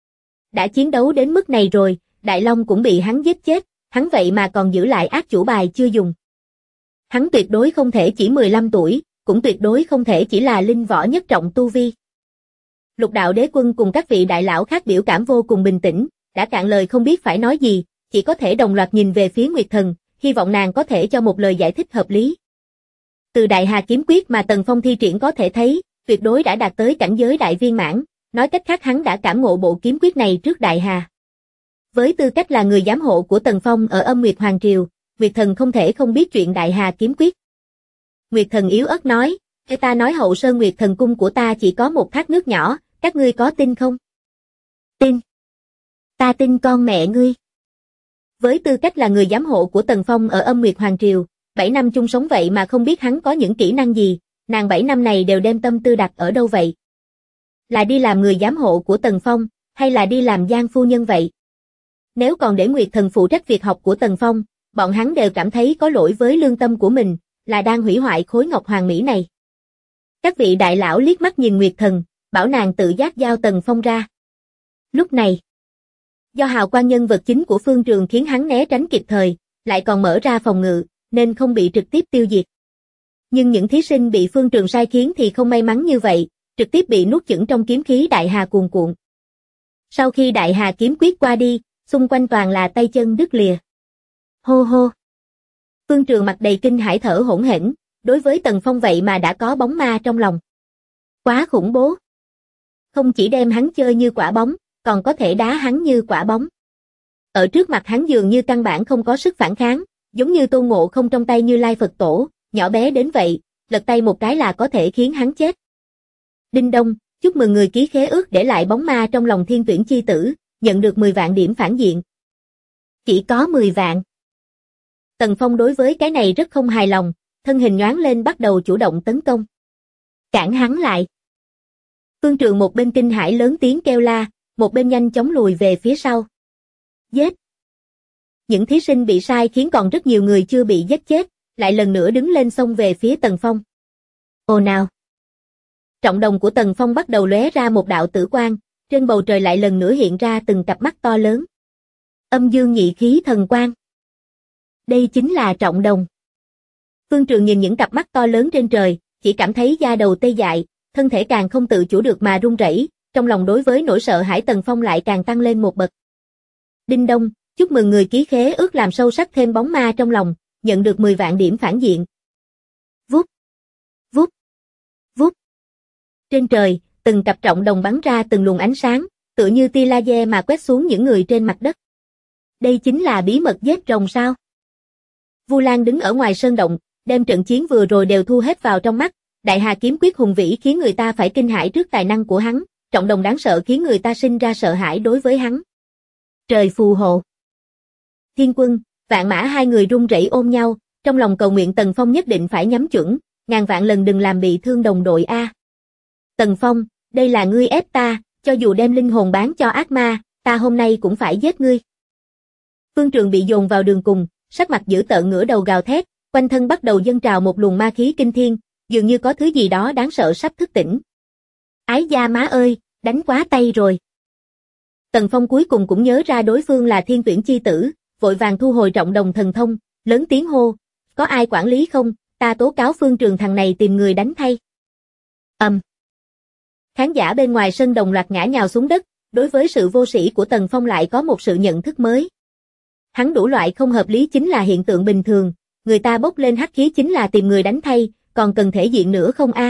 Đã chiến đấu đến mức này rồi, Đại Long cũng bị hắn giết chết, hắn vậy mà còn giữ lại ác chủ bài chưa dùng. Hắn tuyệt đối không thể chỉ 15 tuổi, cũng tuyệt đối không thể chỉ là linh võ nhất trọng tu vi. Lục đạo đế quân cùng các vị đại lão khác biểu cảm vô cùng bình tĩnh, đã cạn lời không biết phải nói gì, chỉ có thể đồng loạt nhìn về phía Nguyệt Thần, hy vọng nàng có thể cho một lời giải thích hợp lý. Từ Đại Hà kiếm quyết mà Tần Phong thi triển có thể thấy, tuyệt đối đã đạt tới cảnh giới đại viên mãn, nói cách khác hắn đã cảm ngộ bộ kiếm quyết này trước Đại Hà. Với tư cách là người giám hộ của Tần Phong ở Âm Nguyệt Hoàng Triều, Nguyệt Thần không thể không biết chuyện Đại Hà kiếm quyết. Nguyệt Thần yếu ớt nói, ta nói Hậu Sơn Nguyệt Thần cung của ta chỉ có một thác nước nhỏ, các ngươi có tin không? Tin. Ta tin con mẹ ngươi. Với tư cách là người giám hộ của Tần Phong ở Âm Nguyệt Hoàng Triều, 7 năm chung sống vậy mà không biết hắn có những kỹ năng gì, nàng 7 năm này đều đem tâm tư đặt ở đâu vậy? Là đi làm người giám hộ của Tần Phong, hay là đi làm Giang phu nhân vậy? Nếu còn để Nguyệt Thần phụ trách việc học của Tần Phong, bọn hắn đều cảm thấy có lỗi với lương tâm của mình, là đang hủy hoại khối ngọc hoàng mỹ này. Các vị đại lão liếc mắt nhìn Nguyệt Thần, bảo nàng tự giác giao Tần Phong ra. Lúc này, do hào quang nhân vật chính của phương trường khiến hắn né tránh kịp thời, lại còn mở ra phòng ngự, nên không bị trực tiếp tiêu diệt. Nhưng những thí sinh bị phương trường sai khiến thì không may mắn như vậy, trực tiếp bị nuốt chửng trong kiếm khí Đại Hà cuồn cuộn. Sau khi Đại Hà kiếm quyết qua đi, xung quanh toàn là tay chân đứt lìa. Hô hô. Phương Trường mặt đầy kinh hãi thở hổn hển, đối với Tần Phong vậy mà đã có bóng ma trong lòng. Quá khủng bố. Không chỉ đem hắn chơi như quả bóng, còn có thể đá hắn như quả bóng. Ở trước mặt hắn dường như căn bản không có sức phản kháng, giống như Tôn Ngộ Không trong tay Như Lai Phật Tổ, nhỏ bé đến vậy, lật tay một cái là có thể khiến hắn chết. Đinh đông, chúc mừng người ký khế ước để lại bóng ma trong lòng Thiên Tuyển chi tử, nhận được 10 vạn điểm phản diện. Chỉ có 10 vạn. Tần Phong đối với cái này rất không hài lòng, thân hình nhoáng lên bắt đầu chủ động tấn công. Cản hắn lại. Phương Trường một bên kinh hãi lớn tiếng kêu la, một bên nhanh chóng lùi về phía sau. Giết! Những thí sinh bị sai khiến còn rất nhiều người chưa bị giết chết, lại lần nữa đứng lên xông về phía Tần Phong. Ồ nào! Trọng đồng của Tần Phong bắt đầu lóe ra một đạo tử quang, trên bầu trời lại lần nữa hiện ra từng cặp mắt to lớn. Âm dương nhị khí thần quang. Đây chính là trọng đồng. Phương Trường nhìn những cặp mắt to lớn trên trời, chỉ cảm thấy da đầu tê dại, thân thể càng không tự chủ được mà run rẩy, trong lòng đối với nỗi sợ hãi Tần Phong lại càng tăng lên một bậc. Đinh đông, chúc mừng người ký khế ước làm sâu sắc thêm bóng ma trong lòng, nhận được 10 vạn điểm phản diện. Vút, vút, vút. Trên trời, từng cặp trọng đồng bắn ra từng luồng ánh sáng, tựa như tia laser mà quét xuống những người trên mặt đất. Đây chính là bí mật giết rồng sao? Vu Lan đứng ở ngoài sơn động, đem trận chiến vừa rồi đều thu hết vào trong mắt, Đại Hà kiếm quyết hùng vĩ khiến người ta phải kinh hãi trước tài năng của hắn, trọng đồng đáng sợ khiến người ta sinh ra sợ hãi đối với hắn. Trời phù hộ. Thiên Quân, Vạn Mã hai người run rẩy ôm nhau, trong lòng cầu nguyện Tần Phong nhất định phải nhắm chuẩn, ngàn vạn lần đừng làm bị thương đồng đội a. Tần Phong, đây là ngươi ép ta, cho dù đem linh hồn bán cho ác ma, ta hôm nay cũng phải giết ngươi. Phương Trường bị dồn vào đường cùng, sắc mặt dữ tợn ngửa đầu gào thét, quanh thân bắt đầu dâng trào một luồng ma khí kinh thiên, dường như có thứ gì đó đáng sợ sắp thức tỉnh. Ái da má ơi, đánh quá tay rồi. Tần Phong cuối cùng cũng nhớ ra đối phương là Thiên Tuyển chi tử, vội vàng thu hồi trọng đồng thần thông, lớn tiếng hô, có ai quản lý không, ta tố cáo Phương Trường thằng này tìm người đánh thay. Khán giả bên ngoài sân đồng loạt ngã nhào xuống đất, đối với sự vô sĩ của Tần Phong lại có một sự nhận thức mới. Hắn đủ loại không hợp lý chính là hiện tượng bình thường, người ta bốc lên hắc khí chính là tìm người đánh thay, còn cần thể diện nữa không a?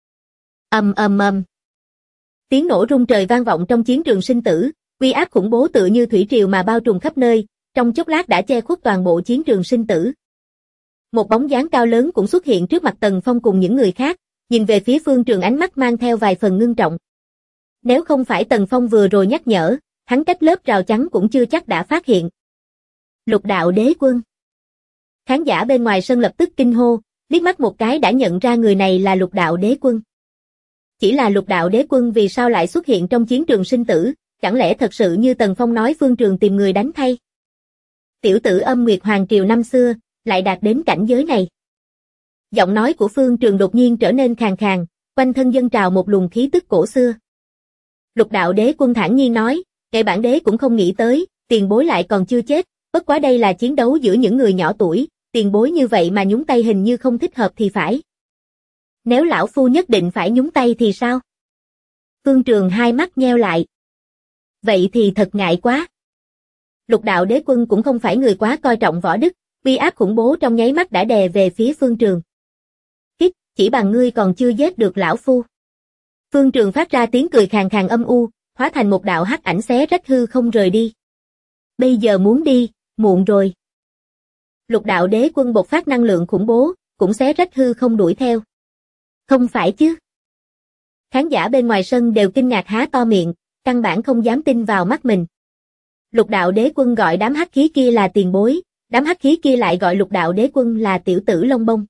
Tiếng nổ rung trời vang vọng trong chiến trường sinh tử, uy áp khủng bố tựa như thủy triều mà bao trùm khắp nơi, trong chốc lát đã che khuất toàn bộ chiến trường sinh tử. Một bóng dáng cao lớn cũng xuất hiện trước mặt Tần Phong cùng những người khác, nhìn về phía Phương Trường ánh mắt mang theo vài phần ngưng trọng. Nếu không phải Tần Phong vừa rồi nhắc nhở, hắn cách lớp rào chắn cũng chưa chắc đã phát hiện. Lục đạo đế quân. Khán giả bên ngoài sân lập tức kinh hô, liếc mắt một cái đã nhận ra người này là Lục đạo đế quân. Chỉ là Lục đạo đế quân vì sao lại xuất hiện trong chiến trường sinh tử, chẳng lẽ thật sự như Tần Phong nói Phương Trường tìm người đánh thay? Tiểu tử Âm Nguyệt Hoàng Triều năm xưa, lại đạt đến cảnh giới này. Giọng nói của Phương Trường đột nhiên trở nên khàn khàn, quanh thân dâng trào một luồng khí tức cổ xưa. Lục đạo đế quân thản nhiên nói, kẻ bản đế cũng không nghĩ tới, tiền bối lại còn chưa chết, bất quá đây là chiến đấu giữa những người nhỏ tuổi, tiền bối như vậy mà nhúng tay hình như không thích hợp thì phải. Nếu lão phu nhất định phải nhúng tay thì sao? Phương Trường hai mắt nheo lại. Vậy thì thật ngại quá. Lục đạo đế quân cũng không phải người quá coi trọng võ đức, uy áp khủng bố trong nháy mắt đã đè về phía Phương Trường. Hít, chỉ bằng ngươi còn chưa giết được lão phu. Phương Trường phát ra tiếng cười khàn khàn âm u, hóa thành một đạo hắc ảnh xé rách hư không rời đi. Bây giờ muốn đi, muộn rồi. Lục đạo đế quân bộc phát năng lượng khủng bố, cũng xé rách hư không đuổi theo. Không phải chứ? Khán giả bên ngoài sân đều kinh ngạc há to miệng, căn bản không dám tin vào mắt mình. Lục đạo đế quân gọi đám hắc khí kia là tiền bối, đám hắc khí kia lại gọi lục đạo đế quân là tiểu tử lông bông.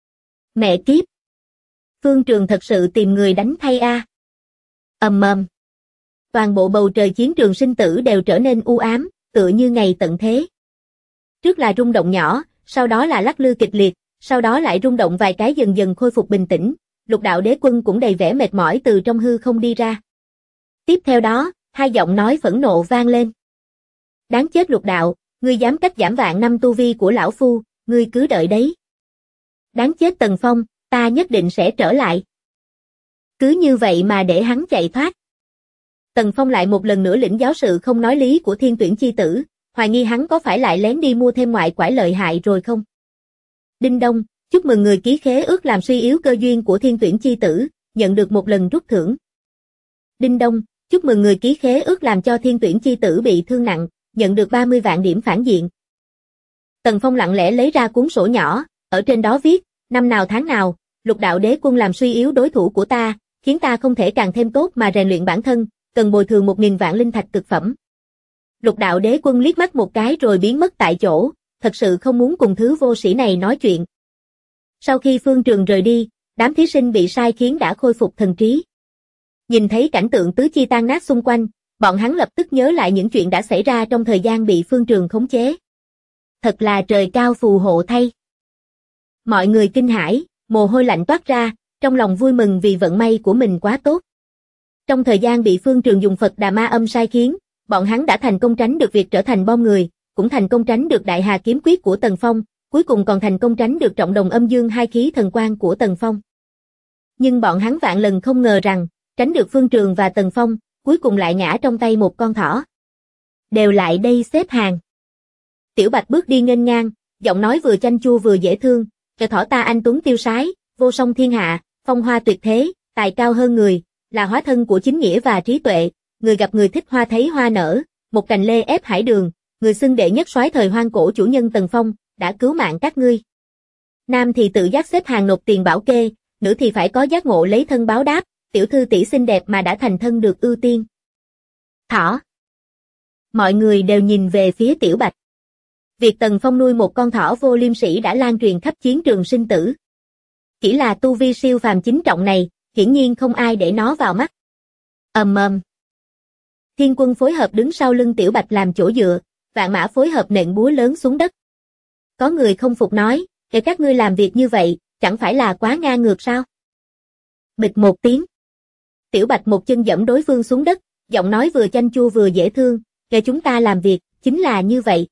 Mẹ kiếp! Phương Trường thật sự tìm người đánh thay a. Ầm ầm. Toàn bộ bầu trời chiến trường sinh tử đều trở nên u ám, tựa như ngày tận thế. Trước là rung động nhỏ, sau đó là lắc lư kịch liệt, sau đó lại rung động vài cái dần dần khôi phục bình tĩnh, lục đạo đế quân cũng đầy vẻ mệt mỏi từ trong hư không đi ra. Tiếp theo đó, hai giọng nói phẫn nộ vang lên. Đáng chết lục đạo, ngươi dám cắt giảm vạn năm tu vi của lão phu, ngươi cứ đợi đấy. Đáng chết Tần Phong, ta nhất định sẽ trở lại. Cứ như vậy mà để hắn chạy thoát. Tần Phong lại một lần nữa lĩnh giáo sự không nói lý của Thiên Tuyển chi tử, hoài nghi hắn có phải lại lén đi mua thêm ngoại quải lợi hại rồi không? Đinh đông, chúc mừng người ký khế ước làm suy yếu cơ duyên của Thiên Tuyển chi tử, nhận được một lần rút thưởng. Đinh đông, chúc mừng người ký khế ước làm cho Thiên Tuyển chi tử bị thương nặng, nhận được 30 vạn điểm phản diện. Tần Phong lặng lẽ lấy ra cuốn sổ nhỏ, ở trên đó viết, năm nào tháng nào, lục đạo đế quân làm suy yếu đối thủ của ta, khiến ta không thể càng thêm tốt mà rèn luyện bản thân, cần bồi thường 1000 vạn linh thạch cực phẩm. Lục đạo đế quân liếc mắt một cái rồi biến mất tại chỗ, thật sự không muốn cùng thứ vô sĩ này nói chuyện. Sau khi Phương Trường rời đi, đám thí sinh bị sai khiến đã khôi phục thần trí. Nhìn thấy cảnh tượng tứ chi tan nát xung quanh, bọn hắn lập tức nhớ lại những chuyện đã xảy ra trong thời gian bị Phương Trường khống chế. Thật là trời cao phù hộ thay. Mọi người kinh hãi, mồ hôi lạnh toát ra, trong lòng vui mừng vì vận may của mình quá tốt. Trong thời gian bị Phương Trường dùng Phật Đà Ma Âm sai khiến, bọn hắn đã thành công tránh được việc trở thành bom người, cũng thành công tránh được Đại Hà kiếm quyết của Tần Phong, cuối cùng còn thành công tránh được Trọng Đồng Âm Dương hai khí thần quang của Tần Phong. Nhưng bọn hắn vạn lần không ngờ rằng, tránh được Phương Trường và Tần Phong, cuối cùng lại ngã trong tay một con thỏ. Đều lại đây xếp hàng. Tiểu Bạch bước đi nghênh ngang, giọng nói vừa chanh chua vừa dễ thương, "Kẻ thỏ ta anh tuấn tiêu sái, vô song thiên hạ, phong hoa tuyệt thế, tài cao hơn người, là hóa thân của chính nghĩa và trí tuệ, người gặp người thích hoa thấy hoa nở, một cành lê ép hải đường, người xưng đệ nhất soái thời hoang cổ chủ nhân Tần Phong, đã cứu mạng các ngươi. Nam thì tự giác xếp hàng nộp tiền bảo kê, nữ thì phải có giác ngộ lấy thân báo đáp, tiểu thư tỷ xinh đẹp mà đã thành thân được ưu tiên." Thỏ. Mọi người đều nhìn về phía Tiểu Bạch. Việc Tần Phong nuôi một con thỏ vô liêm sỉ đã lan truyền khắp chiến trường sinh tử. Chỉ là tu vi siêu phàm chính trọng này, hiển nhiên không ai để nó vào mắt. Ầm ầm. Thiên Quân phối hợp đứng sau lưng Tiểu Bạch làm chỗ dựa, Vạn Mã phối hợp nện búa lớn xuống đất. Có người không phục nói, "Kể các ngươi làm việc như vậy, chẳng phải là quá ngang ngược sao?" Bịch một tiếng. Tiểu Bạch một chân giẫm đối phương xuống đất, giọng nói vừa chanh chua vừa dễ thương, "Kể chúng ta làm việc, chính là như vậy."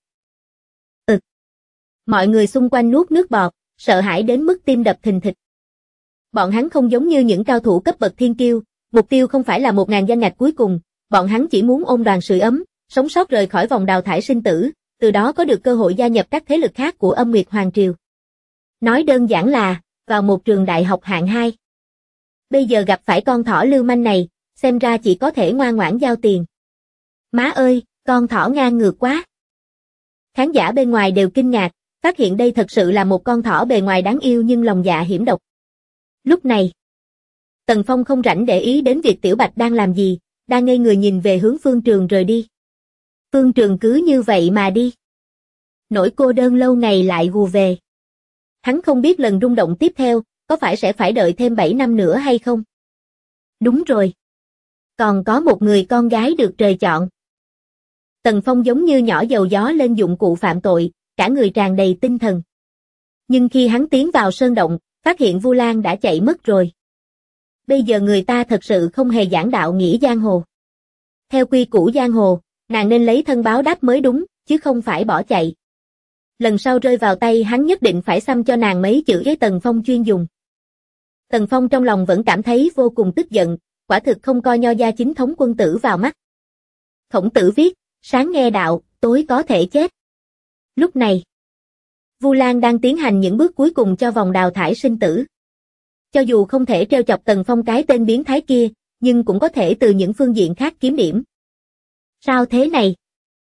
Mọi người xung quanh nuốt nước bọt, sợ hãi đến mức tim đập thình thịch. Bọn hắn không giống như những cao thủ cấp bậc thiên kiêu, mục tiêu không phải là 1000 danh ngạch cuối cùng, bọn hắn chỉ muốn ôm đoàn sưởi ấm, sống sót rời khỏi vòng đào thải sinh tử, từ đó có được cơ hội gia nhập các thế lực khác của Âm Nguyệt Hoàng Triều. Nói đơn giản là, vào một trường đại học hạng 2. Bây giờ gặp phải con thỏ lưu manh này, xem ra chỉ có thể ngoan ngoãn giao tiền. Má ơi, con thỏ ngang ngược quá. Khán giả bên ngoài đều kinh ngạc, phát hiện đây thật sự là một con thỏ bề ngoài đáng yêu nhưng lòng dạ hiểm độc. Lúc này, Tần Phong không rảnh để ý đến việc Tiểu Bạch đang làm gì, đang ngây người nhìn về hướng Phương Trường rời đi. Phương Trường cứ như vậy mà đi. Nỗi cô đơn lâu ngày lại gù về. Hắn không biết lần rung động tiếp theo, có phải sẽ phải đợi thêm 7 năm nữa hay không? Đúng rồi. Còn có một người con gái được trời chọn. Tần Phong giống như nhỏ dầu gió lên dụng cụ phạm tội, cả người tràn đầy tinh thần. Nhưng khi hắn tiến vào sơn động, phát hiện Vu Lan đã chạy mất rồi. Bây giờ người ta thật sự không hề giảng đạo nghĩa giang hồ. Theo quy củ giang hồ, nàng nên lấy thân báo đáp mới đúng, chứ không phải bỏ chạy. Lần sau rơi vào tay hắn nhất định phải xăm cho nàng mấy chữ giấy Tần Phong chuyên dùng. Tần Phong trong lòng vẫn cảm thấy vô cùng tức giận, quả thực không coi Nho gia chính thống quân tử vào mắt. Khổng Tử viết, sáng nghe đạo, tối có thể chết. Lúc này, Vu Lan đang tiến hành những bước cuối cùng cho vòng đào thải sinh tử. Cho dù không thể trêu chọc Tần Phong cái tên biến thái kia, nhưng cũng có thể từ những phương diện khác kiếm điểm. Sao thế này?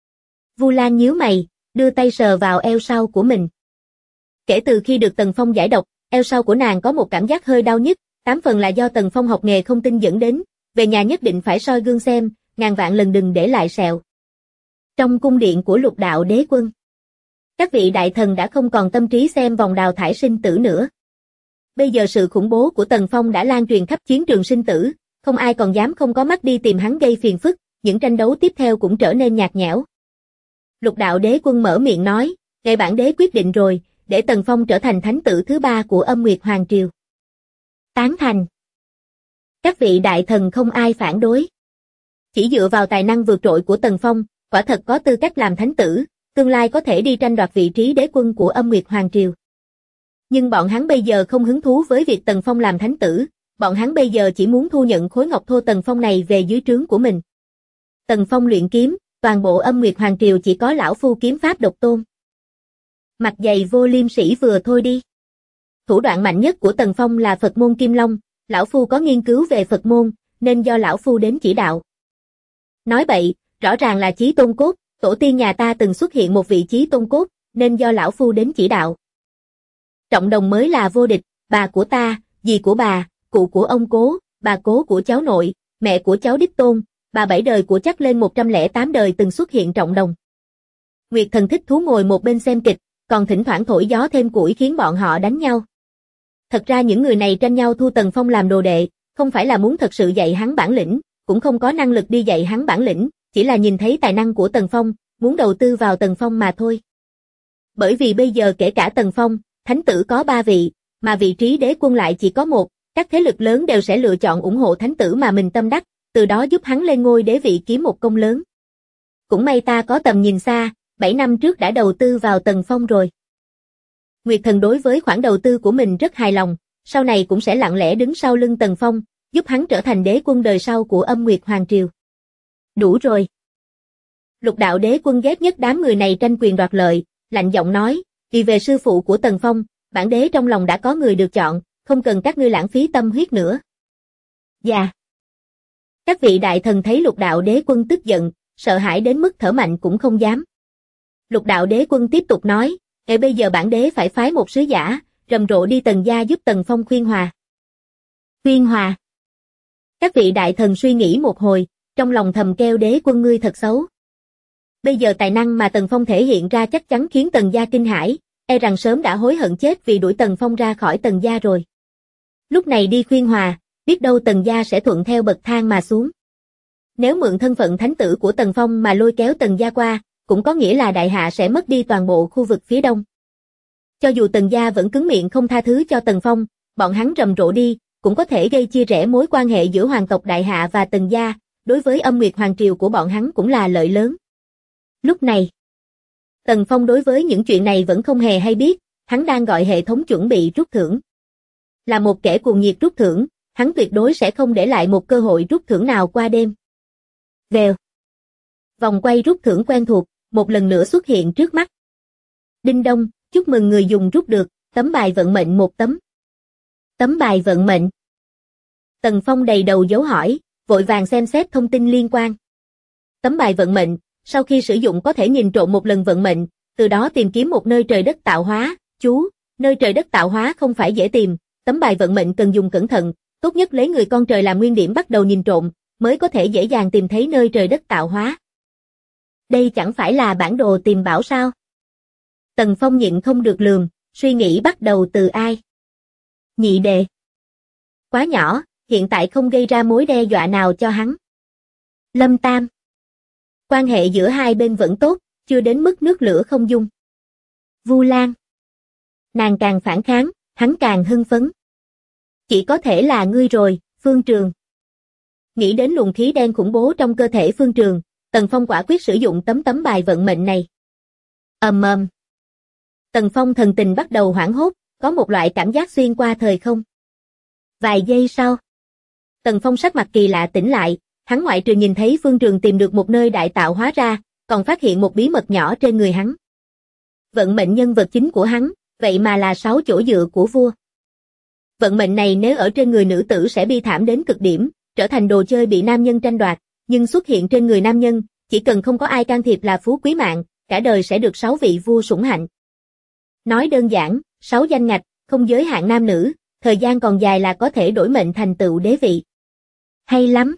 Vu Lan nhíu mày, đưa tay sờ vào eo sau của mình. Kể từ khi được Tần Phong giải độc, eo sau của nàng có một cảm giác hơi đau nhức, 8 phần là do Tần Phong học nghề không tinh dẫn đến, về nhà nhất định phải soi gương xem, ngàn vạn lần đừng để lại sẹo. Trong cung điện của Lục Đạo Đế Quân, các vị đại thần đã không còn tâm trí xem vòng đào thải sinh tử nữa. Bây giờ sự khủng bố của Tần Phong đã lan truyền khắp chiến trường sinh tử, không ai còn dám không có mắt đi tìm hắn gây phiền phức, những tranh đấu tiếp theo cũng trở nên nhạt nhẽo. Lục Đạo Đế Quân mở miệng nói, ngày bản đế quyết định rồi, để Tần Phong trở thành thánh tử thứ 3 của Âm Nguyệt Hoàng Triều. Tán thành. Các vị đại thần không ai phản đối. Chỉ dựa vào tài năng vượt trội của Tần Phong, quả thật có tư cách làm thánh tử, tương lai có thể đi tranh đoạt vị trí đế quân của Âm Nguyệt Hoàng Triều. Nhưng bọn hắn bây giờ không hứng thú với việc Tần Phong làm thánh tử, bọn hắn bây giờ chỉ muốn thu nhận khối ngọc thô Tần Phong này về dưới trướng của mình. Tần Phong luyện kiếm, toàn bộ Âm Nguyệt Hoàng Triều chỉ có lão phu kiếm pháp độc tôn. Mặt dày vô liêm sỉ vừa thôi đi. Thủ đoạn mạnh nhất của Tần Phong là Phật môn Kim Long, lão phu có nghiên cứu về Phật môn, nên do lão phu đến chỉ đạo. Nói bậy, rõ ràng là chí tôn cốt, tổ tiên nhà ta từng xuất hiện một vị chí tôn cốt, nên do lão phu đến chỉ đạo. Trọng Đồng mới là vô địch, bà của ta, dì của bà, cụ của ông cố, bà cố của cháu nội, mẹ của cháu đích tôn, bà 7 đời của chắc lên 108 đời từng xuất hiện Trọng Đồng. Nguyệt Thần thích thú ngồi một bên xem kịch, còn thỉnh thoảng thổi gió thêm củi khiến bọn họ đánh nhau. Thật ra những người này tranh nhau thu Tần Phong làm đồ đệ, không phải là muốn thật sự dạy hắn bản lĩnh, cũng không có năng lực đi dạy hắn bản lĩnh, chỉ là nhìn thấy tài năng của Tần Phong, muốn đầu tư vào Tần Phong mà thôi. Bởi vì bây giờ kể cả Tần Phong, thánh tử có 3 vị, mà vị trí đế quân lại chỉ có 1, các thế lực lớn đều sẽ lựa chọn ủng hộ thánh tử mà mình tâm đắc, từ đó giúp hắn lên ngôi đế vị kiếm một công lớn. Cũng may ta có tầm nhìn xa, 7 năm trước đã đầu tư vào Tần Phong rồi. Nguyệt Thần đối với khoản đầu tư của mình rất hài lòng, sau này cũng sẽ lặng lẽ đứng sau lưng Tần Phong, giúp hắn trở thành đế quân đời sau của Âm Nguyệt Hoàng Triều. Đủ rồi. Lục Đạo Đế Quân ghét nhất đám người này tranh quyền đoạt lợi, lạnh giọng nói, vì về sư phụ của Tần Phong, bản đế trong lòng đã có người được chọn, không cần các ngươi lãng phí tâm huyết nữa. Dạ. Các vị đại thần thấy Lục Đạo Đế Quân tức giận, sợ hãi đến mức thở mạnh cũng không dám. Lục Đạo Đế Quân tiếp tục nói, bây giờ bản đế phải phái một sứ giả, rầm rộ đi Tần gia giúp Tần Phong khuyên hòa. Khuyên hòa. Các vị đại thần suy nghĩ một hồi, trong lòng thầm kêu Đế Quân ngươi thật xấu. Bây giờ tài năng mà Tần Phong thể hiện ra chắc chắn khiến Tần gia kinh hãi, e rằng sớm đã hối hận chết vì đuổi Tần Phong ra khỏi Tần gia rồi. Lúc này đi khuyên hòa, biết đâu Tần gia sẽ thuận theo bậc thang mà xuống. Nếu mượn thân phận thánh tử của Tần Phong mà lôi kéo Tần gia qua, cũng có nghĩa là đại hạ sẽ mất đi toàn bộ khu vực phía đông. Cho dù Tần gia vẫn cứng miệng không tha thứ cho Tần Phong, bọn hắn rầm rộ đi, cũng có thể gây chia rẽ mối quan hệ giữa hoàng tộc đại hạ và Tần gia, đối với Âm Nguyệt Hoàng Triều của bọn hắn cũng là lợi lớn. Lúc này, Tần Phong đối với những chuyện này vẫn không hề hay biết, hắn đang gọi hệ thống chuẩn bị rút thưởng. Là một kẻ cuồng nhiệt rút thưởng, hắn tuyệt đối sẽ không để lại một cơ hội rút thưởng nào qua đêm. Vèo. Vòng quay rút thưởng quen thuộc, một lần nữa xuất hiện trước mắt. Đinh đông, chúc mừng người dùng rút được, tấm bài vận mệnh 1 tấm. Tấm bài vận mệnh. Tần Phong đầy đầu dấu hỏi, vội vàng xem xét thông tin liên quan. Tấm bài vận mệnh, sau khi sử dụng có thể nhìn trộm một lần vận mệnh, từ đó tìm kiếm một nơi trời đất tạo hóa. Chú, nơi trời đất tạo hóa không phải dễ tìm, tấm bài vận mệnh cần dùng cẩn thận, tốt nhất lấy người con trời làm nguyên điểm bắt đầu nhìn trộm, mới có thể dễ dàng tìm thấy nơi trời đất tạo hóa. Đây chẳng phải là bản đồ tìm bảo sao? Tần Phong nhịn không được lườm, suy nghĩ bắt đầu từ ai. Nhị đệ. Quá nhỏ, hiện tại không gây ra mối đe dọa nào cho hắn. Lâm Tam. Quan hệ giữa hai bên vẫn tốt, chưa đến mức nước lửa không dung. Vu Lan. Nàng càng phản kháng, hắn càng hưng phấn. Chỉ có thể là ngươi rồi, Phương Trường. Nghĩ đến luồng khí đen khủng bố trong cơ thể Phương Trường, Tần Phong quả quyết sử dụng tấm bài vận mệnh này. Ầm ầm. Tần Phong thần tình bắt đầu hoảng hốt, có một loại cảm giác xuyên qua thời không. Vài giây sau, Tần Phong sắc mặt kỳ lạ tỉnh lại, hắn ngoại trừ nhìn thấy Phương Trường tìm được một nơi đại tạo hóa ra, còn phát hiện một bí mật nhỏ trên người hắn. Vận mệnh nhân vật chính của hắn, vậy mà là 6 chỗ dựa của vua. Vận mệnh này nếu ở trên người nữ tử sẽ bi thảm đến cực điểm, trở thành đồ chơi bị nam nhân tranh đoạt, nhưng xuất hiện trên người nam nhân, chỉ cần không có ai can thiệp là phú quý mạng, cả đời sẽ được 6 vị vua sủng hạnh. Nói đơn giản, 6 danh ngạch, không giới hạn nam nữ, thời gian còn dài là có thể đổi mệnh thành tựu đế vị. Hay lắm.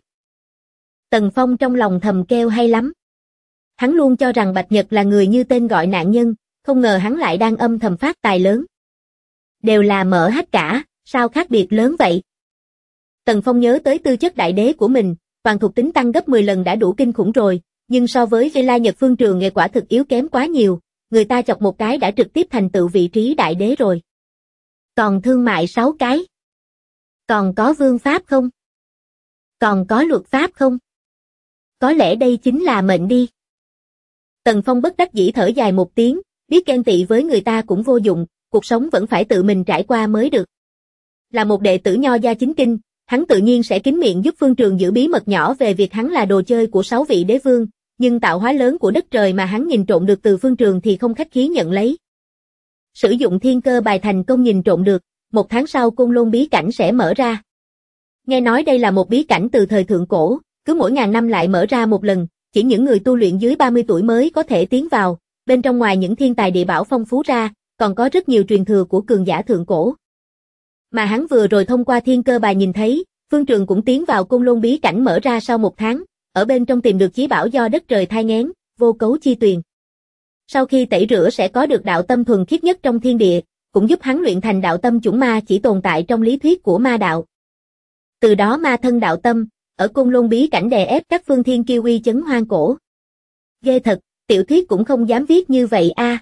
Tần Phong trong lòng thầm kêu hay lắm. Hắn luôn cho rằng Bạch Nhật là người như tên gọi nạn nhân, không ngờ hắn lại đang âm thầm phát tài lớn. Đều là mở hết cả, sao khác biệt lớn vậy? Tần Phong nhớ tới tư chất đại đế của mình, toàn thuộc tính tăng gấp 10 lần đã đủ kinh khủng rồi, nhưng so với Vela Nhật Phương Trường nghệ quả thực yếu kém quá nhiều, người ta chọc một cái đã trực tiếp thành tựu vị trí đại đế rồi. Còn thương mại 6 cái. Còn có vương pháp không? Còn có luật pháp không? Có lẽ đây chính là mệnh đi. Tần Phong bất đắc dĩ thở dài một tiếng, biết ghen tị với người ta cũng vô dụng, cuộc sống vẫn phải tự mình trải qua mới được. Là một đệ tử Nho gia chính kinh, hắn tự nhiên sẽ kín miệng giúp Phương Trường giữ bí mật nhỏ về việc hắn là đồ chơi của 6 vị đế vương, nhưng tạo hóa lớn của đất trời mà hắn nhìn trộm được từ Phương Trường thì không khách khí nhận lấy. Sử dụng thiên cơ bài thành công nhìn trộm được, 1 tháng sau Côn Lôn bí cảnh sẽ mở ra. Nghe nói đây là một bí cảnh từ thời thượng cổ, cứ mỗi ngàn năm lại mở ra một lần, chỉ những người tu luyện dưới 30 tuổi mới có thể tiến vào, bên trong ngoài những thiên tài địa bảo phong phú ra, còn có rất nhiều truyền thừa của cường giả thượng cổ. Mà hắn vừa rồi thông qua thiên cơ bài nhìn thấy, Phương Trường cũng tiến vào Côn Lôn bí cảnh mở ra sau 1 tháng, ở bên trong tìm được chí bảo do đất trời thai nghén, vô cấu chi tuyền. Sau khi tẩy rửa sẽ có được đạo tâm thuần khiết nhất trong thiên địa, cũng giúp hắn luyện thành đạo tâm chủng ma chỉ tồn tại trong lý thuyết của ma đạo. Từ đó ma thân đạo tâm, ở Côn Lôn bí cảnh đè ép các phương thiên kiêu uy chấn hoang cổ. Ghê thật, tiểu thuyết cũng không dám viết như vậy a.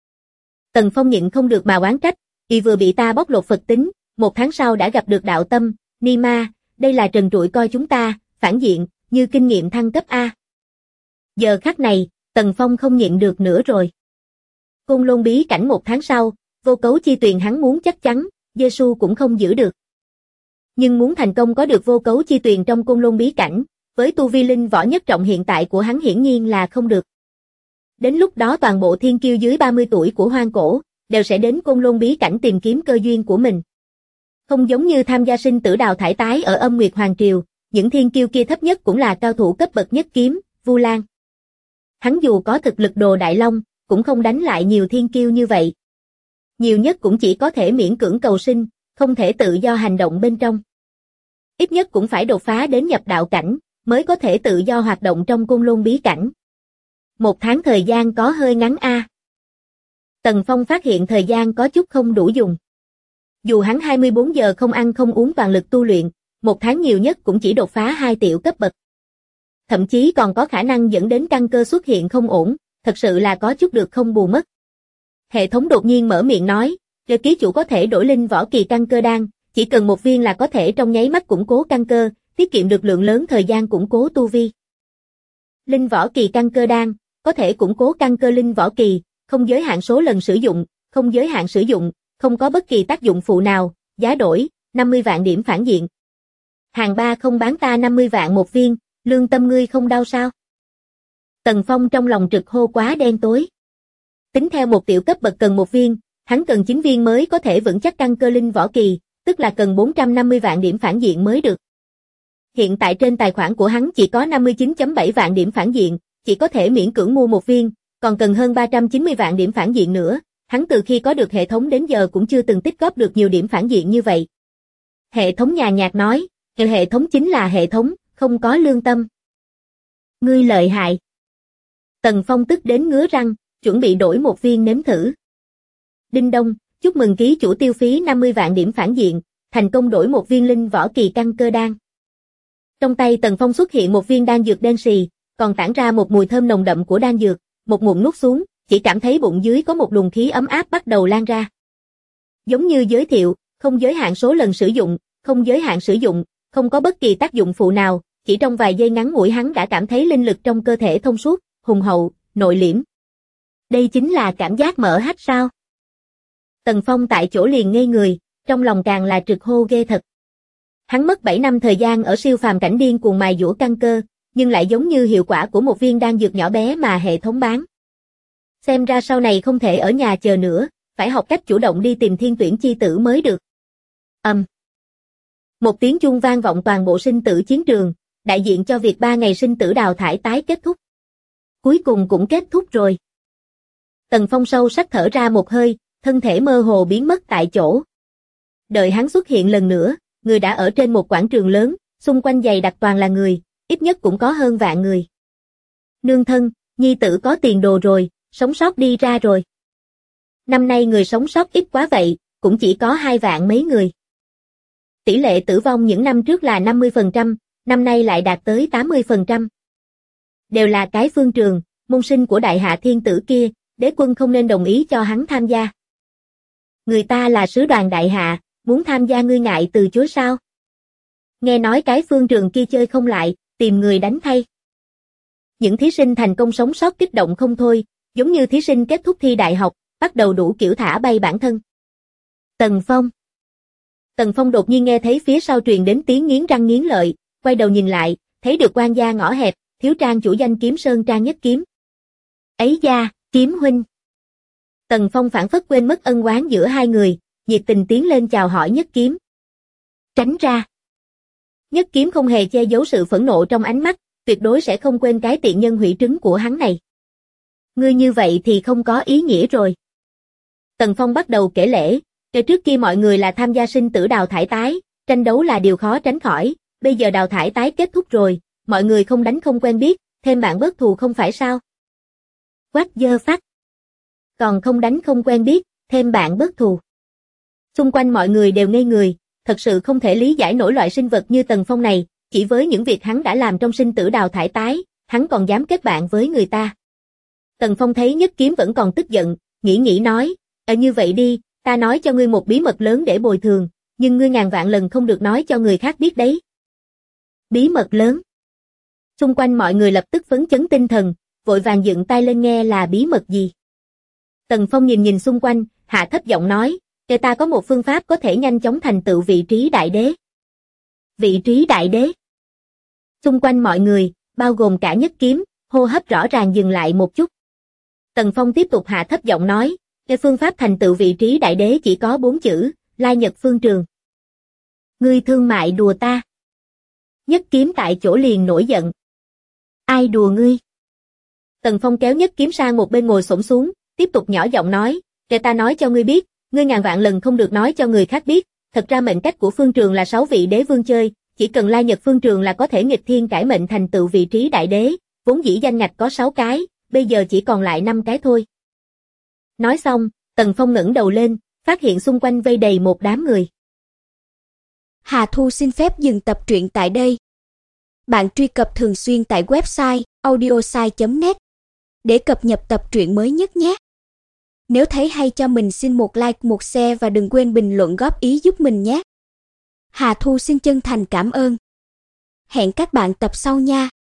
Tần Phong nhịn không được mà oán trách, y vừa bị ta bóc lột Phật tính, 1 tháng sau đã gặp được đạo tâm, ni ma, đây là trần trụi coi chúng ta, phản diện, như kinh nghiệm thăng cấp a. Giờ khắc này, Tần Phong không nhịn được nữa rồi. Côn Lôn bí cảnh 1 tháng sau, vô cấu chi tuyền hắn muốn chắc chắn, Giê-xu cũng không giữ được. Nhưng muốn thành công có được vô cấu chi tuyền trong Côn Lôn bí cảnh, với tu vi linh võ nhất trọng hiện tại của hắn hiển nhiên là không được. Đến lúc đó toàn bộ thiên kiêu dưới 30 tuổi của hoang cổ, đều sẽ đến Côn Lôn bí cảnh tìm kiếm cơ duyên của mình. Không giống như tham gia sinh tử đào thải tái ở Âm Nguyệt Hoàng Triều, những thiên kiêu kia thấp nhất cũng là cao thủ cấp bậc nhất kiếm, Vu Lan. Hắn dù có thực lực đồ đại long, cũng không đánh lại nhiều thiên kiêu như vậy. Nhiều nhất cũng chỉ có thể miễn cưỡng cầu sinh, không thể tự do hành động bên trong. Ít nhất cũng phải đột phá đến nhập đạo cảnh, mới có thể tự do hoạt động trong Côn Lôn bí cảnh. 1 tháng thời gian có hơi ngắn a. Tần Phong phát hiện thời gian có chút không đủ dùng. Dù hắn 24 giờ không ăn không uống toàn lực tu luyện, 1 tháng nhiều nhất cũng chỉ đột phá 2 tiểu cấp bậc. Thậm chí còn có khả năng dẫn đến căn cơ xuất hiện không ổn, thật sự là có chút được không bù mất. Hệ thống đột nhiên mở miệng nói, ký chủ có thể đổi linh võ kỳ căn cơ đan, chỉ cần 1 viên là có thể trong nháy mắt củng cố căn cơ, tiết kiệm được lượng lớn thời gian củng cố tu vi. Linh võ kỳ căn cơ đan, có thể củng cố căn cơ linh võ kỳ, không giới hạn số lần sử dụng, không giới hạn sử dụng, không có bất kỳ tác dụng phụ nào, giá đổi, 50 vạn điểm phản diện. Hàng 3 không bán ta 50 vạn 1 viên, lương tâm ngươi không đau sao? Tần Phong trong lòng trực hô quá đen tối. Tính theo 1 tiểu cấp bậc cần 1 viên, hắn cần 9 viên mới có thể vững chắc căn cơ linh võ kỳ, tức là cần 450 vạn điểm phản diện mới được. Hiện tại trên tài khoản của hắn chỉ có 59.7 vạn điểm phản diện, chỉ có thể miễn cưỡng mua 1 viên, còn cần hơn 390 vạn điểm phản diện nữa. Hắn từ khi có được hệ thống đến giờ cũng chưa từng tích góp được nhiều điểm phản diện như vậy. Hệ thống nhàn nhạt nói, hệ thống chính là hệ thống, không có lương tâm. Ngươi lợi hại. Tần Phong tức đến ngứa răng, chuẩn bị đổi 1 viên nếm thử. Đinh đông, chúc mừng ký chủ tiêu phí 50 vạn điểm phản diện, thành công đổi 1 viên linh võ kỳ căn cơ đan. Trong tay Tần Phong xuất hiện 1 viên đan dược đen xì, còn tản ra một mùi thơm nồng đậm của đan dược, một ngụm nuốt xuống, chỉ cảm thấy bụng dưới có một luồng khí ấm áp bắt đầu lan ra. Giống như giới thiệu, không giới hạn số lần sử dụng, không giới hạn sử dụng, không có bất kỳ tác dụng phụ nào, chỉ trong vài giây ngắn ngủi hắn đã cảm thấy linh lực trong cơ thể thông suốt, hùng hậu, nội liễm. Đây chính là cảm giác mở hách sao? Tần Phong tại chỗ liền ngây người, trong lòng càng là trực hô ghê thật. Hắn mất 7 năm thời gian ở siêu phàm cảnh điên cuồng mài dũa căn cơ, nhưng lại giống như hiệu quả của một viên đan dược nhỏ bé mà hệ thống bán. Xem ra sau này không thể ở nhà chờ nữa, phải học cách chủ động đi tìm thiên tuyển chi tử mới được. Một tiếng chuông vang vọng toàn bộ sinh tử chiến trường, đại diện cho việc 3 ngày sinh tử đào thải tái kết thúc. Cuối cùng cũng kết thúc rồi. Tần Phong sâu sắc thở ra một hơi, thân thể mơ hồ biến mất tại chỗ. Đợi hắn xuất hiện lần nữa, người đã ở trên một quảng trường lớn, xung quanh dày đặc toàn là người, ít nhất cũng có hơn vạn người. Nương thân, nhi tử có tiền đồ rồi, sống sót đi ra rồi. Năm nay người sống sót ít quá vậy, cũng chỉ có 2 vạn mấy người. Tỷ lệ tử vong những năm trước là 50%, năm nay lại đạt tới 80%. Đều là cái Phương Trường, môn sinh của đại hạ thiên tử kia, đế quân không nên đồng ý cho hắn tham gia. Người ta là sứ đoàn đại hạ, muốn tham gia ngươi ngại từ chối sao? Nghe nói cái Phương Trường kia chơi không lại, tìm người đánh thay. Những thí sinh thành công sống sót kích động không thôi, giống như thí sinh kết thúc thi đại học, bắt đầu đủ kiểu thả bay bản thân. Tần Phong đột nhiên nghe thấy phía sau truyền đến tiếng nghiến răng nghiến lợi, quay đầu nhìn lại, thấy được quan gia ngõ hẹp, thiếu trang chủ danh kiếm Sơn Trang Nhất Kiếm. Ấy da, Kiếm huynh. Tần Phong phảng phất quên mất ân oán giữa hai người, nhiệt tình tiến lên chào hỏi Nhất Kiếm. Tránh ra. Nhất Kiếm không hề che giấu sự phẫn nộ trong ánh mắt, tuyệt đối sẽ không quên cái tiện nhân hủy trứng của hắn này. Ngươi như vậy thì không có ý nghĩa rồi. Tần Phong bắt đầu kể lể, kể trước kia mọi người là tham gia sinh tử đào thải tái, tranh đấu là điều khó tránh khỏi, bây giờ đào thải tái kết thúc rồi, mọi người không đánh không quen biết, thêm bạn bớt thù không phải sao? Quát dơ phát. Còn không đánh không quen biết, thêm bạn bớt thù. Xung quanh mọi người đều ngây người, thật sự không thể lý giải nổi loại sinh vật như Tần Phong này, chỉ với những việc hắn đã làm trong sinh tử đào thải tái, hắn còn dám kết bạn với người ta. Tần Phong thấy Nhất Kiếm vẫn còn tức giận, nghĩ nói, như vậy đi, ta nói cho ngươi một bí mật lớn để bồi thường, nhưng ngươi ngàn vạn lần không được nói cho người khác biết đấy. Bí mật lớn. Xung quanh mọi người lập tức phấn chấn tinh thần, vội vàng dựng tay lên nghe là bí mật gì. Tần Phong nhìn xung quanh, hạ thấp giọng nói, ta có một phương pháp có thể nhanh chóng thành tựu vị trí đại đế. Vị trí đại đế. Xung quanh mọi người, bao gồm cả Nhất Kiếm, hô hấp rõ ràng dừng lại một chút. Tần Phong tiếp tục hạ thấp giọng nói, phương pháp thành tựu vị trí đại đế chỉ có 4 chữ, Lai Nhật Phương Trường. Ngươi thương mại đùa ta. Nhất Kiếm tại chỗ liền nổi giận. Ai đùa ngươi? Tần Phong kéo Nhất Kiếm sang một bên ngồi xổm xuống, tiếp tục nhỏ giọng nói, để ta nói cho ngươi biết, ngươi ngàn vạn lần không được nói cho người khác biết, thật ra mệnh cách của Phương Trường là 6 vị đế vương chơi, chỉ cần Lai Nhật Phương Trường là có thể nghịch thiên cải mệnh thành tựu vị trí đại đế, vốn dĩ danh ngạch có 6 cái, bây giờ chỉ còn lại 5 cái thôi. Nói xong, Tần Phong ngẩng đầu lên, phát hiện xung quanh vây đầy một đám người. Hà Thu xin phép dừng tập truyện tại đây. Bạn truy cập thường xuyên tại website audiosai.net để cập nhật tập truyện mới nhất nhé. Nếu thấy hay cho mình xin một like, một share và đừng quên bình luận góp ý giúp mình nhé. Hà Thu xin chân thành cảm ơn. Hẹn các bạn tập sau nha.